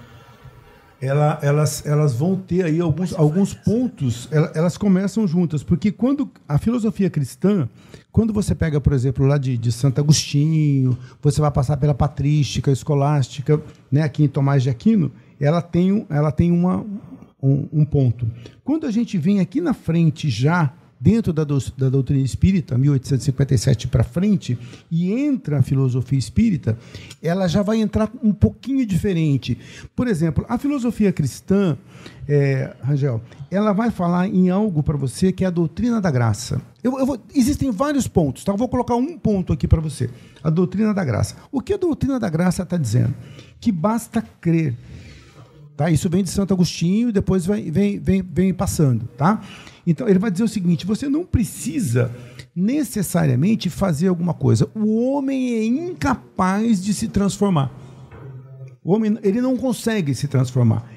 Ela, elas, elas vão ter aí alguns, alguns pontos, elas começam juntas, porque quando a filosofia cristã, quando você pega, por exemplo, lá de, de Santo Agostinho, você vai passar pela patrística, escolástica, né, aqui em Tomás de Aquino, ela tem, ela tem uma, um, um ponto. Quando a gente vem aqui na frente já, dentro da, do, da doutrina espírita, mil oitocentos e cinquenta e sete para frente, e entra a filosofia espírita, ela já vai entrar um pouquinho diferente. Por exemplo, a filosofia cristã, é, Rangel, ela vai falar em algo para você que é a doutrina da graça. Eu, eu vou, existem vários pontos, tá? Eu vou colocar um ponto aqui para você. A doutrina da graça. O que a doutrina da graça está dizendo? Que basta crer. Tá? Isso vem de Santo Agostinho e depois vem, vem, vem, vem passando, tá? Então, ele vai dizer o seguinte, você não precisa necessariamente fazer alguma coisa. O homem é incapaz de se transformar. O homem, ele não consegue se transformar.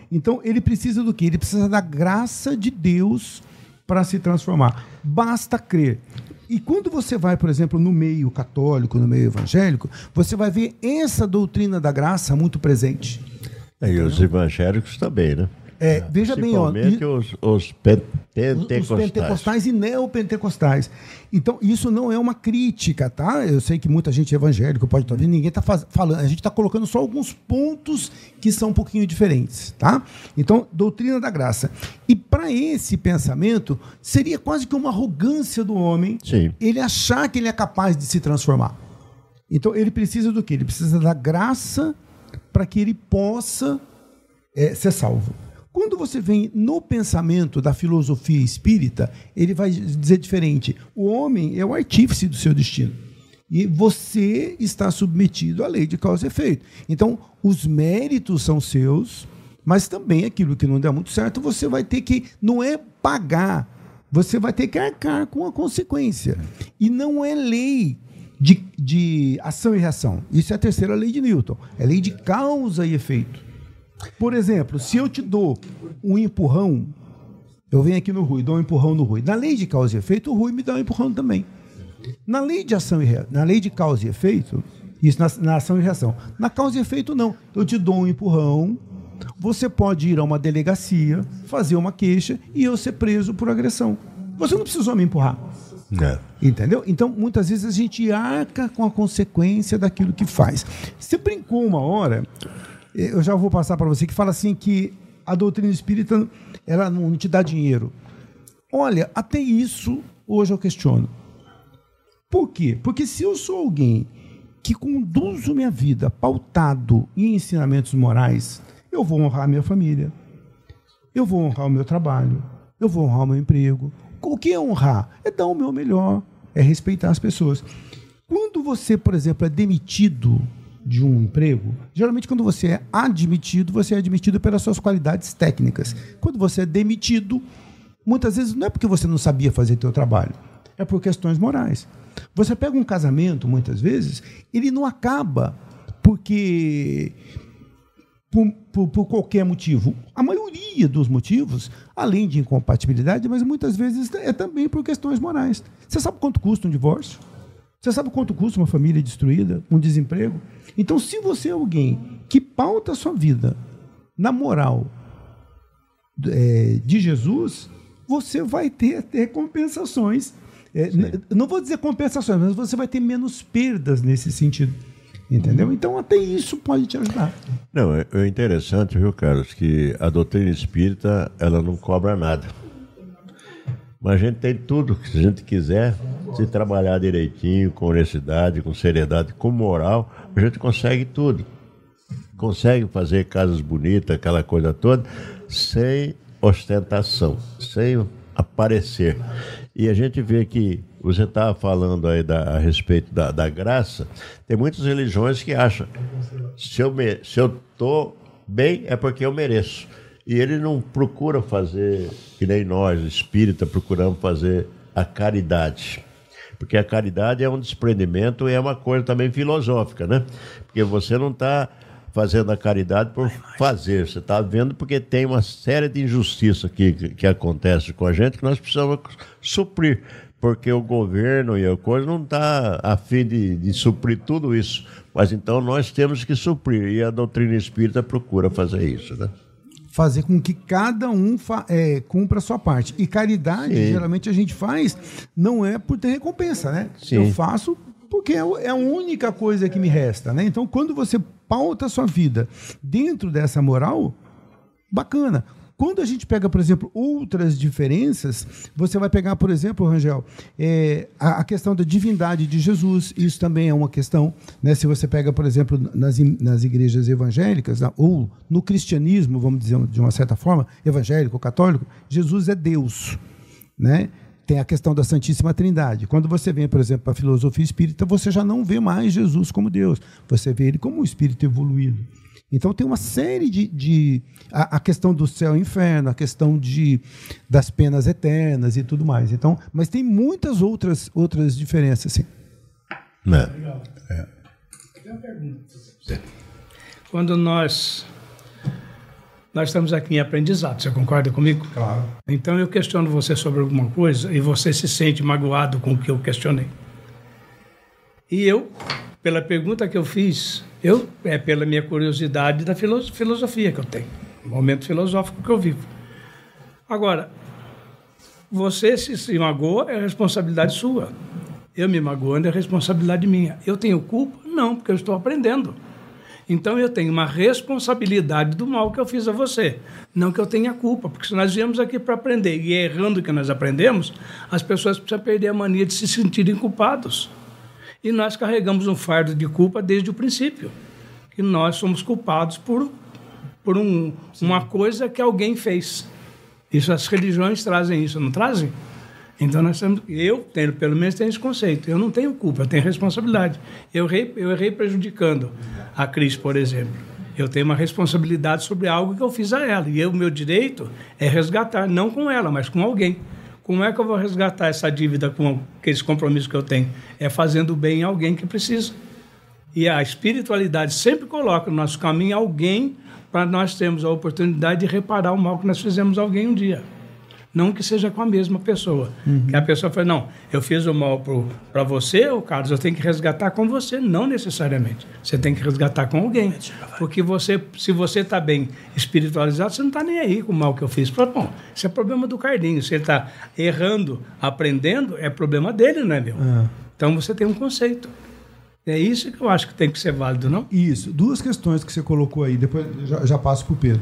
Então, ele precisa do quê? Ele precisa da graça de Deus para se transformar. Basta crer. E quando você vai, por exemplo, no meio católico, no meio evangélico, você vai ver essa doutrina da graça muito presente. É, e os evangélicos também, né? É, veja bem, ó, principalmente os, os pentecostais. Os pentecostais e neopentecostais. Então, isso não é uma crítica, tá? Eu sei que muita gente evangélica pode estar vendo, ninguém está falando, a gente está colocando só alguns pontos que são um pouquinho diferentes, tá? Então, doutrina da graça. E para esse pensamento, seria quase que uma arrogância do homem, Sim. ele achar que ele é capaz de se transformar. Então, ele precisa do quê? Ele precisa da graça para que ele possa é, ser salvo. Quando você vem no pensamento da filosofia espírita, ele vai dizer diferente. O homem é o artífice do seu destino. E você está submetido à lei de causa e efeito. Então, os méritos são seus, mas também aquilo que não der muito certo, você vai ter que, não é pagar, você vai ter que arcar com a consequência. E não é lei de, de ação e reação. Isso é a terceira lei de Newton. É lei de causa e efeito. Por exemplo, se eu te dou um empurrão, eu venho aqui no Rui, dou um empurrão no Rui. Na lei de causa e efeito, o Rui me dá um empurrão também. Na lei de ação e reação, na lei de causa e efeito, isso na, na ação e reação. Na causa e efeito, não. Eu te dou um empurrão, você pode ir a uma delegacia, fazer uma queixa e eu ser preso por agressão. Você não precisou me empurrar. É. Entendeu? Então, muitas vezes a gente arca com a consequência daquilo que faz. Você brincou uma hora... Eu já vou passar para você, que fala assim que a doutrina espírita ela não te dá dinheiro. Olha, até isso hoje eu questiono. Por quê? Porque se eu sou alguém que conduzo minha vida pautado em ensinamentos morais, eu vou honrar minha família, eu vou honrar o meu trabalho, eu vou honrar o meu emprego. O que é honrar? É dar o meu melhor, é respeitar as pessoas. Quando você, por exemplo, é demitido de um emprego, geralmente quando você é admitido, você é admitido pelas suas qualidades técnicas. Quando você é demitido, muitas vezes não é porque você não sabia fazer seu trabalho, é por questões morais. Você pega um casamento, muitas vezes, ele não acaba porque por, por, por qualquer motivo. A maioria dos motivos, além de incompatibilidade, mas muitas vezes é também por questões morais. Você sabe quanto custa um divórcio? Você sabe quanto custa uma família destruída, um desemprego? Então, se você é alguém que pauta a sua vida na moral é, de Jesus, você vai ter até compensações. É, não vou dizer compensações, mas você vai ter menos perdas nesse sentido. Entendeu? Então, até isso pode te ajudar. Não, é, é interessante, viu, Carlos, que a doutrina espírita, ela não cobra nada. Mas a gente tem tudo que se a gente quiser, se trabalhar direitinho, com honestidade, com seriedade, com moral, a gente consegue tudo. Consegue fazer casas bonitas, aquela coisa toda, sem ostentação, sem aparecer. E a gente vê que, você estava falando aí da, a respeito da, da graça, tem muitas religiões que acham, se eu me, se eu estou bem, é porque eu mereço. E ele não procura fazer, que nem nós, espírita, procuramos fazer a caridade. Porque a caridade é um desprendimento e é uma coisa também filosófica, né? Porque você não está fazendo a caridade por fazer, você está vendo porque tem uma série de injustiças que, que, que acontece com a gente que nós precisamos suprir. Porque o governo e a coisa não está a fim de, de suprir tudo isso. Mas então nós temos que suprir. E a doutrina espírita procura fazer isso, né? Fazer com que cada um fa- é, cumpra a sua parte. E caridade, Sim. geralmente a gente faz, não é por ter recompensa, né? Sim. Eu faço porque é a única coisa que me resta, né? Então, quando você pauta a sua vida dentro dessa moral, bacana. Quando a gente pega, por exemplo, outras diferenças, você vai pegar, por exemplo, Rangel, é, a, a questão da divindade de Jesus, isso também é uma questão, né? Se você pega, por exemplo, nas, nas igrejas evangélicas, né? Ou no cristianismo, vamos dizer de uma certa forma, evangélico, católico, Jesus é Deus, né? Tem a questão da Santíssima Trindade. Quando você vem, por exemplo, para a filosofia espírita, você já não vê mais Jesus como Deus, você vê ele como um espírito evoluído. Então tem uma série de... de a, a questão do céu e inferno, a questão de, das penas eternas e tudo mais. Então, mas tem muitas outras, outras diferenças, sim. Não. Legal. É. Tem uma pergunta. Quando nós nós estamos aqui em aprendizado. Você concorda comigo? Claro. Então eu questiono você sobre alguma coisa e você se sente magoado com o que eu questionei. E eu, pela pergunta que eu fiz, eu é pela minha curiosidade da filosofia que eu tenho, o momento filosófico que eu vivo. Agora, você se, se magoa, é responsabilidade sua. Eu me magoando, é responsabilidade minha. Eu tenho culpa? Não, porque eu estou aprendendo. Então eu tenho uma responsabilidade do mal que eu fiz a você. Não que eu tenha culpa, porque se nós viemos aqui para aprender e é errando que nós aprendemos, as pessoas precisam perder a mania de se sentirem culpados. E nós carregamos um fardo de culpa desde o princípio. Que nós somos culpados por, por um, uma coisa que alguém fez. Isso, as religiões trazem isso, não trazem? Então, nós temos, eu tenho, pelo menos tenho esse conceito. Eu não tenho culpa, eu tenho responsabilidade. Eu errei, eu errei prejudicando a Cris, por exemplo. Eu tenho uma responsabilidade sobre algo que eu fiz a ela. E o meu direito é resgatar, não com ela, mas com alguém. Como é que eu vou resgatar essa dívida com esse compromisso que eu tenho? É fazendo bem a alguém que precisa. E a espiritualidade sempre coloca no nosso caminho alguém para nós termos a oportunidade de reparar o mal que nós fizemos a alguém um dia. Não que seja com a mesma pessoa. Uhum. Que a pessoa fala, não, eu fiz o mal para você, ô Carlos, eu tenho que resgatar com você. Não necessariamente. Você tem que resgatar com alguém. Porque você, se você está bem espiritualizado, você não está nem aí com o mal que eu fiz. Bom, isso é problema do Carlinhos. Se ele está errando, aprendendo, é problema dele, não é meu? É. Então você tem um conceito. É isso que eu acho que tem que ser válido, não? Isso. Duas questões que você colocou aí, depois já, já passo para o Pedro.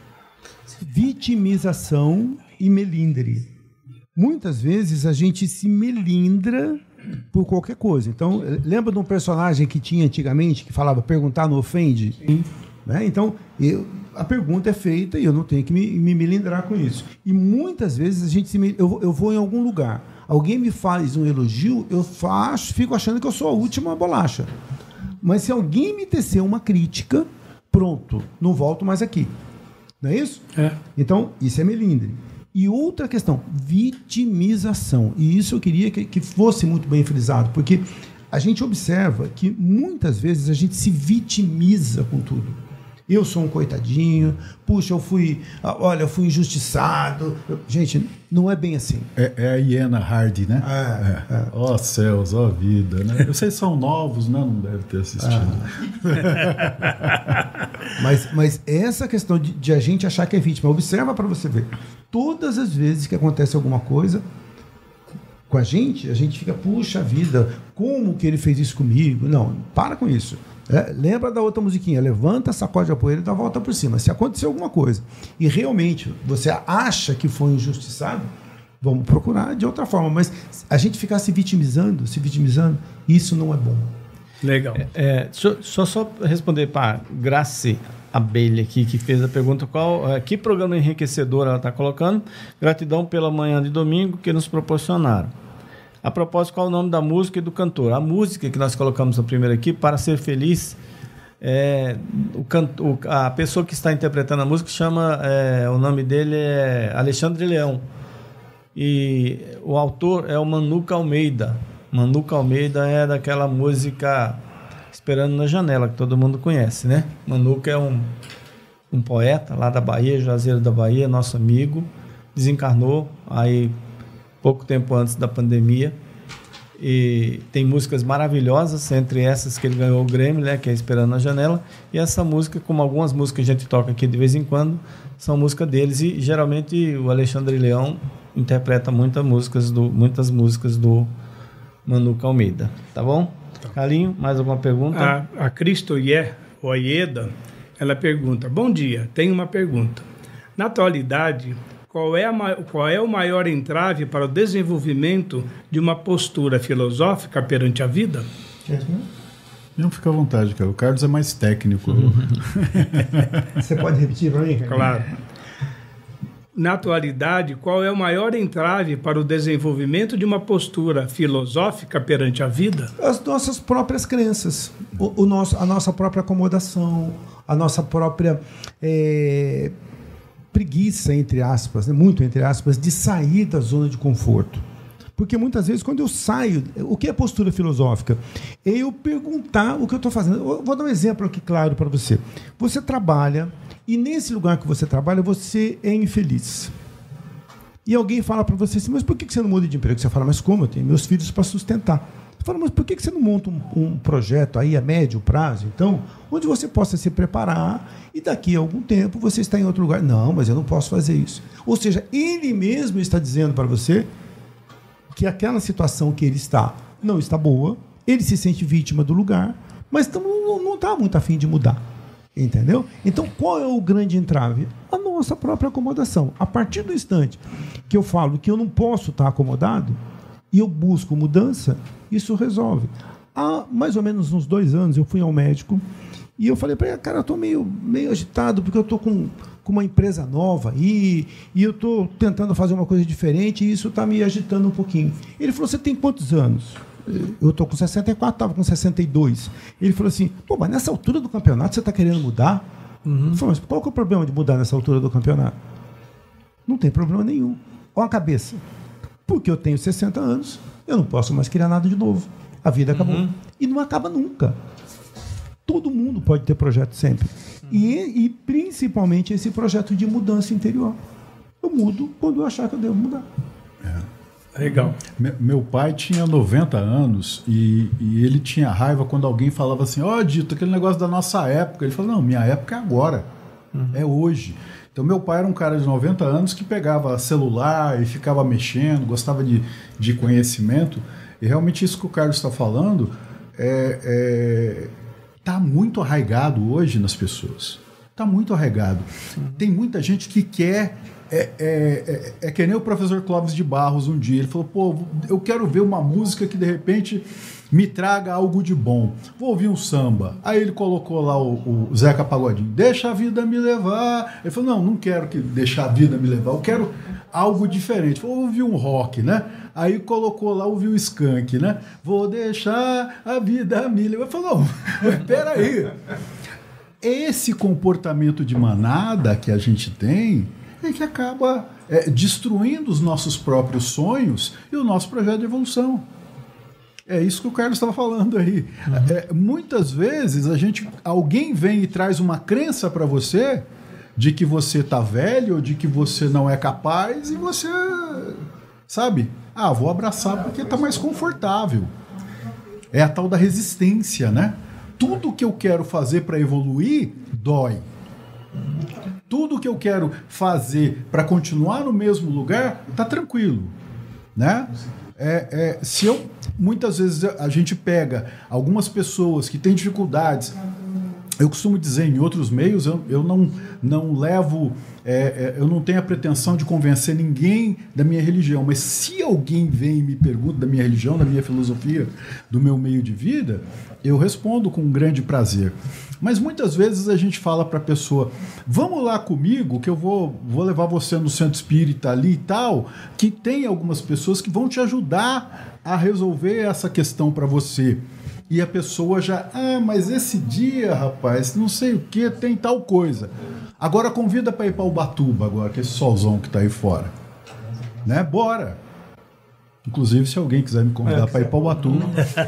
Vitimização e melindre. Muitas vezes a gente se melindra por qualquer coisa. Então, lembra de um personagem que tinha antigamente, que falava, perguntar não ofende? Sim. Né? Então, eu, a pergunta é feita e eu não tenho que me, me melindrar com isso. E muitas vezes a gente se, eu, eu vou em algum lugar, alguém me faz um elogio, eu faço, fico achando que eu sou a última bolacha. Mas se alguém me tecer uma crítica, pronto, não volto mais aqui. Não é isso? É. Então, isso é melindre. E outra questão, vitimização. E isso eu queria que, que fosse muito bem frisado, porque a gente observa que muitas vezes a gente se vitimiza com tudo. Eu sou um coitadinho, puxa, eu fui, olha, eu fui injustiçado. Gente, não é bem assim. É, é a hiena Hardy, né? É, é. Ó céus, ó vida, né? Vocês são novos, né? Não deve ter assistido. Ah. mas, mas essa questão de, de a gente achar que é vítima, observa para você ver. Todas as vezes que acontece alguma coisa com a gente, a gente fica, puxa vida, como que ele fez isso comigo? Não, para com isso. É, lembra da outra musiquinha, levanta, sacode a poeira e dá a volta por cima. Se acontecer alguma coisa e realmente você acha que foi injustiçado, vamos procurar de outra forma. Mas a gente ficar se vitimizando, se vitimizando, isso não é bom. Legal. É, é, só, só, só responder para Graci Abelha aqui, que fez a pergunta, qual, que programa enriquecedor ela está colocando. Gratidão pela manhã de domingo que nos proporcionaram. A propósito, qual é o nome da música e do cantor? A música que nós colocamos no primeiro aqui, Para Ser Feliz, é, o canto, a pessoa que está interpretando a música chama, é, o nome dele é Alexandre Leão. E o autor é o Manuca Almeida. Manuca Almeida é daquela música Esperando na Janela, que todo mundo conhece, né? Manuca é um, um poeta lá da Bahia, Juazeiro da Bahia, nosso amigo, desencarnou aí pouco tempo antes da pandemia, e tem músicas maravilhosas, entre essas que ele ganhou o Grêmio, né, que é Esperando na Janela, e essa música, como algumas músicas que a gente toca aqui de vez em quando, são músicas deles, e geralmente o Alexandre Leão interpreta muitas músicas do, muitas músicas do Manuca Almeida, tá bom? Tá. Carlinho, mais alguma pergunta? A, a Cristo Ié, ou a Ieda, ela pergunta, bom dia, tenho uma pergunta. Na atualidade, Qual é, a, qual é o maior entrave para o desenvolvimento de uma postura filosófica perante a vida? Não, fica à vontade, cara. O Carlos é mais técnico. Você pode repetir para mim, cara? Claro. Na atualidade, qual é o maior entrave para o desenvolvimento de uma postura filosófica perante a vida? As nossas próprias crenças, o, o nosso, a nossa própria acomodação, a nossa própria... É... preguiça, entre aspas, né? muito entre aspas, de sair da zona de conforto. Porque muitas vezes, quando eu saio... O que é postura filosófica? É eu perguntar o que eu estou fazendo. Eu vou dar um exemplo aqui claro para você. Você trabalha E nesse lugar que você trabalha, você é infeliz. E alguém fala para você assim, mas por que você não muda de emprego? Você fala, mas como? Eu tenho meus filhos para sustentar. Você fala, mas por que você não monta um, um projeto aí a médio prazo, então, onde você possa se preparar e daqui a algum tempo você está em outro lugar? Não, mas eu não posso fazer isso. Ou seja, ele mesmo está dizendo para você que aquela situação que ele está não está boa, ele se sente vítima do lugar, mas não está muito afim de mudar. Entendeu? Então, qual é o grande entrave? A nossa própria acomodação. A partir do instante que eu falo que eu não posso estar acomodado e eu busco mudança, isso resolve. Há mais ou menos uns dois anos, eu fui ao médico e eu falei para ele, cara, eu estou meio, meio agitado porque eu estou com, com uma empresa nova e, e eu estou tentando fazer uma coisa diferente e isso está me agitando um pouquinho. Ele falou, você tem quantos anos? Eu estou com sessenta e quatro, estava com sessenta e dois. Ele falou assim, pô, mas nessa altura do campeonato você está querendo mudar? Uhum. Eu falei, mas qual que é o problema de mudar nessa altura do campeonato? Não tem problema nenhum. Olha a cabeça. Porque eu tenho sessenta anos, eu não posso mais criar nada de novo. A vida acabou. Uhum. E não acaba nunca. Todo mundo pode ter projeto sempre. Uhum. E, e principalmente esse projeto de mudança interior. Eu mudo quando eu achar que eu devo mudar. É. Legal. Meu pai tinha noventa anos e, e ele tinha raiva quando alguém falava assim, ó, oh, Dito, aquele negócio da nossa época. Ele falou, não, minha época é agora, uhum. é hoje. Então meu pai era um cara de noventa anos que pegava celular e ficava mexendo, gostava de, de conhecimento. E realmente isso que o Carlos está falando é, é, tá muito arraigado hoje nas pessoas. Está muito arraigado. Uhum. Tem muita gente que quer... É, é, é, é que nem o professor Clóvis de Barros um dia, ele falou, pô, eu quero ver uma música que de repente me traga algo de bom, vou ouvir um samba. Aí ele colocou lá o, o Zeca Pagodinho, deixa a vida me levar. Ele falou, não, não quero que deixar a vida me levar, eu quero algo diferente. Vou ouvir um rock, né? Aí colocou lá, ouviu o Skank, né? Vou deixar a vida me levar. Ele falou, não, peraí. Esse comportamento de manada que a gente tem é que acaba é, destruindo os nossos próprios sonhos e o nosso projeto de evolução. É isso que o Carlos estava falando aí. Uhum. É, muitas vezes a gente, alguém vem e traz uma crença para você de que você está velho, de que você não é capaz e você, sabe, ah, vou abraçar porque está mais confortável. É a tal da resistência, né? Tudo que eu quero fazer para evoluir dói. Tudo que eu quero fazer para continuar no mesmo lugar, tá tranquilo, né? É, é, se eu, muitas vezes a gente pega algumas pessoas que têm dificuldades, eu costumo dizer em outros meios, eu, eu não, não levo, é, é, eu não tenho a pretensão de convencer ninguém da minha religião, mas se alguém vem e me pergunta da minha religião, da minha filosofia, do meu meio de vida, eu respondo com um grande prazer. Mas muitas vezes a gente fala para a pessoa, vamos lá comigo, que eu vou, vou levar você no centro espírita ali e tal, que tem algumas pessoas que vão te ajudar a resolver essa questão para você. E a pessoa já, ah, mas esse dia, rapaz, não sei o que, tem tal coisa. Agora convida para ir para Ubatuba agora, que é esse solzão que está aí fora. Né? Bora! Inclusive, se alguém quiser me convidar é, para ir para Ubatuba.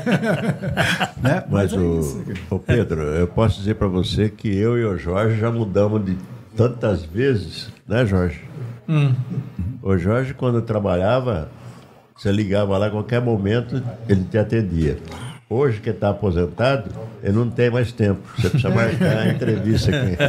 Né? Mas, Mas é o, isso, o Pedro, eu posso dizer para você que eu e o Jorge já mudamos de tantas vezes, né, Jorge? Hum. O Jorge, quando trabalhava, você ligava lá a qualquer momento, ele te atendia. Hoje, que está aposentado, ele não tem mais tempo. Você precisa marcar a entrevista com ele.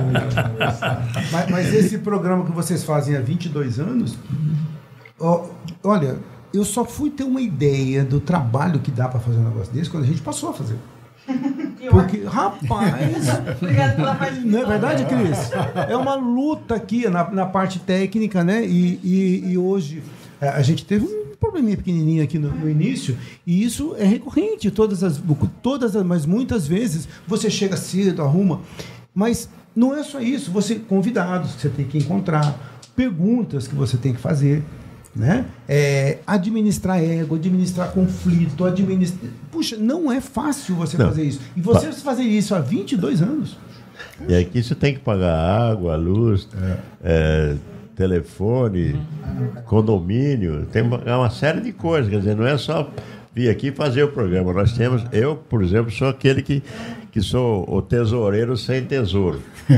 mas, mas esse programa que vocês fazem há vinte e dois anos, ó, olha, eu só fui ter uma ideia do trabalho que dá para fazer um negócio desse quando a gente passou a fazer. Porque, rapaz... Obrigado pela parte. Não é verdade, Cris? É uma luta aqui na, na parte técnica, né? E, e, e hoje a gente teve um probleminha pequenininho aqui no, no início, e isso é recorrente, todas as, todas as, mas muitas vezes você chega cedo, arruma, mas não é só isso, você convidados que você tem que encontrar, perguntas que você tem que fazer, né? É, administrar ego, administrar conflito, administrar... Puxa, não é fácil você não. fazer isso. E você pa... fazer isso há vinte e dois anos. E aqui você tem que pagar água, luz, é. É, telefone, condomínio, tem uma série de coisas, quer dizer, não é só vir aqui fazer o programa. Nós temos, eu, por exemplo, sou aquele que, que sou o tesoureiro sem tesouro.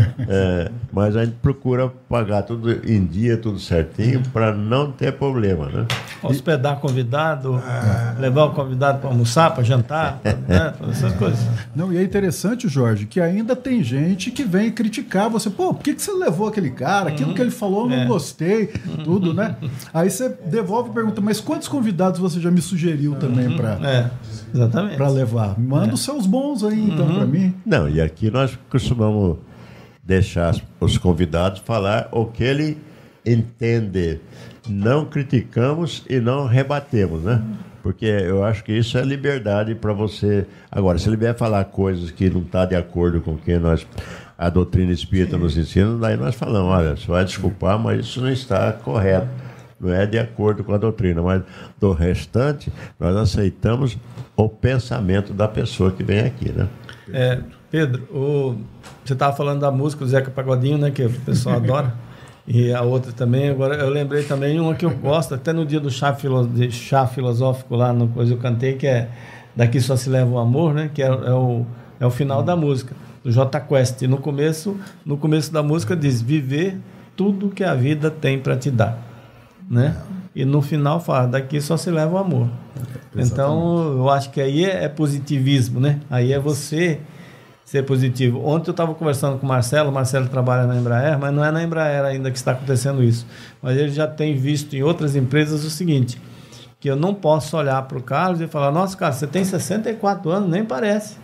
É, mas a gente procura pagar tudo em dia, tudo certinho, para não ter problema, né? Hospedar convidado, levar o convidado para almoçar, para jantar, né? Essas coisas. Não, e é interessante, Jorge, que ainda tem gente que vem criticar você. Pô, por que, que você levou aquele cara? Aquilo que ele falou eu não É. gostei, tudo, né? Aí você devolve e pergunta, mas quantos convidados você já me sugeriu também para É, exatamente. para levar? Manda os seus bons aí, então, para mim. Não, e aqui nós costumamos deixar os convidados falar o que ele entende. Não criticamos e não rebatemos, né? Porque eu acho que isso é liberdade para você. Agora, se ele vier falar coisas que não está de acordo com o que nós, a doutrina espírita nos ensina, daí nós falamos, olha, você vai desculpar, mas isso não está correto. Não é de acordo com a doutrina, mas do restante, nós aceitamos o pensamento da pessoa que vem aqui, né? É, Pedro, o, você estava falando da música do Zeca Pagodinho, né, que o pessoal adora, e a outra também. Agora eu lembrei também uma que eu gosto, até no dia do chá, filo, de chá filosófico lá no coisa eu cantei, que é Daqui Só Se Leva o Amor, né, que é, é, o, é o final da música, do Jota Quest. E no começo, no começo da música diz, viver tudo que a vida tem para te dar, né? E no final fala, daqui só se leva o amor. Exatamente. Então, eu acho que aí é, é positivismo, né? Aí é você ser positivo. Ontem eu estava conversando com o Marcelo, o Marcelo trabalha na Embraer, mas não é na Embraer ainda que está acontecendo isso. Mas ele já tem visto em outras empresas o seguinte, que eu não posso olhar para o Carlos e falar, nossa, Carlos, você tem sessenta e quatro anos, nem parece.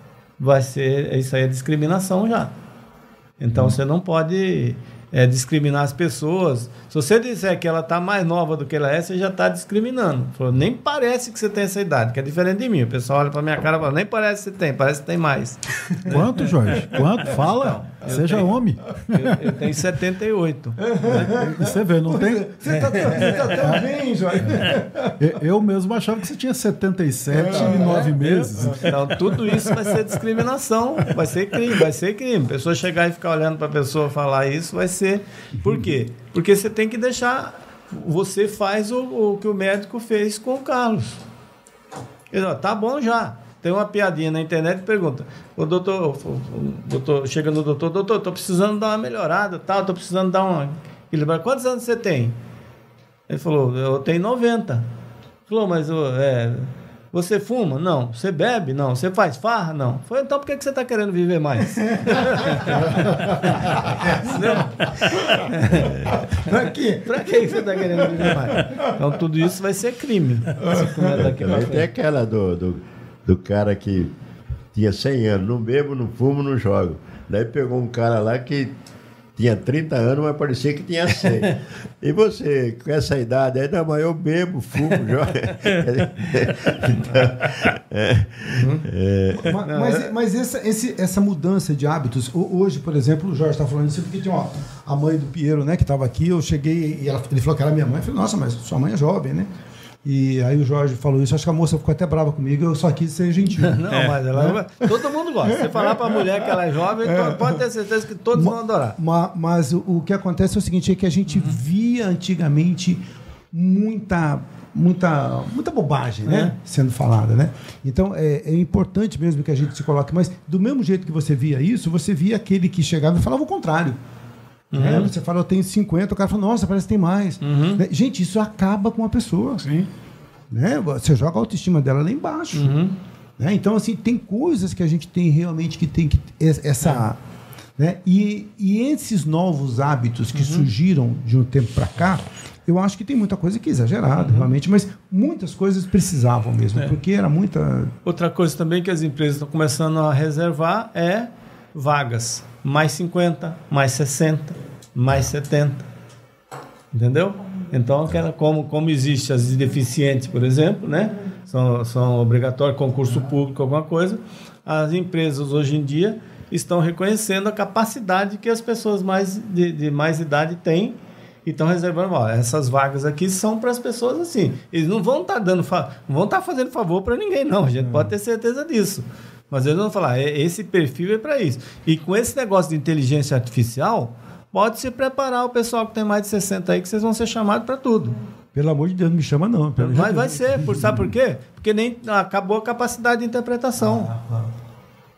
Vai ser, isso aí é discriminação já. Então, hum. você não pode... É, discriminar as pessoas. Se você disser que ela está mais nova do que ela é, você já está discriminando. Falou, nem parece que você tem essa idade, que é diferente de mim. O pessoal olha para minha cara e fala, nem parece que você tem, parece que tem mais. Quanto, Jorge? Quanto? Fala. Então, Seja tenho, homem. Eu, eu tenho setenta e oito. Você vê, não tem... Você está tá tão bem, Jorge. Eu mesmo achava que você tinha setenta e sete é, e nove é, meses. Então, tudo isso vai ser discriminação, vai ser crime, vai ser crime. A pessoa chegar e ficar olhando para a pessoa falar isso, vai ser... Por quê? Porque você tem que deixar... Você faz o, o que o médico fez com o Carlos. Ele fala, tá bom já. Tem uma piadinha na internet que pergunta, o doutor, o doutor chega no doutor, doutor, tô precisando dar uma melhorada, tal, tô precisando dar uma... Ele fala, quantos anos você tem? Ele falou, eu tenho noventa. Ele falou, mas é, você fuma? Não. Você bebe? Não. Você faz farra? Não. Falei, então por que você está querendo viver mais? Para quê? Para que você está querendo viver mais? Então tudo isso vai ser crime. Também tem aquela do, do, do cara que tinha cem anos, não bebo, não fumo, não jogo. Daí pegou um cara lá que tinha trinta anos, mas parecia que tinha cem. E você, com essa idade, aí, não, mas eu bebo, fumo, jogo. Então, é, é... Mas, mas, mas essa, esse, essa mudança de hábitos, hoje, por exemplo, o Jorge está falando isso porque tinha ó, a mãe do Piero, né, que estava aqui, eu cheguei e ela, ele falou que era minha mãe. Eu falei, nossa, mas sua mãe é jovem, né? E aí o Jorge falou isso, acho que a moça ficou até brava comigo, eu só quis ser gentil. Não, é, mas ela, é. todo mundo gosta. Você falar para a mulher que ela é jovem, é. pode ter certeza que todos ma, vão adorar. Ma, mas o, o que acontece é o seguinte, é que a gente uhum. via antigamente muita, muita, muita bobagem, é. né, sendo falada, né? Então é, é importante mesmo que a gente se coloque, mas do mesmo jeito que você via isso, você via aquele que chegava e falava o contrário. Uhum. É, você fala, eu tenho cinquenta, o cara fala, nossa, parece que tem mais. Uhum. Né? Gente, isso acaba com a pessoa. Sim. Né? Você joga a autoestima dela lá embaixo. Uhum. Né? Então, assim, tem coisas que a gente tem realmente que tem que... Essa, é. né? e, e esses novos hábitos que uhum. surgiram de um tempo para cá, eu acho que tem muita coisa que é exagerada, uhum. realmente, mas muitas coisas precisavam mesmo, é. porque era muita... Outra coisa também que as empresas estão começando a reservar é vagas. Mais cinquenta, mais sessenta, mais setenta. Entendeu? Então, aquela, como, como existe as deficientes, por exemplo, né? São, são obrigatórios, concurso público, alguma coisa, as empresas hoje em dia estão reconhecendo a capacidade que as pessoas mais de, de mais idade têm e estão reservando. Ó, essas vagas aqui são para as pessoas assim. Eles não vão estar tá dando, não vão estar tá fazendo favor para ninguém, não. A gente hum. pode ter certeza disso. Mas eles vão falar, esse perfil é para isso. E com esse negócio de inteligência artificial, pode se preparar o pessoal que tem mais de sessenta aí, que vocês vão ser chamados para tudo. Pelo amor de Deus, não me chama não. Mas vai ser, por, sabe por quê? Porque nem acabou a capacidade de interpretação. Ah, ah.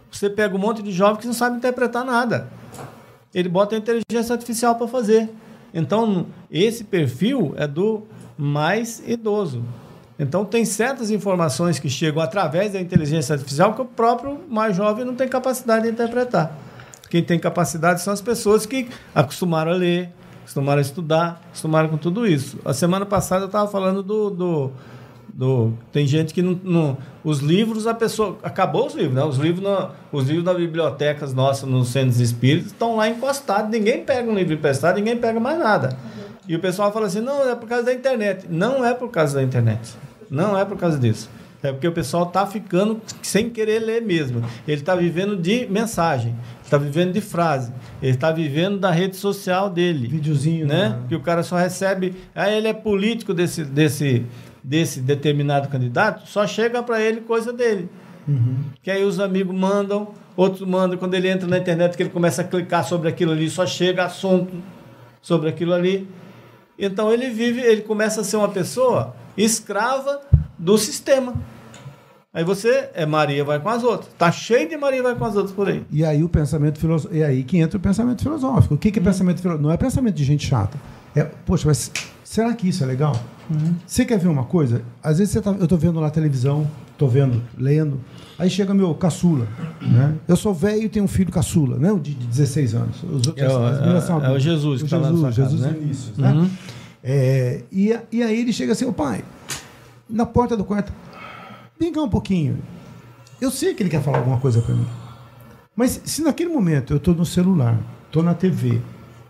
você pega um monte de jovem que não sabe interpretar nada. Ele bota a inteligência artificial para fazer. Então, esse perfil é do mais idoso. Então, tem certas informações que chegam através da inteligência artificial que o próprio mais jovem não tem capacidade de interpretar. Quem tem capacidade são as pessoas que acostumaram a ler, acostumaram a estudar, acostumaram com tudo isso. A semana passada eu estava falando do, do, do... Tem gente que não, não... Os livros, a pessoa... Acabou os livros, né? Os livros, na, os livros das bibliotecas nossas, nos centros espíritas, estão lá encostados. Ninguém pega um livro emprestado, ninguém pega mais nada. E o pessoal fala assim, não, é por causa da internet. Não é por causa da internet. Não é por causa disso. É porque o pessoal está ficando sem querer ler mesmo. Ele está vivendo de mensagem, está vivendo de frase, ele está vivendo da rede social dele. Videozinho, né? né? Que o cara só recebe... Aí ele é político desse, desse, desse determinado candidato, só chega para ele coisa dele. Uhum. Que aí os amigos mandam, outros mandam. Quando ele entra na internet, que ele começa a clicar sobre aquilo ali, só chega assunto sobre aquilo ali. Então ele vive, ele começa a ser uma pessoa escrava do sistema. Aí você é Maria vai com as outras. Tá cheio de Maria vai com as outras por aí. E aí o pensamento filosófico, e aí que entra o pensamento filosófico. O que, que é pensamento filosófico? Não é pensamento de gente chata. É, poxa, mas será que isso é legal? Uhum. Você quer ver uma coisa? Às vezes você tá, eu tô vendo lá televisão, tô vendo, lendo, aí chega meu caçula, né? Eu sou velho e tenho um filho caçula, né? De dezesseis anos. Os outros, é, o, as é, é o Jesus o que Jesus, tá lá na Jesus casa, né? Inícios, uhum. né? É, e, e aí ele chega assim, ô pai, na porta do quarto, vem cá um pouquinho. Eu sei que ele quer falar alguma coisa para mim. Mas se naquele momento eu estou no celular, estou na T V,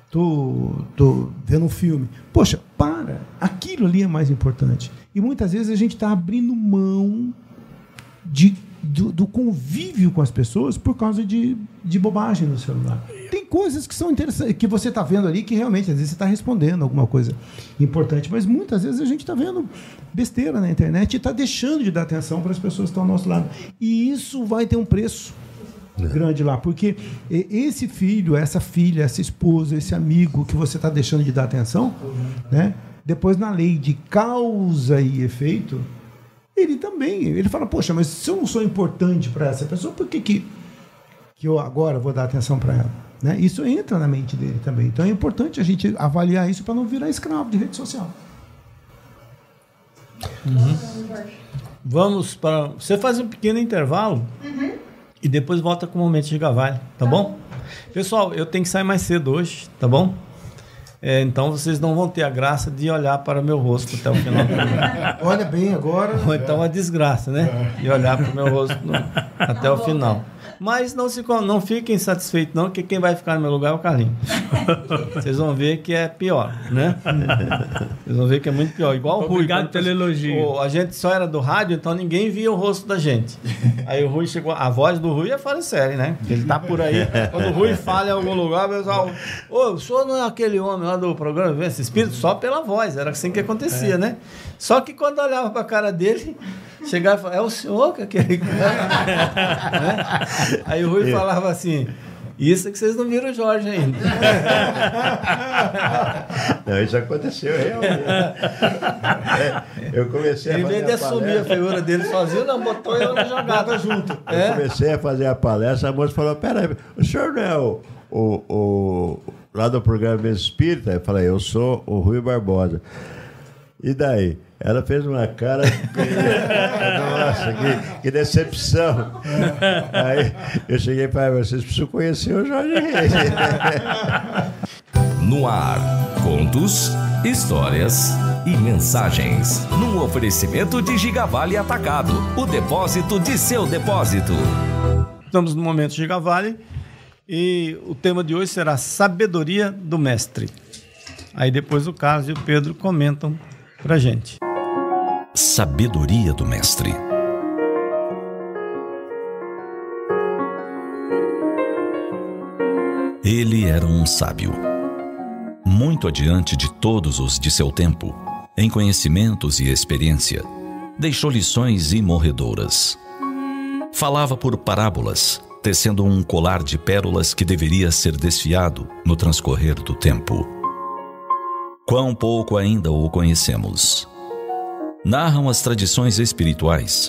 estou vendo um filme, poxa, para. Aquilo ali é mais importante. E muitas vezes a gente está abrindo mão de, do, do convívio com as pessoas por causa de, de bobagem no celular. Tem coisas que são interessantes, que você está vendo ali, que realmente, às vezes, você está respondendo alguma coisa importante, mas muitas vezes a gente está vendo besteira na internet e está deixando de dar atenção para as pessoas que estão ao nosso lado. E isso vai ter um preço grande lá, porque esse filho, essa filha, essa esposa, esse amigo que você está deixando de dar atenção, né? Depois, na lei de causa e efeito, ele também, ele fala, poxa, mas se eu não sou importante para essa pessoa, por que, que, que eu agora vou dar atenção para ela? Né? Isso entra na mente dele também. Então é importante a gente avaliar isso para não virar escravo de rede social. Uhum. Vamos para... Você faz um pequeno intervalo uhum. e depois volta com o Momento de Gigavalli, tá, tá bom? Pessoal, eu tenho que sair mais cedo hoje, tá bom? É, então vocês não vão ter a graça de olhar para o meu rosto até o final do programa. Olha bem agora. Ou então a desgraça, né? De olhar para o meu rosto no, até o final. Mas não, se, não fiquem satisfeitos, não, que quem vai ficar no meu lugar é o Carlinhos. Vocês vão ver que é pior, né? Vocês vão ver que é muito pior. Igual o Rui. Obrigado pelo elogio. A gente só era do rádio, então ninguém via o rosto da gente. Aí o Rui chegou... A voz do Rui é fora de série, né? Ele tá por aí. Quando o Rui fala em algum lugar, o pessoal... Ô, o senhor não é aquele homem lá do programa Vivência Espírita? Só pela voz. Era assim que acontecia, é. né? Só que quando olhava pra cara dele... Chegava e falava, é o senhor que é aquele cara? né? Aí o Rui falava assim, isso é que vocês não viram o Jorge ainda. Não, isso aconteceu realmente. É, eu comecei Ele a fazer veio de a assumir palestra. a figura dele sozinho, não, botou eu na jogada junto. Eu é? comecei a fazer a palestra, a moça falou, peraí, o senhor não é o, o, o lá do programa Vivência Espírita? Eu falei, eu sou o Rui Barbosa. E daí? Ela fez uma cara... Nossa, que, que decepção. Aí eu cheguei para ela, vocês precisam conhecer o Jorge Reis. No ar, contos, histórias e mensagens. Num oferecimento de Gigavalli Atacado, o depósito de seu depósito. Estamos no Momento Gigavalli e o tema de hoje será Sabedoria do Mestre. Aí depois o Carlos e o Pedro comentam pra gente. Sabedoria do Mestre. Ele era um sábio, muito adiante de todos os de seu tempo, em conhecimentos e experiência. Deixou lições imorredoras. Falava por parábolas, tecendo um colar de pérolas que deveria ser desfiado no transcorrer do tempo. Quão pouco ainda o conhecemos. Narram as tradições espirituais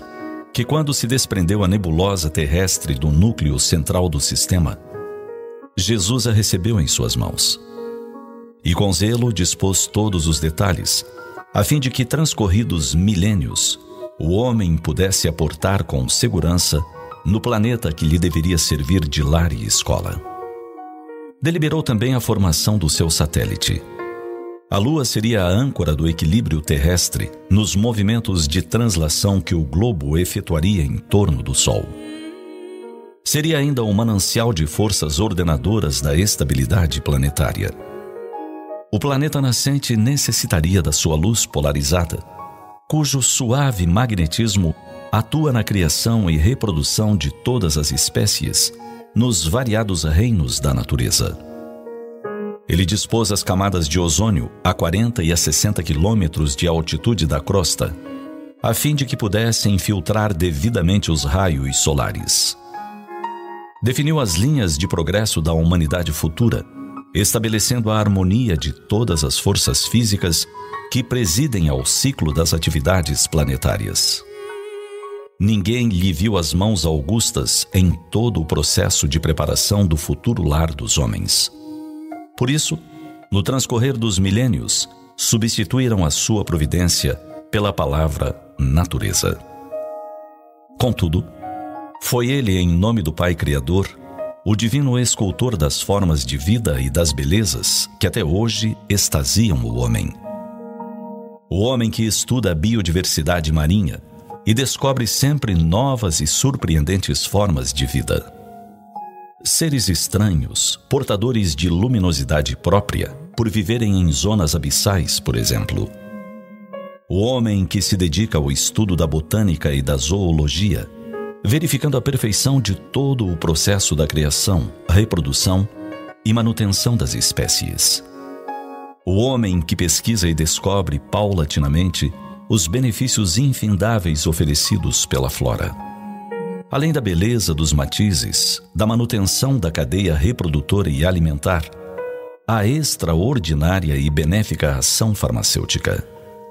que quando se desprendeu a nebulosa terrestre do núcleo central do sistema, Jesus a recebeu em suas mãos. E com zelo dispôs todos os detalhes, a fim de que, transcorridos milênios, o homem pudesse aportar com segurança no planeta que lhe deveria servir de lar e escola. Deliberou também a formação do seu satélite. A Lua seria a âncora do equilíbrio terrestre nos movimentos de translação que o globo efetuaria em torno do Sol. Seria ainda um manancial de forças ordenadoras da estabilidade planetária. O planeta nascente necessitaria da sua luz polarizada, cujo suave magnetismo atua na criação e reprodução de todas as espécies nos variados reinos da natureza. Ele dispôs as camadas de ozônio a quarenta e a sessenta quilômetros de altitude da crosta, a fim de que pudessem filtrar devidamente os raios solares. Definiu as linhas de progresso da humanidade futura, estabelecendo a harmonia de todas as forças físicas que presidem ao ciclo das atividades planetárias. Ninguém lhe viu as mãos augustas em todo o processo de preparação do futuro lar dos homens. Por isso, no transcorrer dos milênios, substituíram a sua providência pela palavra natureza. Contudo, foi ele, em nome do Pai Criador, o divino escultor das formas de vida e das belezas que até hoje extasiam o homem. O homem que estuda a biodiversidade marinha e descobre sempre novas e surpreendentes formas de vida. Seres estranhos, portadores de luminosidade própria, por viverem em zonas abissais, por exemplo. O homem que se dedica ao estudo da botânica e da zoologia, verificando a perfeição de todo o processo da criação, reprodução e manutenção das espécies. O homem que pesquisa e descobre paulatinamente os benefícios infindáveis oferecidos pela flora. Além da beleza dos matizes, da manutenção da cadeia reprodutora e alimentar, a extraordinária e benéfica ação farmacêutica.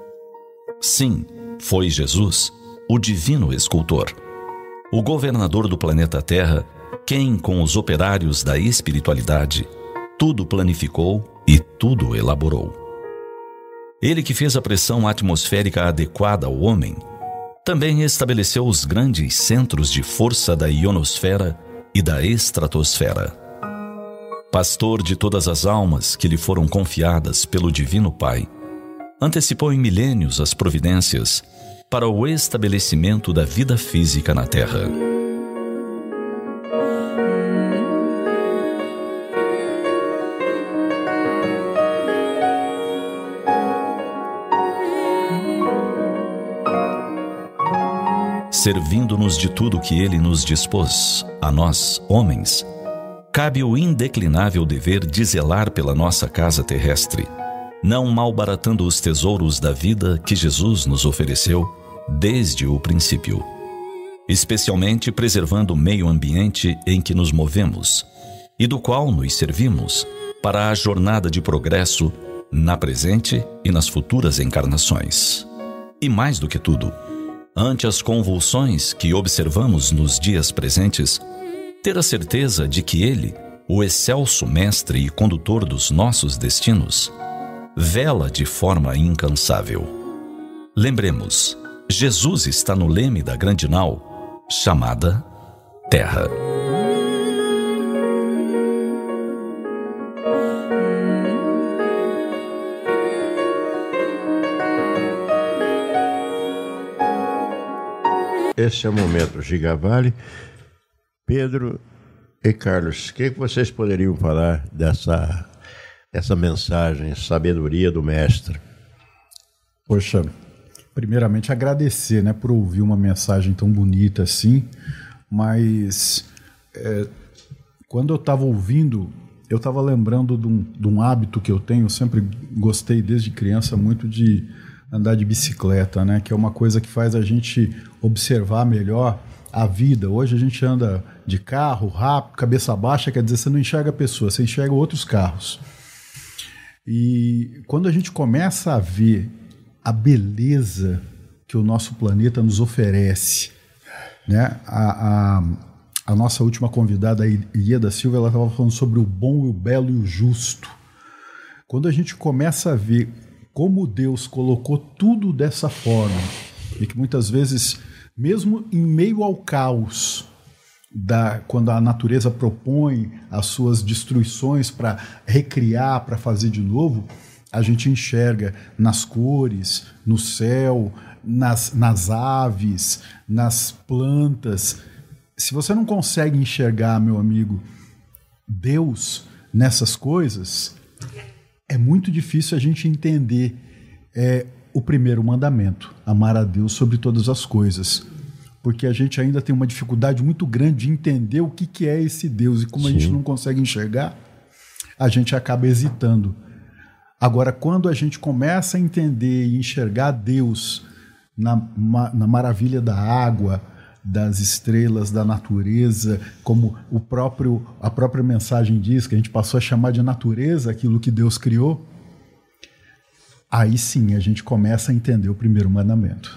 Sim, foi Jesus, o divino escultor, o governador do planeta Terra, quem, com os operários da espiritualidade, tudo planificou e tudo elaborou. Ele que fez a pressão atmosférica adequada ao homem, também estabeleceu os grandes centros de força da ionosfera e da estratosfera. Pastor de todas as almas que lhe foram confiadas pelo Divino Pai, antecipou em milênios as providências para o estabelecimento da vida física na Terra. Servindo-nos de tudo que Ele nos dispôs, a nós, homens, cabe o indeclinável dever de zelar pela nossa casa terrestre, não malbaratando os tesouros da vida que Jesus nos ofereceu desde o princípio, especialmente preservando o meio ambiente em que nos movemos e do qual nos servimos para a jornada de progresso na presente e nas futuras encarnações. E mais do que tudo, ante as convulsões que observamos nos dias presentes, ter a certeza de que Ele, o excelso mestre e condutor dos nossos destinos, vela de forma incansável. Lembremos, Jesus está no leme da grande nau, chamada Terra. Esse é o momento Gigavale. Pedro e Carlos, o que vocês poderiam falar dessa, dessa mensagem, sabedoria do mestre? Poxa, primeiramente agradecer, né, por ouvir uma mensagem tão bonita assim, mas é, quando eu estava ouvindo, eu estava lembrando de um, de um hábito que eu tenho, eu sempre gostei desde criança muito de andar de bicicleta, né? Que é uma coisa que faz a gente observar melhor a vida. Hoje a gente anda de carro, rápido, cabeça baixa, quer dizer, você não enxerga a pessoa, você enxerga outros carros. E quando a gente começa a ver a beleza que o nosso planeta nos oferece, Né? A, a, a nossa última convidada, a Ieda Silva, ela estava falando sobre o bom, o belo e o justo. Quando a gente começa a ver como Deus colocou tudo dessa forma, e que muitas vezes, mesmo em meio ao caos, da, quando a natureza propõe as suas destruições para recriar, para fazer de novo, a gente enxerga nas cores, no céu, nas, nas aves, nas plantas. Se você não consegue enxergar, meu amigo, Deus nessas coisas, é muito difícil a gente entender é, o primeiro mandamento, amar a Deus sobre todas as coisas. Porque a gente ainda tem uma dificuldade muito grande de entender o que, que é esse Deus. E como Sim. a gente não consegue enxergar, a gente acaba hesitando. Agora, quando a gente começa a entender e enxergar Deus na, na maravilha da água, das estrelas, da natureza, como o próprio, a própria mensagem diz, que a gente passou a chamar de natureza aquilo que Deus criou, aí sim a gente começa a entender o primeiro mandamento.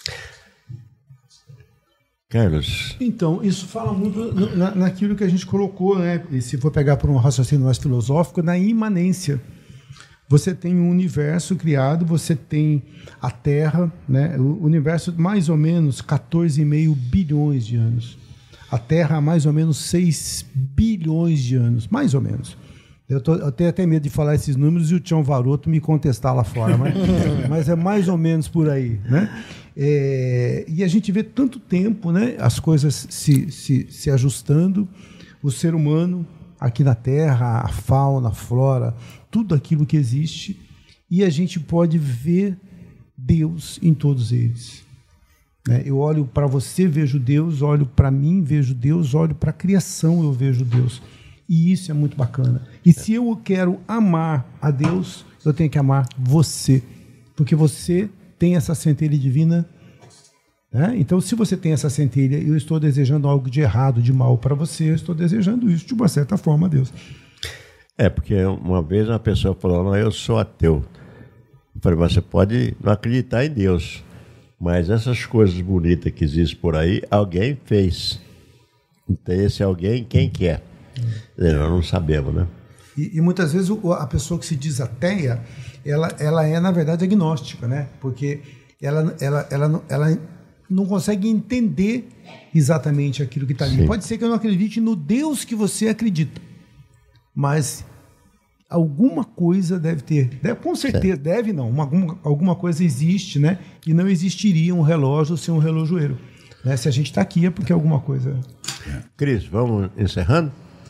Carlos. Então, isso fala muito na, naquilo que a gente colocou, né? E se for pegar por um raciocínio mais filosófico, na imanência. Você tem um universo criado, você tem a Terra, né? O universo mais ou menos quatorze vírgula cinco bilhões de anos. A Terra há mais ou menos seis bilhões de anos, mais ou menos. Eu, tô, eu tenho até medo de falar esses números e o Tião Varoto me contestar lá fora, mas, mas é mais ou menos por aí, né? É, e a gente vê tanto tempo, né, as coisas se, se, se ajustando, o ser humano aqui na Terra, a fauna, a flora, tudo aquilo que existe, e a gente pode ver Deus em todos eles. Né? Eu olho para você, vejo Deus, olho para mim, vejo Deus, olho para a criação, eu vejo Deus. E isso é muito bacana. E se eu quero amar a Deus, eu tenho que amar você, porque você tem essa centelha divina, né? Então, se você tem essa centelha e eu estou desejando algo de errado, de mal para você, eu estou desejando isso de uma certa forma a Deus. É, porque uma vez uma pessoa falou, não, eu sou ateu. Eu falei, mas você pode não acreditar em Deus, mas essas coisas bonitas que existem por aí, alguém fez. Então, esse alguém, quem que é? Nós não sabemos, né? E, e muitas vezes a pessoa que se diz ateia, ela, ela é, na verdade, agnóstica, né? Porque ela, ela, ela, ela não consegue entender exatamente aquilo que está ali. Sim. Pode ser que eu não acredite no Deus que você acredita, mas alguma coisa deve ter. Deve, com certeza, certo. deve não. Uma, alguma, alguma coisa existe, né? E não existiria um relógio sem um relojoeiro. Né? Se a gente está aqui é porque alguma coisa... Cris, vamos encerrando?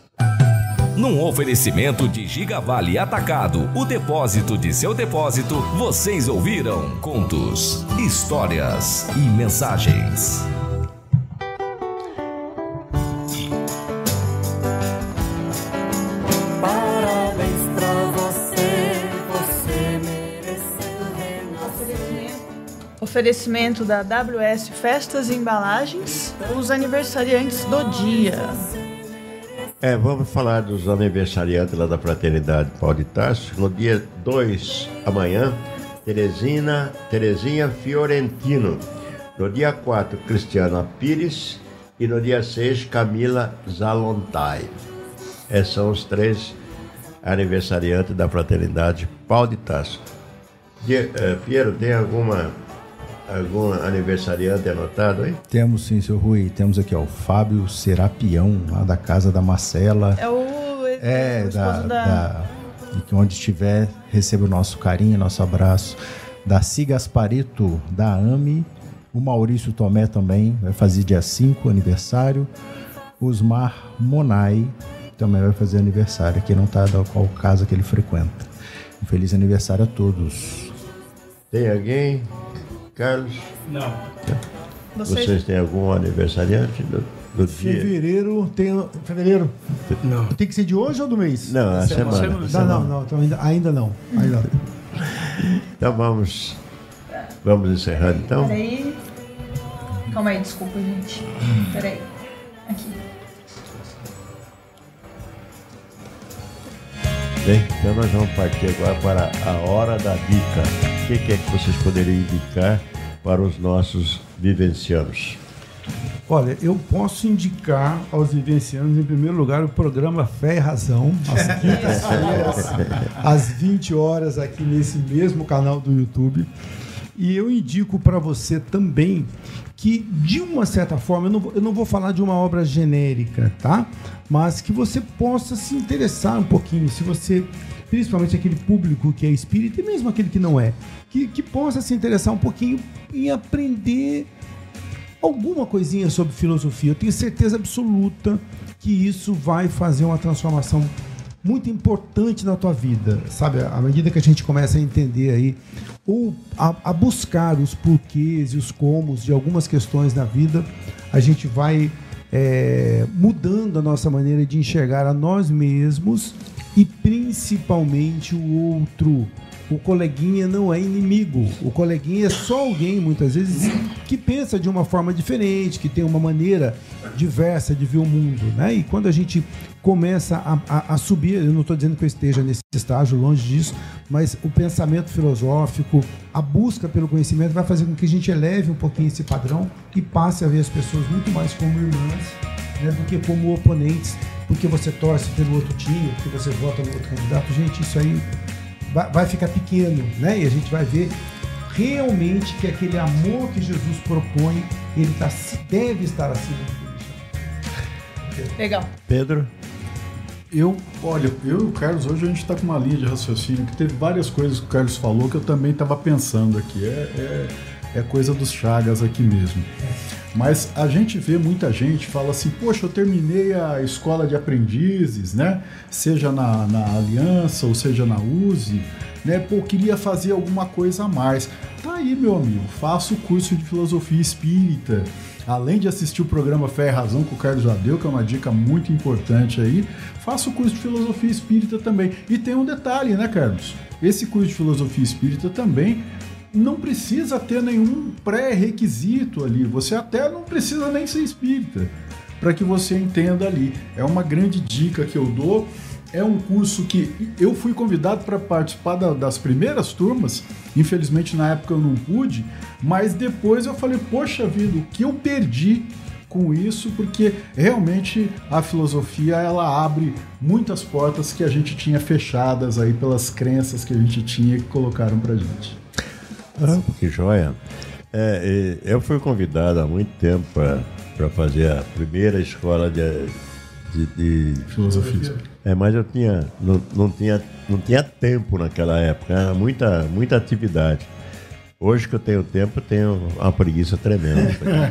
Num oferecimento de Gigavale Atacado, o depósito de seu depósito, vocês ouviram contos, histórias e mensagens. Parabéns pra você, você mereceu renascer. Oferecimento da W S Festas e Embalagens, os aniversariantes do dia. É, vamos falar dos aniversariantes lá da Fraternidade Pau de Tarso. No dia dois, amanhã, Teresina, Terezinha Fiorentino. No dia quatro, Cristiana Pires. E no dia seis, Camila Zalontai. Esses são os três aniversariantes da Fraternidade Pau de Tarso. Die, uh, Piero, tem alguma... algum aniversariante anotado aí? Temos sim, seu Rui. Temos aqui ó, o Fábio Serapião, lá da casa da Marcela. É o, é, o da, da... da... Onde estiver, receba o nosso carinho, nosso abraço. Darcy Gasparito, da A M E. O Maurício Tomé também vai fazer dia cinco, aniversário. Osmar Monai também vai fazer aniversário. Aqui não está da qual casa que ele frequenta. Um feliz aniversário a todos. Tem alguém... Carlos? Não. Vocês, Vocês têm algum aniversariante do, do fevereiro, dia? Tem, fevereiro? Não. Tem que ser de hoje ou do mês? Não, a semana. semana. semana. Não, não, não. Então ainda, ainda não. Ainda não. Então vamos, vamos encerrando então. Peraí. Calma aí, desculpa, gente. Peraí. Aqui. Bem, então nós vamos partir agora para a hora da dica. O que é que vocês poderiam indicar para os nossos vivencianos? Olha, eu posso indicar aos vivencianos, em primeiro lugar, o programa Fé e Razão, às quintas-feiras, às vinte horas, aqui nesse mesmo canal do YouTube. E eu indico para você também que, de uma certa forma, eu não, vou, eu não vou falar de uma obra genérica, tá? Mas que você possa se interessar um pouquinho, se você, principalmente aquele público que é espírita, e mesmo aquele que não é, que, que possa se interessar um pouquinho em aprender alguma coisinha sobre filosofia. Eu tenho certeza absoluta que isso vai fazer uma transformação muito importante na tua vida, sabe? À medida que a gente começa a entender aí, ou a, a buscar os porquês e os comos de algumas questões na vida, a gente vai é, mudando a nossa maneira de enxergar a nós mesmos e principalmente o outro. O coleguinha não é inimigo. O coleguinha é só alguém, muitas vezes, que pensa de uma forma diferente, que tem uma maneira diversa de ver o mundo, né? E quando a gente começa a, a, a subir, eu não estou dizendo que eu esteja nesse estágio, longe disso, mas o pensamento filosófico, a busca pelo conhecimento vai fazer com que a gente eleve um pouquinho esse padrão e passe a ver as pessoas muito mais como irmãs, né, do que como oponentes, porque você torce pelo outro time, porque você vota no outro candidato. Gente, isso aí vai ficar pequeno, né? E a gente vai ver realmente que aquele amor que Jesus propõe, ele tá, deve estar acima de tudo. Legal. Pedro? Eu, olha, eu e o Carlos, hoje a gente está com uma linha de raciocínio que teve várias coisas que o Carlos falou que eu também estava pensando aqui. É, é, é coisa dos Chagas aqui mesmo. Mas a gente vê muita gente fala assim, poxa, eu terminei a escola de aprendizes, né? Seja na, na Aliança ou seja na U S E, né? Pô, queria fazer alguma coisa a mais. Tá aí, meu amigo, faça o curso de filosofia espírita. Além de assistir o programa Fé e Razão, que o Carlos já deu, que é uma dica muito importante aí, faça o curso de filosofia espírita também. E tem um detalhe, né, Carlos? Esse curso de filosofia espírita também não precisa ter nenhum pré-requisito ali. Você até não precisa nem ser espírita para que você entenda ali. É uma grande dica que eu dou. É um curso que eu fui convidado para participar da, das primeiras turmas. Infelizmente, na época eu não pude. Mas depois eu falei, poxa vida, o que eu perdi com isso? Porque realmente a filosofia, ela abre muitas portas que a gente tinha fechadas aí pelas crenças que a gente tinha que colocaram para a gente. Ah, que joia. É, eu fui convidado há muito tempo para fazer a primeira escola de, de, de filosofia. É, mas eu tinha, não, não, tinha, não tinha tempo naquela época, era muita, muita atividade. Hoje que eu tenho tempo, eu tenho uma preguiça tremenda.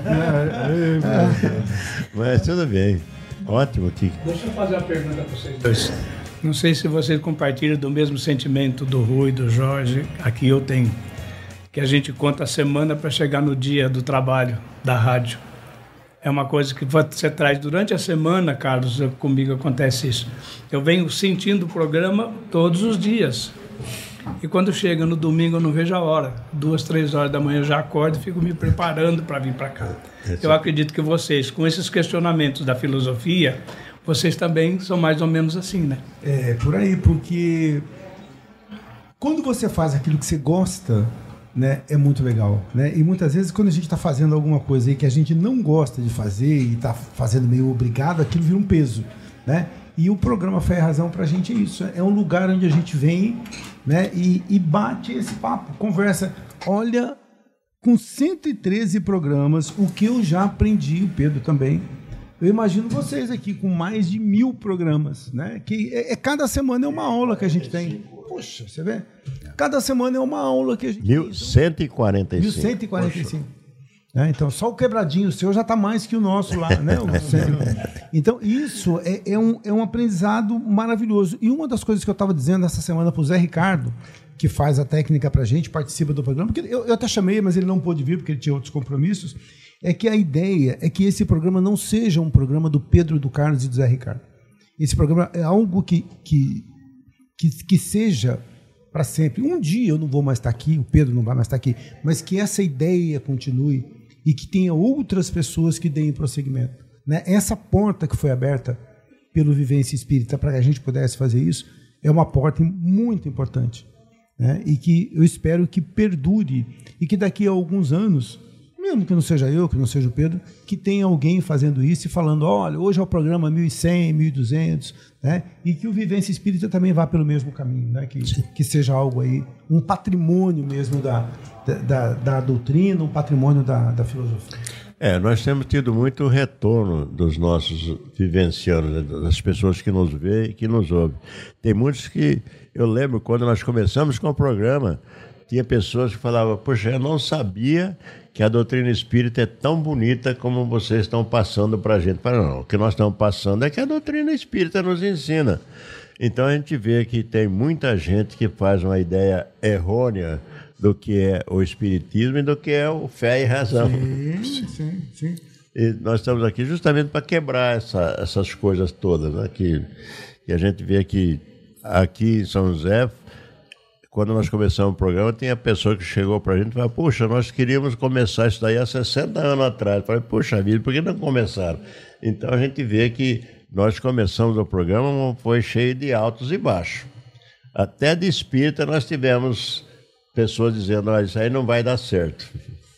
Mas tudo bem. Ótimo, Kiko. Deixa eu fazer uma pergunta para vocês dois. Não sei se vocês compartilham do mesmo sentimento do Rui, do Jorge, aqui eu tenho. Que a gente conta a semana para chegar no dia do trabalho da rádio. É uma coisa que você traz durante a semana, Carlos, comigo acontece isso. Eu venho sentindo o programa todos os dias. E quando chega no domingo eu não vejo a hora. Duas, três horas da manhã eu já acordo e fico me preparando para vir para cá. Eu acredito que vocês, com esses questionamentos da filosofia, vocês também são mais ou menos assim, né? É, por aí, porque quando você faz aquilo que você gosta, né, é muito legal, né? E muitas vezes quando a gente está fazendo alguma coisa aí que a gente não gosta de fazer e está fazendo meio obrigado, aquilo vira um peso, né? E o programa Fé e Razão pra gente é isso, é um lugar onde a gente vem, né, e, e bate esse papo, conversa. Olha, com cento e treze programas, o que eu já aprendi, o Pedro também. Eu imagino vocês aqui com mais de mil programas, né? Que é, é cada semana é uma aula que a gente tem. Poxa, você vê? Cada semana é uma aula que a gente mil cento e quarenta e cinco. mil cento e quarenta e cinco. É, então, só o quebradinho seu já está mais que o nosso lá, né? Então, isso é, é, um, é um aprendizado maravilhoso. E uma das coisas que eu estava dizendo essa semana para o Zé Ricardo, que faz a técnica para a gente, participa do programa, porque eu, eu até chamei, mas ele não pôde vir porque ele tinha outros compromissos, é que a ideia é que esse programa não seja um programa do Pedro, do Carlos e do Zé Ricardo. Esse programa é algo que, que, que, que seja para sempre. Um dia eu não vou mais estar aqui, o Pedro não vai mais estar aqui, mas que essa ideia continue e que tenha outras pessoas que deem prosseguimento, né? Essa porta que foi aberta pelo Vivência Espírita para que a gente pudesse fazer isso é uma porta muito importante, né? E que eu espero que perdure e que daqui a alguns anos, mesmo que não seja eu, que não seja o Pedro, que tenha alguém fazendo isso e falando, olha, hoje é o programa mil e cem, mil e duzentos, né? E que o Vivência Espírita também vá pelo mesmo caminho, né? Que, que seja algo aí, um patrimônio mesmo da, da, da doutrina, um patrimônio da, da filosofia. É, nós temos tido muito retorno dos nossos vivencianos, né, das pessoas que nos veem e que nos ouvem. Tem muitos que, eu lembro, quando nós começamos com o programa, tinha pessoas que falavam, poxa, eu não sabia que a doutrina espírita é tão bonita como vocês estão passando para a gente. Falei, não, o que nós estamos passando é que a doutrina espírita nos ensina. Então a gente vê que tem muita gente que faz uma ideia errônea do que é o espiritismo e do que é o fé e razão. Sim, sim, sim. E nós estamos aqui justamente para quebrar essa, essas coisas todas, né? que, que a gente vê que aqui em São José, quando nós começamos o programa, tinha pessoa que chegou para a gente e falou, puxa, nós queríamos começar isso daí há sessenta anos atrás. Eu falei, puxa vida, por que não começaram? Então a gente vê que nós começamos o programa, foi cheio de altos e baixos. Até de espírita nós tivemos pessoas dizendo, olha, isso aí não vai dar certo.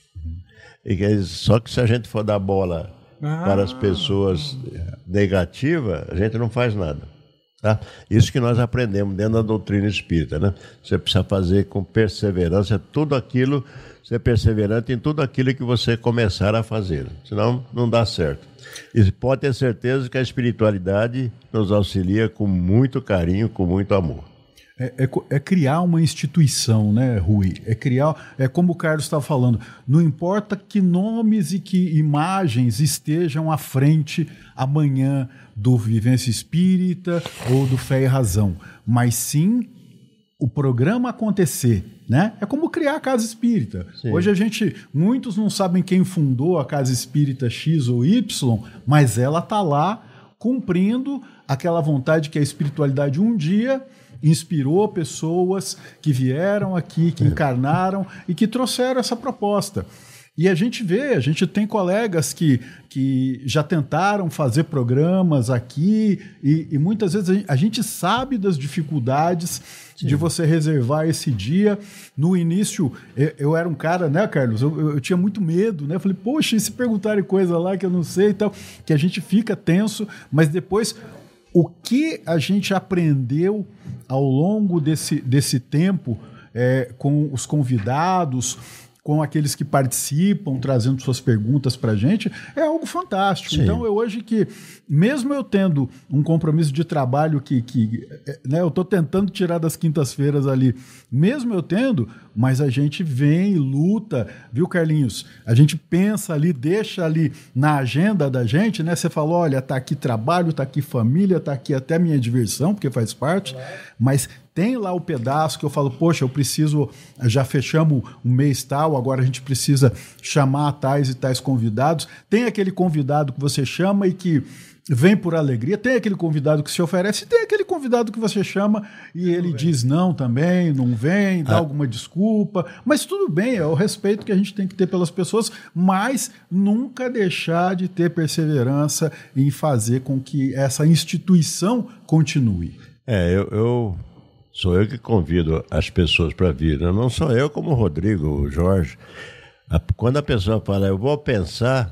E que, só que se a gente for dar bola ah. para as pessoas negativas, a gente não faz nada. Tá? Isso que nós aprendemos dentro da doutrina espírita, né? Você precisa fazer com perseverança tudo aquilo, ser perseverante em tudo aquilo que você começar a fazer, senão não dá certo. E pode ter certeza que a espiritualidade nos auxilia com muito carinho, com muito amor. É, é, é criar uma instituição, né, Rui? É criar, é como o Carlos estava falando, não importa que nomes e que imagens estejam à frente amanhã do Vivência Espírita ou do Fé e Razão, mas sim o programa acontecer, né? É como criar a Casa Espírita. Sim. Hoje a gente, muitos não sabem quem fundou a Casa Espírita X ou Y, mas ela está lá cumprindo aquela vontade que a espiritualidade um dia inspirou pessoas que vieram aqui, que encarnaram e que trouxeram essa proposta. E a gente vê, a gente tem colegas que, que já tentaram fazer programas aqui e, e muitas vezes a gente sabe das dificuldades Sim. de você reservar esse dia. No início, eu, eu era um cara, né, Carlos? Eu, eu, eu tinha muito medo, né? Eu falei, poxa, e se perguntarem coisa lá que eu não sei e tal, que a gente fica tenso, mas depois o que a gente aprendeu ao longo desse, desse tempo é, com os convidados, com aqueles que participam, trazendo suas perguntas para a gente, é algo fantástico. Sim. Então, eu hoje que, mesmo eu tendo um compromisso de trabalho que, que né, eu estou tentando tirar das quintas-feiras ali, mesmo eu tendo, mas a gente vem e luta, viu, Carlinhos? A gente pensa ali, deixa ali na agenda da gente, né? Você falou, olha, tá aqui trabalho, tá aqui família, tá aqui até minha diversão, porque faz parte, mas tem lá o pedaço que eu falo, poxa, eu preciso, já fechamos um mês tal, agora a gente precisa chamar tais e tais convidados. Tem aquele convidado que você chama e que vem por alegria, tem aquele convidado que se oferece, tem aquele convidado que você chama e ele diz não também, não vem, dá ah. alguma desculpa, mas tudo bem, é o respeito que a gente tem que ter pelas pessoas, mas nunca deixar de ter perseverança em fazer com que essa instituição continue. É, eu... eu... Sou eu que convido as pessoas para vir. Não sou eu como o Rodrigo, o Jorge. Quando a pessoa fala, eu vou pensar,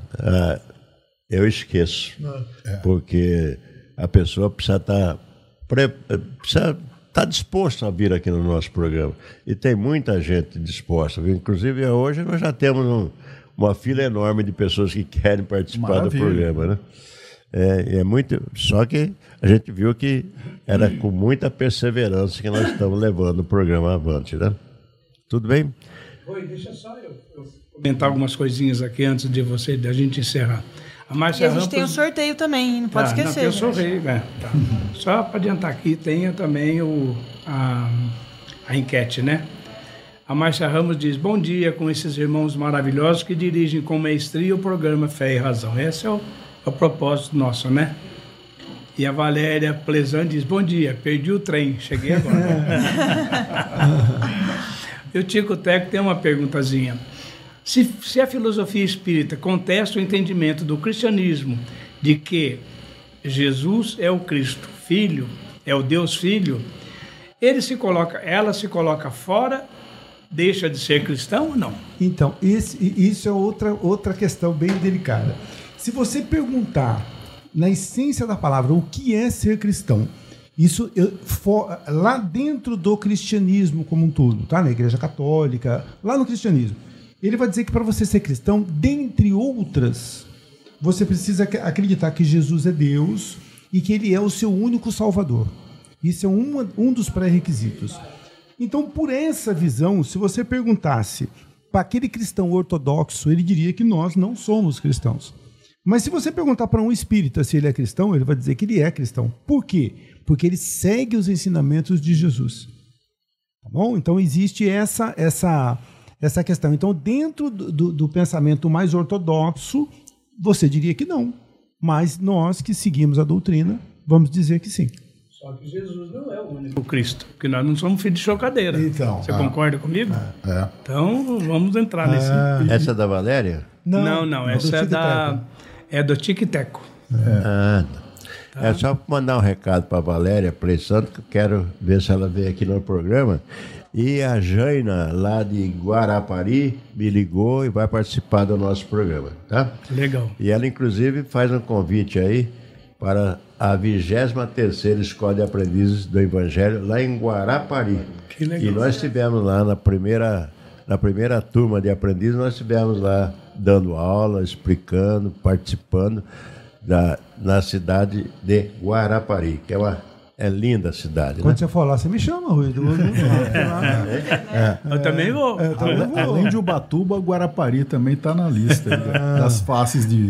eu esqueço. É. Porque a pessoa precisa estar, precisa estar disposta a vir aqui no nosso programa. E tem muita gente disposta. Inclusive, hoje nós já temos um, uma fila enorme de pessoas que querem participar Maravilha. do programa, né? É, é muito, só que a gente viu que era com muita perseverança que nós estamos levando o programa avante, né? Tudo bem? Oi, deixa só eu, eu comentar algumas coisinhas aqui antes de você, da gente encerrar. A Márcia e a gente Rampas... tem o sorteio também, não pode ah, esquecer. Não, tem o sorteio, né? Tá. Só para adiantar aqui, tem também o, a, a enquete, né? A Márcia Ramos diz, bom dia com esses irmãos maravilhosos que dirigem com maestria o programa Fé e Razão. Esse é o É o propósito nosso, né? E a Valéria Plezan diz, bom dia, perdi o trem, cheguei agora. E o Tico Teco tem uma perguntazinha. Se, se a filosofia espírita contesta o entendimento do cristianismo de que Jesus é o Cristo Filho, é o Deus Filho, ele se coloca, ela se coloca fora deixa de ser cristão ou não? Então, esse, isso é outra, outra questão bem delicada. Se você perguntar, na essência da palavra, o que é ser cristão, isso eu, for, lá dentro do cristianismo como um todo, tá? Na Igreja Católica, lá no cristianismo, ele vai dizer que para você ser cristão, dentre outras, você precisa acreditar que Jesus é Deus e que Ele é o seu único Salvador. Isso é um, um dos pré-requisitos. Então, por essa visão, se você perguntasse para aquele cristão ortodoxo, ele diria que nós não somos cristãos. Mas se você perguntar para um espírita se ele é cristão, ele vai dizer que ele é cristão. Por quê? Porque ele segue os ensinamentos de Jesus. Tá bom? Então, existe essa, essa, essa questão. Então, dentro do, do, do pensamento mais ortodoxo, você diria que não. Mas nós que seguimos a doutrina, vamos dizer que sim. Só que Jesus não é o único Cristo, porque nós não somos filhos de chocadeira. Então, Você ah, concorda comigo? É. É. Então, vamos entrar nesse... Ah, essa é da Valéria? Não, não, não essa é, da, é do Tic-Teco. É. Ah, tá. É só mandar um recado para a Valéria Pressando, que eu quero ver se ela veio aqui no programa. E a Jaina, lá de Guarapari, me ligou e vai participar do nosso programa, tá? Legal. E ela, inclusive, faz um convite aí para a vigésima terceira Escola de Aprendizes do Evangelho, lá em Guarapari. Que legal. E nós estivemos lá na primeira, na primeira turma de aprendizes, nós estivemos lá dando aula, explicando, participando da, na cidade de Guarapari, que é uma... É linda a cidade, Quando né? você for lá, você me chama, Rui. Eu, é. eu também vou. É, eu também vou. Além de Ubatuba, Guarapari também está na lista aí, das faces de...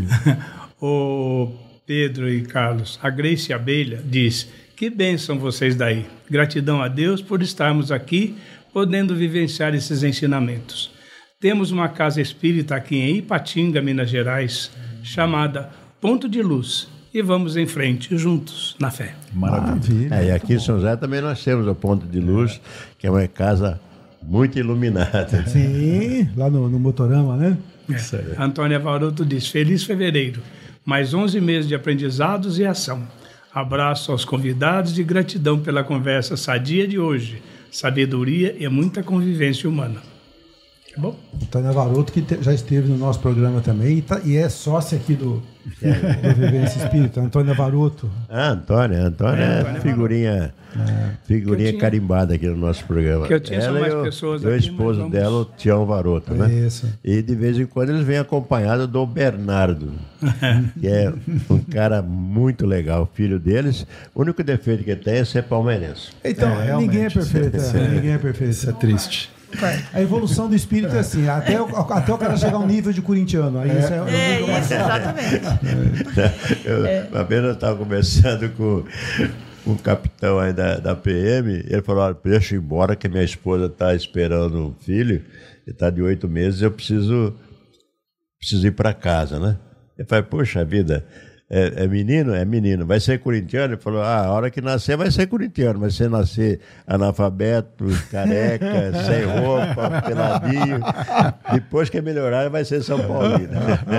O Pedro e Carlos, a Grace Abelha diz: que bênção vocês daí. Gratidão a Deus por estarmos aqui, podendo vivenciar esses ensinamentos. Temos uma casa espírita aqui em Ipatinga, Minas Gerais, chamada Ponto de Luz. E vamos em frente, juntos, na fé. Maravilha. É, e aqui em São José também nós temos o Ponto de Luz, que é uma casa muito iluminada. Sim, lá no, no Motorama, né? É. Antônia Varoto diz: feliz fevereiro, mais onze meses de aprendizados e ação. Abraço aos convidados e gratidão pela conversa sadia de hoje. Sabedoria e muita convivência humana. Tá bom? Antônia Varoto, que te, já esteve no nosso programa também e, tá, e é sócia aqui do, do Vivência Espírita. Antônia Varoto. Ah, Antônia. Antônia é, é figurinha, é. figurinha tinha, carimbada aqui no nosso programa. Que eu tinha Ela mais e o, pessoas e o aqui, esposo vamos... dela, o Tião Varoto, né? Isso. E de vez em quando eles vêm acompanhados do Bernardo, que é um cara muito legal, filho deles. O único defeito que ele tem é ser palmeirense. Então, é, ninguém é perfeito. É, ninguém é perfeito. Isso é triste. A evolução do espírito é assim, até o, até o cara chegar a um nível de corintiano. Aí isso é, é, é isso, exatamente. Eu, é. Uma vez eu estava conversando com, com o capitão aí da, da P M, ele falou: olha, deixa eu ir embora, que minha esposa está esperando um filho, ele está de oito meses, eu preciso, preciso ir para casa, né? Ele falou: poxa vida, é, é menino? É menino. Vai ser corintiano? Ele falou: ah, a hora que nascer vai ser corintiano, mas se nascer analfabeto, careca, sem roupa, peladinho, depois que melhorar vai ser São Paulino.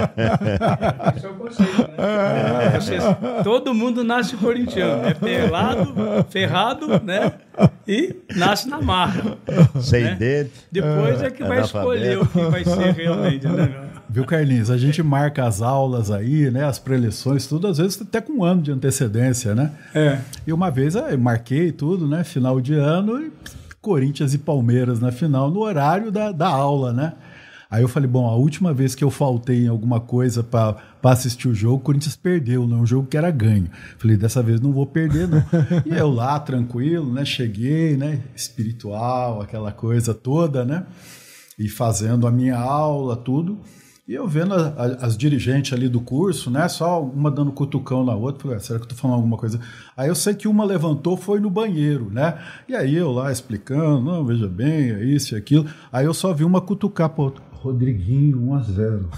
Esse é o conceito, né? É, vocês, todo mundo nasce corintiano. É pelado, ferrado, né? E nasce na marra. Sem né? dente. Depois é que vai escolher o que vai ser realmente, né? Viu, Carlinhos? A gente marca as aulas aí, né? As preleções, tudo, às vezes até com um ano de antecedência, né? É. E uma vez eu marquei tudo, né? Final de ano, e Corinthians e Palmeiras na final, no horário da, da aula, né? Aí eu falei, bom, a última vez que eu faltei em alguma coisa para assistir o jogo, o Corinthians perdeu, né? Um jogo que era ganho. Falei, dessa vez não vou perder, não. E eu lá, tranquilo, né? Cheguei, né? Espiritual, aquela coisa toda, né? E fazendo a minha aula, tudo. E eu vendo a, a, as dirigentes ali do curso, né? Só uma dando cutucão na outra. Falei, ah, será que eu tô falando alguma coisa? Aí eu sei que uma levantou, foi no banheiro, né? E aí eu lá explicando, não, veja bem, é isso e aquilo. Aí eu só vi uma cutucar para outra. Rodriguinho, um a zero.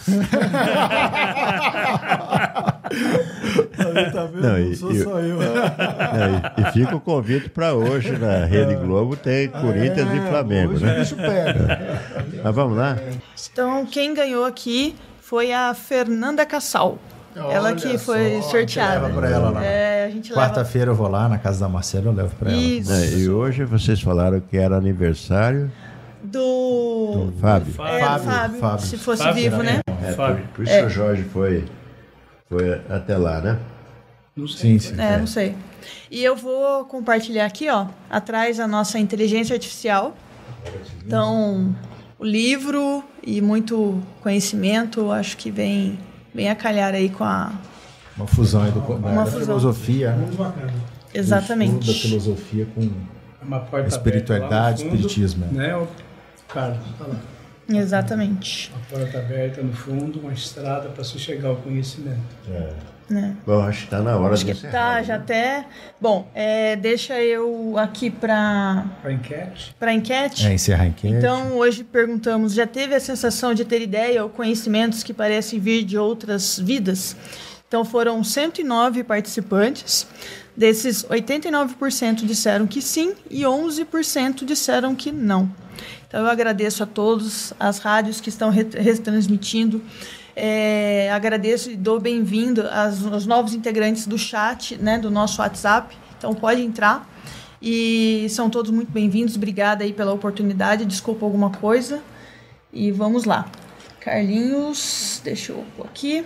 Tá vendo? Não, não sou e, só eu. Não, e, e fica o convite para hoje na Rede Globo, tem Corinthians é, e Flamengo, hoje né? O bicho pega. Mas vamos lá? Então, quem ganhou aqui foi a Fernanda Cassal. Olha ela que foi só, sorteada. A gente leva pra ela lá. É, a gente Quarta-feira leva... eu vou lá na casa da Marcela, eu levo para ela. Isso. É, e hoje vocês falaram que era aniversário Do... Do Fábio. É, Fábio, Fábio, Fábio. se fosse Fábio, vivo, né? É, Fábio. por, por isso que o Jorge foi, foi até lá, né? Não sei. Sim, sim. É, não sei. E eu vou compartilhar aqui, ó, atrás a nossa inteligência artificial. Então, o livro e muito conhecimento, acho que vem, vem a calhar aí com a... Uma fusão aí do, da, Uma da fusão. filosofia. Exatamente. Da filosofia com Uma porta espiritualidade, aberta lá no fundo, espiritismo. Né, o Carlos? Tá lá. Exatamente. Uma porta aberta no fundo, uma estrada para se chegar ao conhecimento. Né? Bom, acho que está na hora Acho de que encerrar. tá, já até... Bom, é, deixa eu aqui para Para enquete. para enquete. É, encerrar a enquete. Então, hoje perguntamos, já teve a sensação de ter ideia ou conhecimentos que parecem vir de outras vidas? Então, foram cento e nove participantes. Desses, oitenta e nove por cento disseram que sim e onze por cento disseram que não. Então, eu agradeço a todos, as rádios que estão retransmitindo. É, agradeço e dou bem-vindo aos, aos novos integrantes do chat, né, do nosso WhatsApp. Então, pode entrar. E são todos muito bem-vindos. Obrigada aí pela oportunidade. Desculpa alguma coisa. E vamos lá. Carlinhos, deixa eu pôr aqui.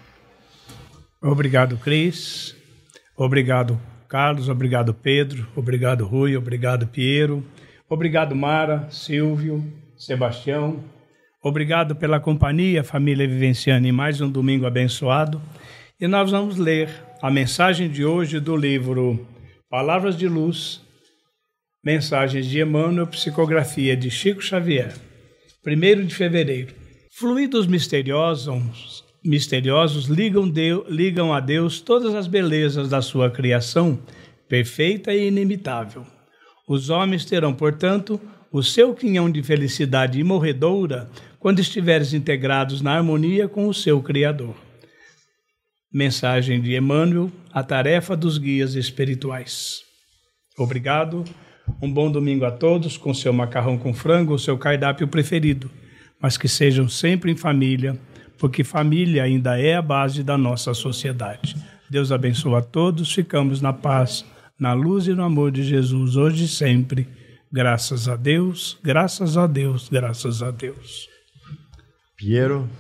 Obrigado, Cris. Obrigado, Carlos. Obrigado, Pedro. Obrigado, Rui. Obrigado, Piero. Obrigado, Mara, Silvio, Sebastião. Obrigado pela companhia, família Vivenciana, em mais um domingo abençoado. E nós vamos ler a mensagem de hoje do livro Palavras de Luz, Mensagens de Emmanuel, Psicografia de Chico Xavier. primeiro de fevereiro. Fluidos misteriosos, misteriosos ligam, Deus, ligam a Deus todas as belezas da sua criação, perfeita e inimitável. Os homens terão, portanto, o seu quinhão de felicidade imorredoura quando estiveres integrados na harmonia com o seu Criador. Mensagem de Emmanuel, a tarefa dos guias espirituais. Obrigado, um bom domingo a todos, com seu macarrão com frango ou seu cardápio preferido, mas que sejam sempre em família, porque família ainda é a base da nossa sociedade. Deus abençoe a todos, ficamos na paz, na luz e no amor de Jesus, hoje e sempre. Graças a Deus, graças a Deus, graças a Deus. Piero.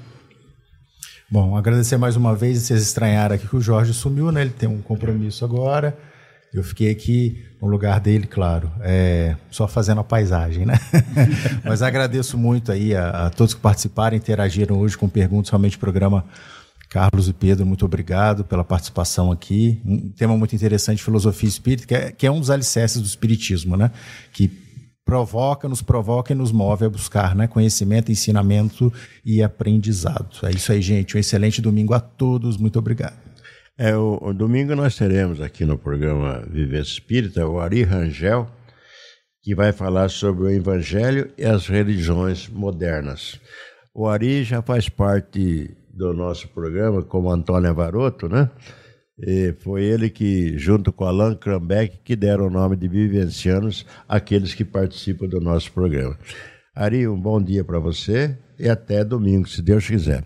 Bom, agradecer mais uma vez. Vocês estranharam aqui que o Jorge sumiu, né? Ele tem um compromisso agora. Eu fiquei aqui no lugar dele, claro, é, só fazendo a paisagem, né? Mas agradeço muito aí a, a todos que participaram, interagiram hoje com perguntas. Realmente o programa Carlos e Pedro, muito obrigado pela participação aqui. Um tema muito interessante, filosofia espírita, que é, que é um dos alicerces do espiritismo, né? Que provoca, nos provoca e nos move a buscar, né? Conhecimento, ensinamento e aprendizado. É isso aí, gente. Um excelente domingo a todos. Muito obrigado. É, o, o domingo nós teremos aqui no programa Vivência Espírita o Ari Rangel, que vai falar sobre o Evangelho e as religiões modernas. O Ari já faz parte do nosso programa, como Antônio Varoto, né? E foi ele que, junto com Allan Krambeck, que deram o nome de Vivencianos àqueles que participam do nosso programa. Ari, um bom dia para você e até domingo, se Deus quiser.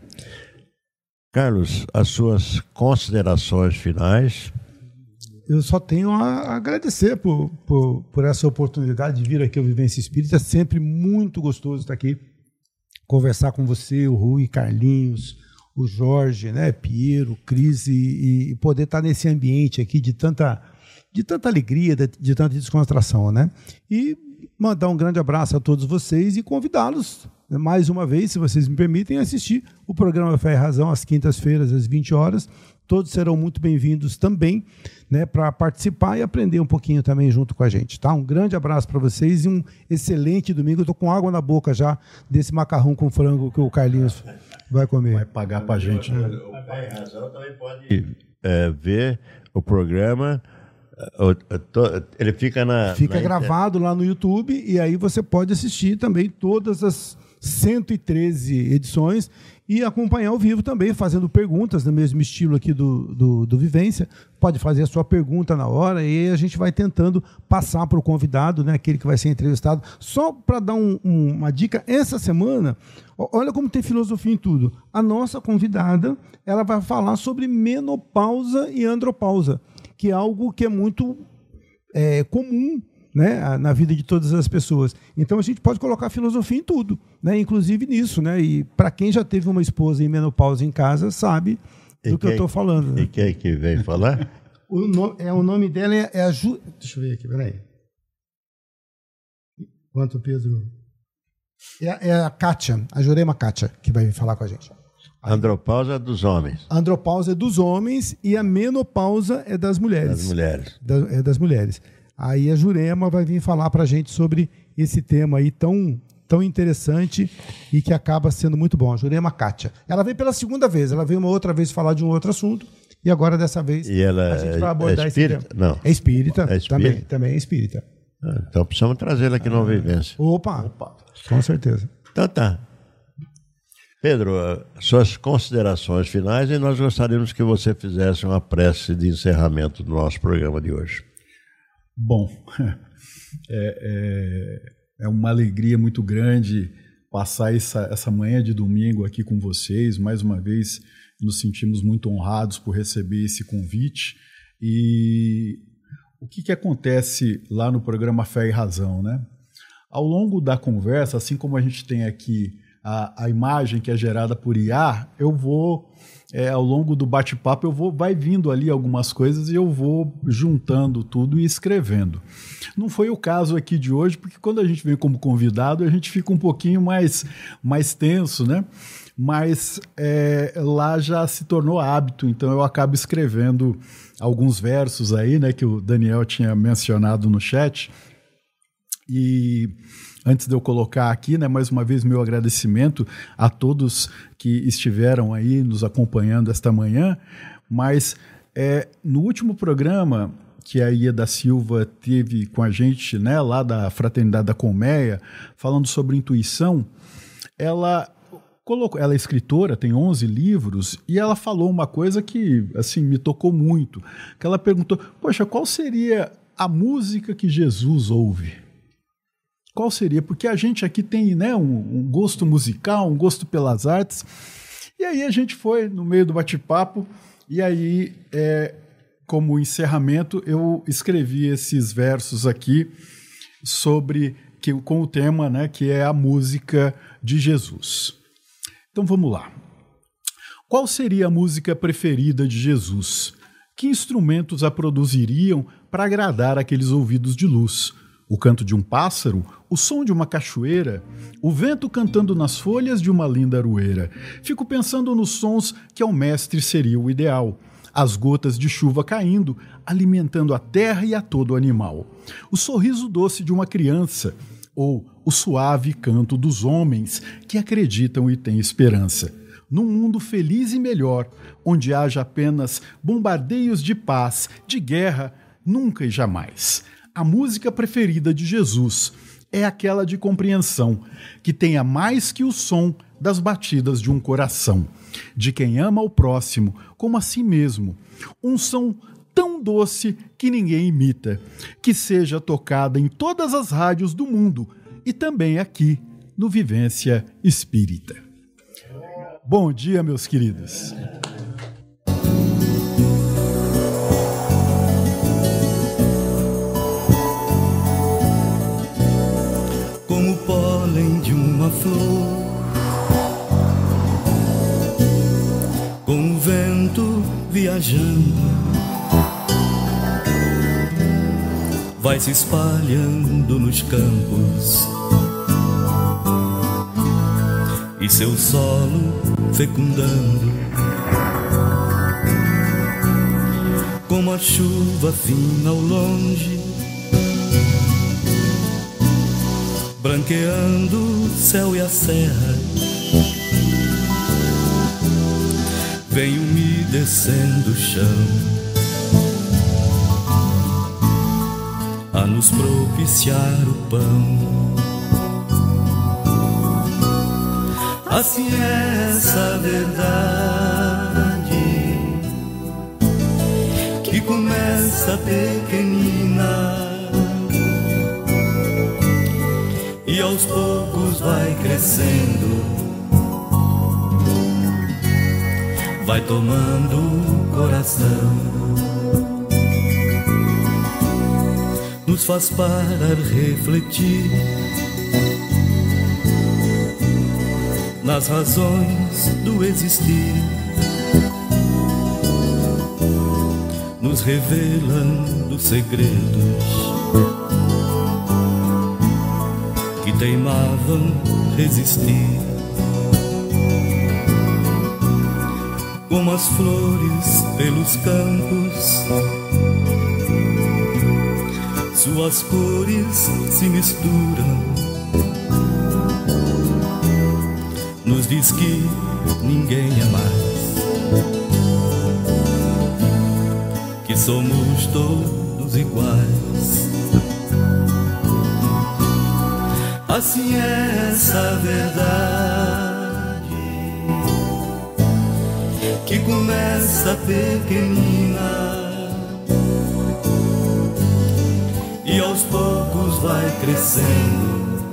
Carlos, as suas considerações finais. Eu só tenho a agradecer por, por, por essa oportunidade de vir aqui ao Vivência Espírita. É sempre muito gostoso estar aqui, conversar com você, o Rui, Carlinhos, o Jorge, né, Piero, Cris, e, e poder estar nesse ambiente aqui de tanta, de tanta alegria, de, de tanta descontração, né? E mandar um grande abraço a todos vocês e convidá-los, mais uma vez, se vocês me permitem, a assistir o programa Fé e Razão às quintas-feiras, às vinte horas. Todos serão muito bem-vindos também, né, para participar e aprender um pouquinho também junto com a gente, tá? Um grande abraço para vocês e um excelente domingo. Eu estou com água na boca já desse macarrão com frango que o Carlinhos vai comer. Vai pagar para a gente, né? O Fé e Razão também pode é, ver o programa. Ele fica na... Fica na gravado lá no YouTube e aí você pode assistir também todas as cento e treze edições e acompanhar ao vivo também, fazendo perguntas no mesmo estilo aqui do, do, do Vivência. Pode fazer a sua pergunta na hora e a gente vai tentando passar para o convidado, né, aquele que vai ser entrevistado. Só para dar um, um, uma dica, essa semana, olha como tem filosofia em tudo. A nossa convidada, ela vai falar sobre menopausa e andropausa, que é algo que é muito é, comum né, na vida de todas as pessoas. Então a gente pode colocar filosofia em tudo, né, inclusive nisso. Né, e para quem já teve uma esposa em menopausa em casa, sabe do e que quem, eu estou falando. Né? E quem que vem falar? o, no, é, o nome dela é, é a Ju... Deixa eu ver aqui, peraí. Quanto, Pedro? É, é a Kátia, a Jurema Kátia, que vai falar com a gente. A andropausa é dos homens. A andropausa é dos homens e a menopausa é das mulheres. Das mulheres. Da, é das mulheres. Aí a Jurema vai vir falar para a gente sobre esse tema aí tão, tão interessante e que acaba sendo muito bom. A Jurema Kátia. Ela veio pela segunda vez, ela veio uma outra vez falar de um outro assunto e agora dessa vez e ela a gente vai abordar é espírita? esse tema. Não. É espírita, é espírita? Também, também é espírita. Ah, então precisamos trazê-la aqui ah, na Vivência. Opa, opa, com certeza. Então tá. Pedro, suas considerações finais e nós gostaríamos que você fizesse uma prece de encerramento do nosso programa de hoje. Bom, é, é, é uma alegria muito grande passar essa, essa manhã de domingo aqui com vocês. Mais uma vez, nos sentimos muito honrados por receber esse convite. E o que, que acontece lá no programa Fé e Razão, né? Ao longo da conversa, assim como a gente tem aqui A, a imagem que é gerada por I A, eu vou, é, ao longo do bate-papo, eu vou, vai vindo ali algumas coisas e eu vou juntando tudo e escrevendo. Não foi o caso aqui de hoje, porque quando a gente vem como convidado, a gente fica um pouquinho mais, mais tenso, né? Mas é, lá já se tornou hábito, então eu acabo escrevendo alguns versos aí, né, que o Daniel tinha mencionado no chat. E antes de eu colocar aqui, né, mais uma vez meu agradecimento a todos que estiveram aí nos acompanhando esta manhã, mas é, no último programa que a Ieda Silva teve com a gente, né, lá da Fraternidade da Colmeia, falando sobre intuição, ela colocou, ela é escritora, tem onze livros, e ela falou uma coisa que assim me tocou muito, que ela perguntou, poxa, qual seria a música que Jesus ouve? Qual seria? Porque a gente aqui tem, né, um, um gosto musical, um gosto pelas artes. E aí a gente foi no meio do bate-papo e aí, é, como encerramento, eu escrevi esses versos aqui sobre que, com o tema, né, que é a música de Jesus. Então vamos lá. Qual seria a música preferida de Jesus? Que instrumentos a produziriam para agradar aqueles ouvidos de luz? O canto de um pássaro, o som de uma cachoeira, o vento cantando nas folhas de uma linda aroeira. Fico pensando nos sons que ao mestre seria o ideal. As gotas de chuva caindo, alimentando a terra e a todo animal. O sorriso doce de uma criança, ou o suave canto dos homens que acreditam e têm esperança. Num mundo feliz e melhor, onde haja apenas bombardeios de paz, de guerra, nunca e jamais. A música preferida de Jesus é aquela de compreensão, que tenha mais que o som das batidas de um coração, de quem ama o próximo como a si mesmo. Um som tão doce que ninguém imita, que seja tocada em todas as rádios do mundo e também aqui no Vivência Espírita. Bom dia, meus queridos. Como o pólen de uma flor, com o vento viajando, vai se espalhando nos campos e seu solo fecundando, como a chuva fina ao longe, branqueando o céu e a serra, vem umedecendo o chão, a nos propiciar o pão. Assim é essa verdade que começa pequenina e aos poucos vai crescendo, vai tomando coração. No nos faz parar, refletir nas razões do existir, nos revelando segredos que teimavam resistir. Como as flores pelos campos, suas cores se misturam, nos diz que ninguém é mais, que somos todos iguais. Assim é essa verdade que começa pequenina e aos poucos vai crescendo,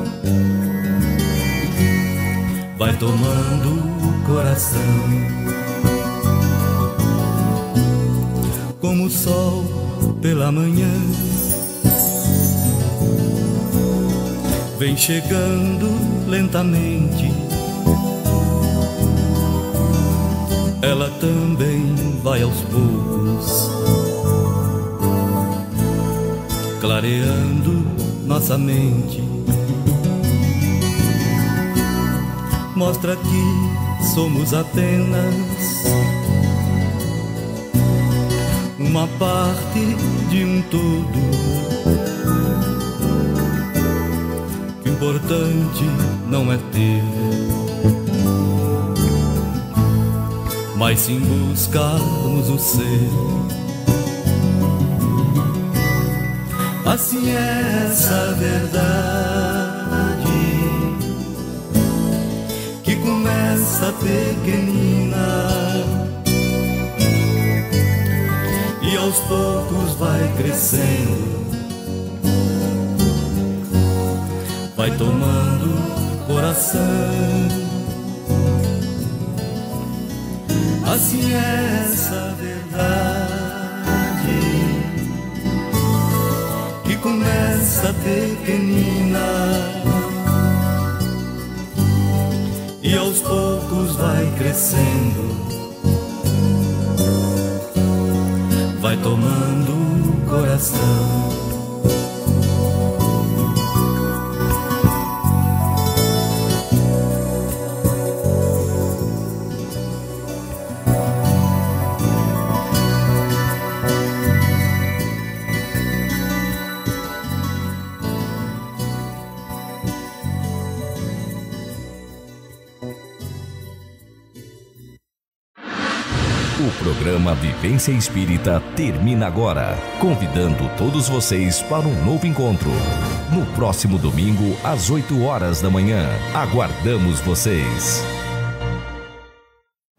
vai tomando o coração. Como o sol pela manhã vem chegando lentamente, ela também vai aos poucos, clareando nossa mente. Mostra que somos apenas uma parte de um todo. O importante não é ter, mas sim buscarmos o ser. Assim é essa verdade que começa pequenina e aos poucos vai crescendo, vai tomando coração. Assim é essa verdade que começa pequenina e aos poucos vai crescendo, vai tomando coração. O programa Vivência Espírita termina agora, convidando todos vocês para um novo encontro. No próximo domingo, às oito horas da manhã. Aguardamos vocês!